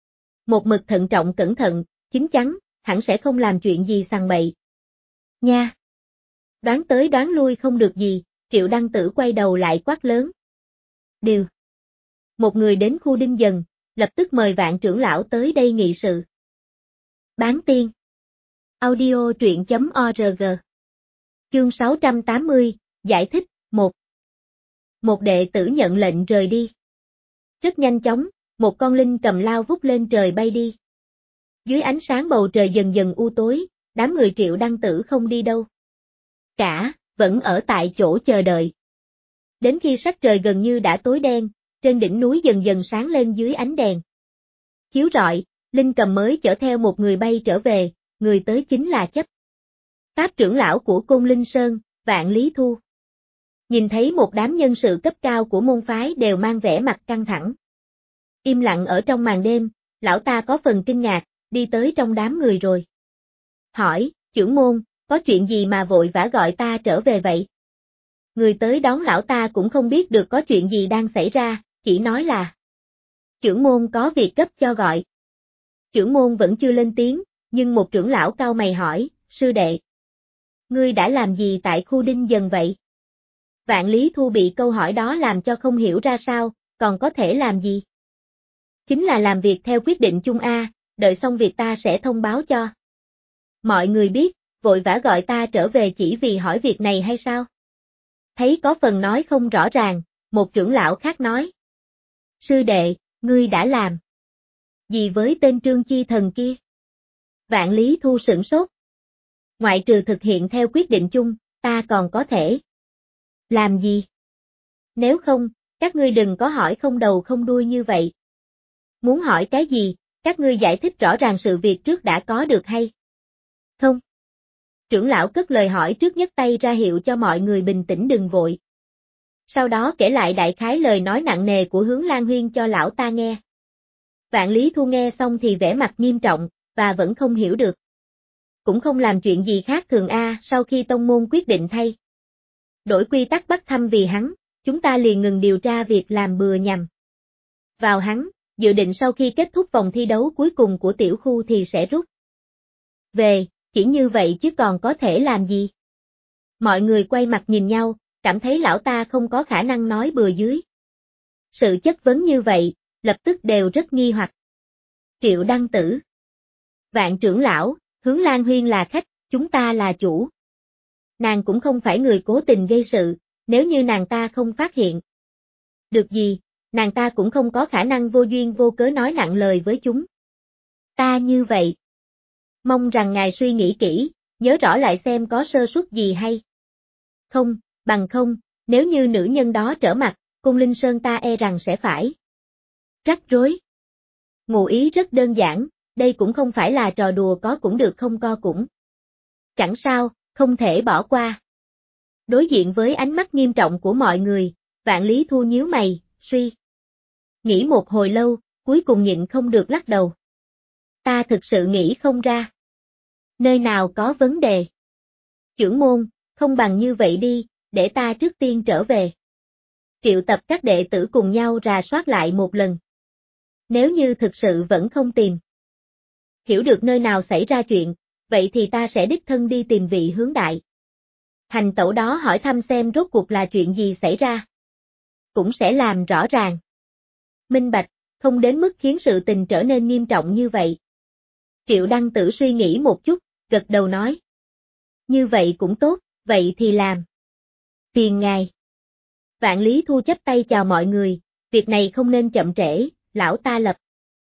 Speaker 1: một mực thận trọng cẩn thận, chín chắn, hẳn sẽ không làm chuyện gì sằng bậy. Nha! Đoán tới đoán lui không được gì, Triệu Đăng Tử quay đầu lại quát lớn. Điều. Một người đến khu Đinh Dần, lập tức mời Vạn trưởng lão tới đây nghị sự. Bán tiên. Audio truyện.org. Chương 680, giải thích, 1. Một đệ tử nhận lệnh rời đi. Rất nhanh chóng, một con linh cầm lao vút lên trời bay đi. Dưới ánh sáng bầu trời dần dần u tối, đám người Triệu Đăng Tử không đi đâu cả, vẫn ở tại chỗ chờ đợi. Đến khi sắc trời gần như đã tối đen, trên đỉnh núi dần dần sáng lên dưới ánh đèn chiếu rọi, linh cầm mới chở theo một người bay trở về, người tới chính là chấp pháp trưởng lão của Côn Linh Sơn, Vạn Lý Thu. Nhìn thấy một đám nhân sự cấp cao của môn phái đều mang vẻ mặt căng thẳng. Im lặng ở trong màn đêm, lão ta có phần kinh ngạc, đi tới trong đám người rồi. Hỏi, trưởng môn, có chuyện gì mà vội vã gọi ta trở về vậy? Người tới đón lão ta cũng không biết được có chuyện gì đang xảy ra, chỉ nói là trưởng môn có việc gấp cho gọi. Trưởng môn vẫn chưa lên tiếng, nhưng một trưởng lão cau mày hỏi, sư đệ. Ngươi đã làm gì tại khu Đinh Dần vậy? Vạn Lý Thu bị câu hỏi đó làm cho không hiểu ra sao, còn có thể làm gì? Chính là làm việc theo quyết định chung A, đợi xong việc ta sẽ thông báo cho. Mọi người biết, vội vã gọi ta trở về chỉ vì hỏi việc này hay sao? Thấy có phần nói không rõ ràng, một trưởng lão khác nói. Sư đệ, ngươi đã làm gì với tên Trương Chi Thần kia? Vạn Lý Thu sửng sốt. Ngoại trừ thực hiện theo quyết định chung, ta còn có thể làm gì? Nếu không, các ngươi đừng có hỏi không đầu không đuôi như vậy. Muốn hỏi cái gì, các ngươi giải thích rõ ràng sự việc trước đã có được hay không? Trưởng lão cất lời hỏi trước nhấc tay ra hiệu cho mọi người bình tĩnh đừng vội. Sau đó kể lại đại khái lời nói nặng nề của Hướng Lan Huyên cho lão ta nghe. Vạn Lý Thu nghe xong thì vẻ mặt nghiêm trọng, và vẫn không hiểu được. Cũng không làm chuyện gì khác thường sau khi tông môn quyết định thay đổi quy tắc bắt thăm vì hắn, chúng ta liền ngừng điều tra việc làm bừa nhằm vào hắn, dự định sau khi kết thúc vòng thi đấu cuối cùng của tiểu khu thì sẽ rút về, chỉ như vậy chứ còn có thể làm gì. Mọi người quay mặt nhìn nhau, cảm thấy lão ta không có khả năng nói bừa dưới sự chất vấn như vậy, lập tức đều rất nghi hoặc. Triệu Đăng Tử, Vạn trưởng lão, Hướng Lan Huyên là khách, chúng ta là chủ. Nàng cũng không phải người cố tình gây sự, nếu như nàng ta không phát hiện được gì, nàng ta cũng không có khả năng vô duyên vô cớ nói nặng lời với chúng ta như vậy. Mong rằng ngài suy nghĩ kỹ, nhớ rõ lại xem có sơ suất gì hay không, bằng không, nếu như nữ nhân đó trở mặt, Cung Linh Sơn ta e rằng sẽ phải rắc rối. Ngụ ý rất đơn giản, đây cũng không phải là trò đùa có cũng được không co cũng chẳng sao, không thể bỏ qua. Đối diện với ánh mắt nghiêm trọng của mọi người, Vạn Lý Thu nhíu mày, suy nghĩ một hồi lâu, cuối cùng nhịn không được lắc đầu. Ta thực sự nghĩ không ra. Nơi nào có vấn đề? Trưởng môn, không bằng như vậy đi, để ta trước tiên trở về. Triệu tập các đệ tử cùng nhau rà soát lại một lần. Nếu như thực sự vẫn không tìm hiểu được nơi nào xảy ra chuyện, vậy thì ta sẽ đích thân đi tìm vị hướng đại hành tẩu đó hỏi thăm xem rốt cuộc là chuyện gì xảy ra. Cũng sẽ làm rõ ràng, minh bạch, không đến mức khiến sự tình trở nên nghiêm trọng như vậy. Triệu Đăng Tử suy nghĩ một chút, gật đầu nói. Như vậy cũng tốt, vậy thì làm. Phiền ngài. Vạn Lý Thu chắp tay chào mọi người, việc này không nên chậm trễ, lão ta lập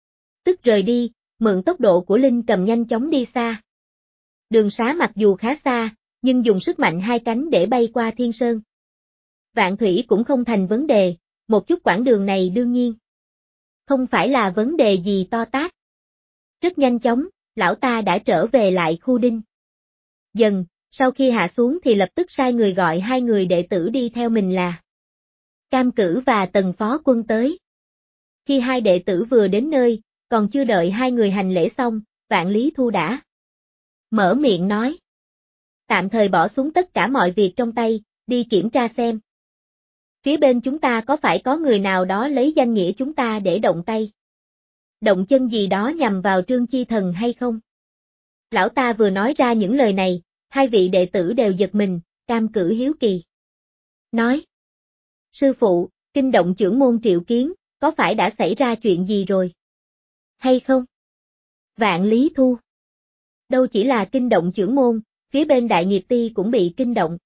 Speaker 1: tức rời đi, mượn tốc độ của Linh Cầm nhanh chóng đi xa. Đường xá mặc dù khá xa, nhưng dùng sức mạnh hai cánh để bay qua Thiên Sơn. Vạn thủy cũng không thành vấn đề, một chút quãng đường này đương nhiên không phải là vấn đề gì to tát. Rất nhanh chóng, lão ta đã trở về lại khu Đinh Dần, sau khi hạ xuống thì lập tức sai người gọi hai người đệ tử đi theo mình là Cam Cử và Tần Phó Quân tới. Khi hai đệ tử vừa đến nơi, còn chưa đợi hai người hành lễ xong, Vạn Lý Thu đã mở miệng nói. Tạm thời bỏ xuống tất cả mọi việc trong tay, đi kiểm tra xem. Phía bên chúng ta có phải có người nào đó lấy danh nghĩa chúng ta để động tay, động chân gì đó nhằm vào Trương Chi Thần hay không? Lão ta vừa nói ra những lời này, hai vị đệ tử đều giật mình, Cam Cử hiếu kỳ. Nói. Sư phụ, kinh động trưởng môn Triệu Kiến, có phải đã xảy ra chuyện gì rồi? Hay không? Vạn Lý Thu. Đâu chỉ là kinh động trưởng môn, phía bên Đại Nghiệp Ti cũng bị kinh động.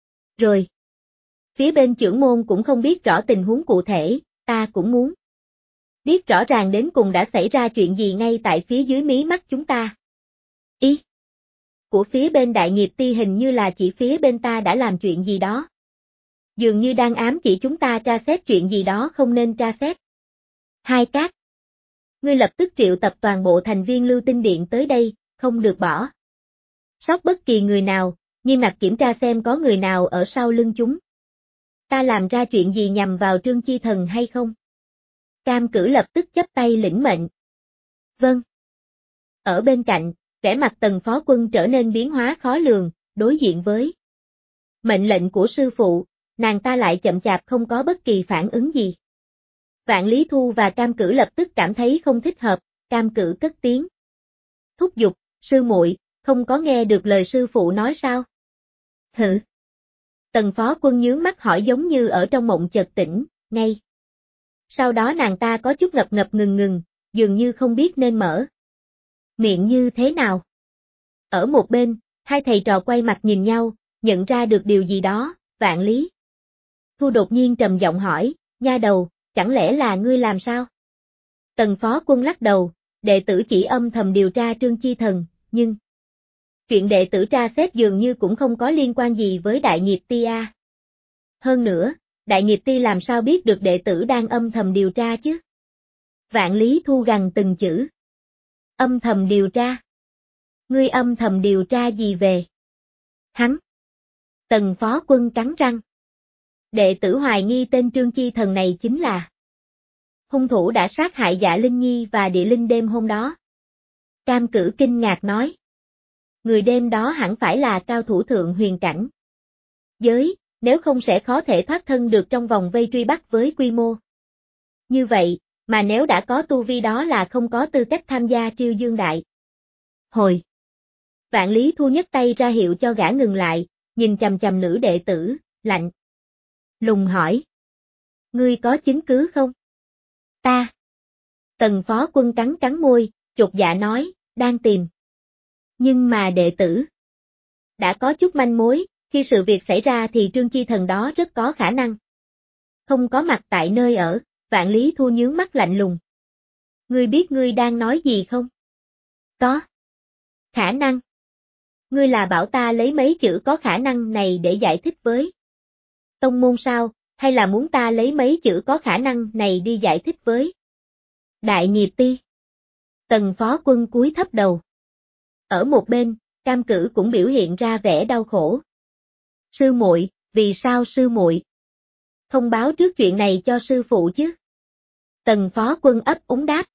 Speaker 1: Rồi. Phía bên trưởng môn cũng không biết rõ tình huống cụ thể, ta cũng muốn biết rõ ràng đến cùng đã xảy ra chuyện gì ngay tại phía dưới mí mắt chúng ta. Ý của phía bên Đại Nghiệp Ti hình như là chỉ phía bên ta đã làm chuyện gì đó. Dường như đang ám chỉ chúng ta tra xét chuyện gì đó không nên tra xét. Hai Cát. Ngươi lập tức triệu tập toàn bộ thành viên Lưu Tinh Điện tới đây, không được bỏ sót bất kỳ người nào, nghiêm ngặt kiểm tra xem có người nào ở sau lưng chúng Ta làm ra chuyện gì nhằm vào Trương Chi Thần hay không? Cam Cử lập tức chắp tay lĩnh mệnh. Vâng. Ở bên cạnh, vẻ mặt Tần phó quân trở nên biến hóa khó lường, đối diện với mệnh lệnh của sư phụ, nàng ta lại chậm chạp không có bất kỳ phản ứng gì. Vạn Lý Thu và Cam Cử lập tức cảm thấy không thích hợp, Cam Cử cất tiếng. Thúc giục, sư muội, không có nghe được lời sư phụ nói sao? Hử? Tần phó quân nhướng mắt hỏi giống như ở trong mộng chợt tỉnh, ngay. Sau đó nàng ta có chút ngập ngập ngừng, dường như không biết nên mở miệng như thế nào. Ở một bên, hai thầy trò quay mặt nhìn nhau, nhận ra được điều gì đó, Vạn Lý Thu đột nhiên trầm giọng hỏi, nha đầu, chẳng lẽ là ngươi làm sao? Tần phó quân lắc đầu, đệ tử chỉ âm thầm điều tra Trương Chi Thần, nhưng chuyện đệ tử tra xét dường như cũng không có liên quan gì với Đại Nghiệp Ti a. Hơn nữa, Đại Nghiệp Ti làm sao biết được đệ tử đang âm thầm điều tra chứ? Vạn Lý Thu gằn từng chữ. Âm thầm điều tra. Ngươi âm thầm điều tra gì về? Hắn. Tần phó quân cắn răng. Đệ tử hoài nghi tên Trương Chi Thần này chính là hung thủ đã sát hại Dạ Linh Nhi và Địa Linh đêm hôm đó. Cam Cử kinh ngạc nói. Người đêm đó hẳn phải là cao thủ thượng huyền cảnh giới, nếu không sẽ khó thể thoát thân được trong vòng vây truy bắt với quy mô như vậy, mà nếu đã có tu vi đó là không có tư cách tham gia Triêu Dương Đại Hồi. Vạn Lý Thu nhấc tay ra hiệu cho gã ngừng lại, nhìn chằm chằm nữ đệ tử, lạnh lùng hỏi. Ngươi có chứng cứ không? Ta. Tần phó quân cắn cắn môi, chột dạ nói, đang tìm. Nhưng mà đệ tử đã có chút manh mối, khi sự việc xảy ra thì Trương Chi Thần đó rất có khả năng không có mặt tại nơi ở. Vạn Lý Thu nhướng mắt lạnh lùng. Ngươi biết ngươi đang nói gì không? Có khả năng. Ngươi là bảo ta lấy mấy chữ có khả năng này để giải thích với tông môn sao, hay là muốn ta lấy mấy chữ có khả năng này đi giải thích với Đại Nghiệp Ti? Tần phó quân cúi thấp đầu. Ở một bên, Cam Cử cũng biểu hiện ra vẻ đau khổ. Sư muội, vì sao sư muội không báo trước chuyện này cho sư phụ chứ? Tần phó quân ấp úng đáp.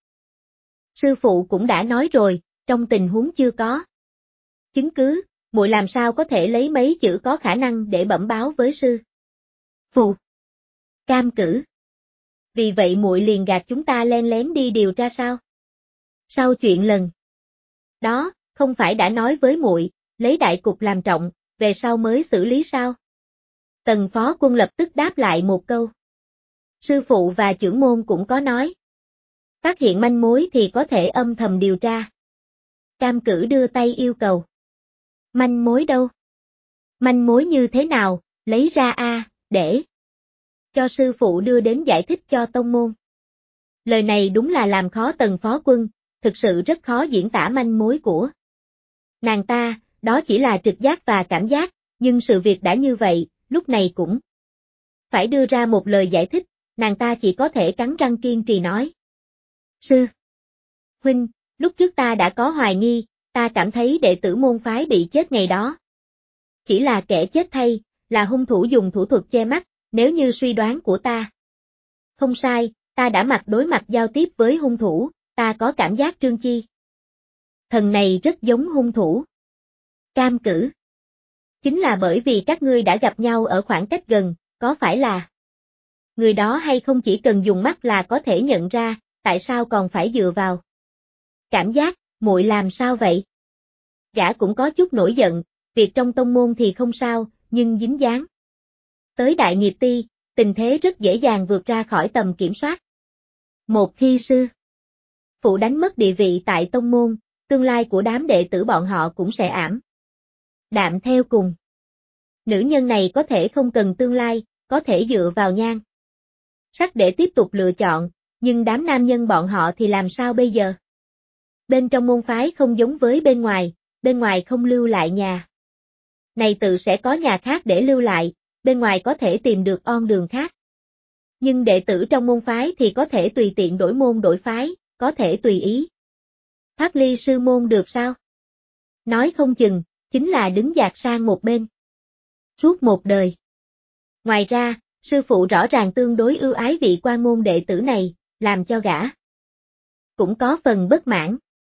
Speaker 1: Sư phụ cũng đã nói rồi, trong tình huống chưa có chứng cứ, muội làm sao có thể lấy mấy chữ có khả năng để bẩm báo với sư phụ. Cam Cử. Vì vậy muội liền gạt chúng ta len lén đi điều tra sao? Sau chuyện lần đó, không phải đã nói với muội, lấy đại cục làm trọng, về sau mới xử lý sao? Tần phó quân lập tức đáp lại một câu. Sư phụ và trưởng môn cũng có nói. Phát hiện manh mối thì có thể âm thầm điều tra. Cam Cử đưa tay yêu cầu. Manh mối đâu? Manh mối như thế nào, lấy ra để cho sư phụ đưa đến giải thích cho tông môn. Lời này đúng là làm khó Tần phó quân, thực sự rất khó diễn tả manh mối của nàng ta, đó chỉ là trực giác và cảm giác, nhưng sự việc đã như vậy, lúc này cũng phải đưa ra một lời giải thích, nàng ta chỉ có thể cắn răng kiên trì nói. Sư huynh, lúc trước ta đã có hoài nghi, ta cảm thấy đệ tử môn phái bị chết ngày đó chỉ là kẻ chết thay, là hung thủ dùng thủ thuật che mắt, nếu như suy đoán của ta không sai, ta đã mặt đối mặt giao tiếp với hung thủ, ta có cảm giác Trương Chi Thần này rất giống hung thủ. Cam Cử. Chính là bởi vì các ngươi đã gặp nhau ở khoảng cách gần, có phải là người đó hay không chỉ cần dùng mắt là có thể nhận ra, tại sao còn phải dựa vào cảm giác, muội làm sao vậy? Gã cũng có chút nổi giận, việc trong tông môn thì không sao, nhưng dính dáng tới Đại Nghiệp Ti, tình thế rất dễ dàng vượt ra khỏi tầm kiểm soát. Một khi sư phụ đánh mất địa vị tại tông môn, tương lai của đám đệ tử bọn họ cũng sẽ ảm đạm theo cùng. Nữ nhân này có thể không cần tương lai, có thể dựa vào nhan sắc để tiếp tục lựa chọn, nhưng đám nam nhân bọn họ thì làm sao bây giờ? Bên trong môn phái không giống với bên ngoài không lưu lại nhà này tự sẽ có nhà khác để lưu lại, bên ngoài có thể tìm được on đường khác. Nhưng đệ tử trong môn phái thì có thể tùy tiện đổi môn đổi phái, có thể tùy ý thoát ly sư môn được sao? Nói không chừng, chính là đứng dạt sang một bên suốt một đời. Ngoài ra, Sư phụ rõ ràng tương đối ưu ái vị quan môn đệ tử này, làm cho gã cũng có phần bất mãn.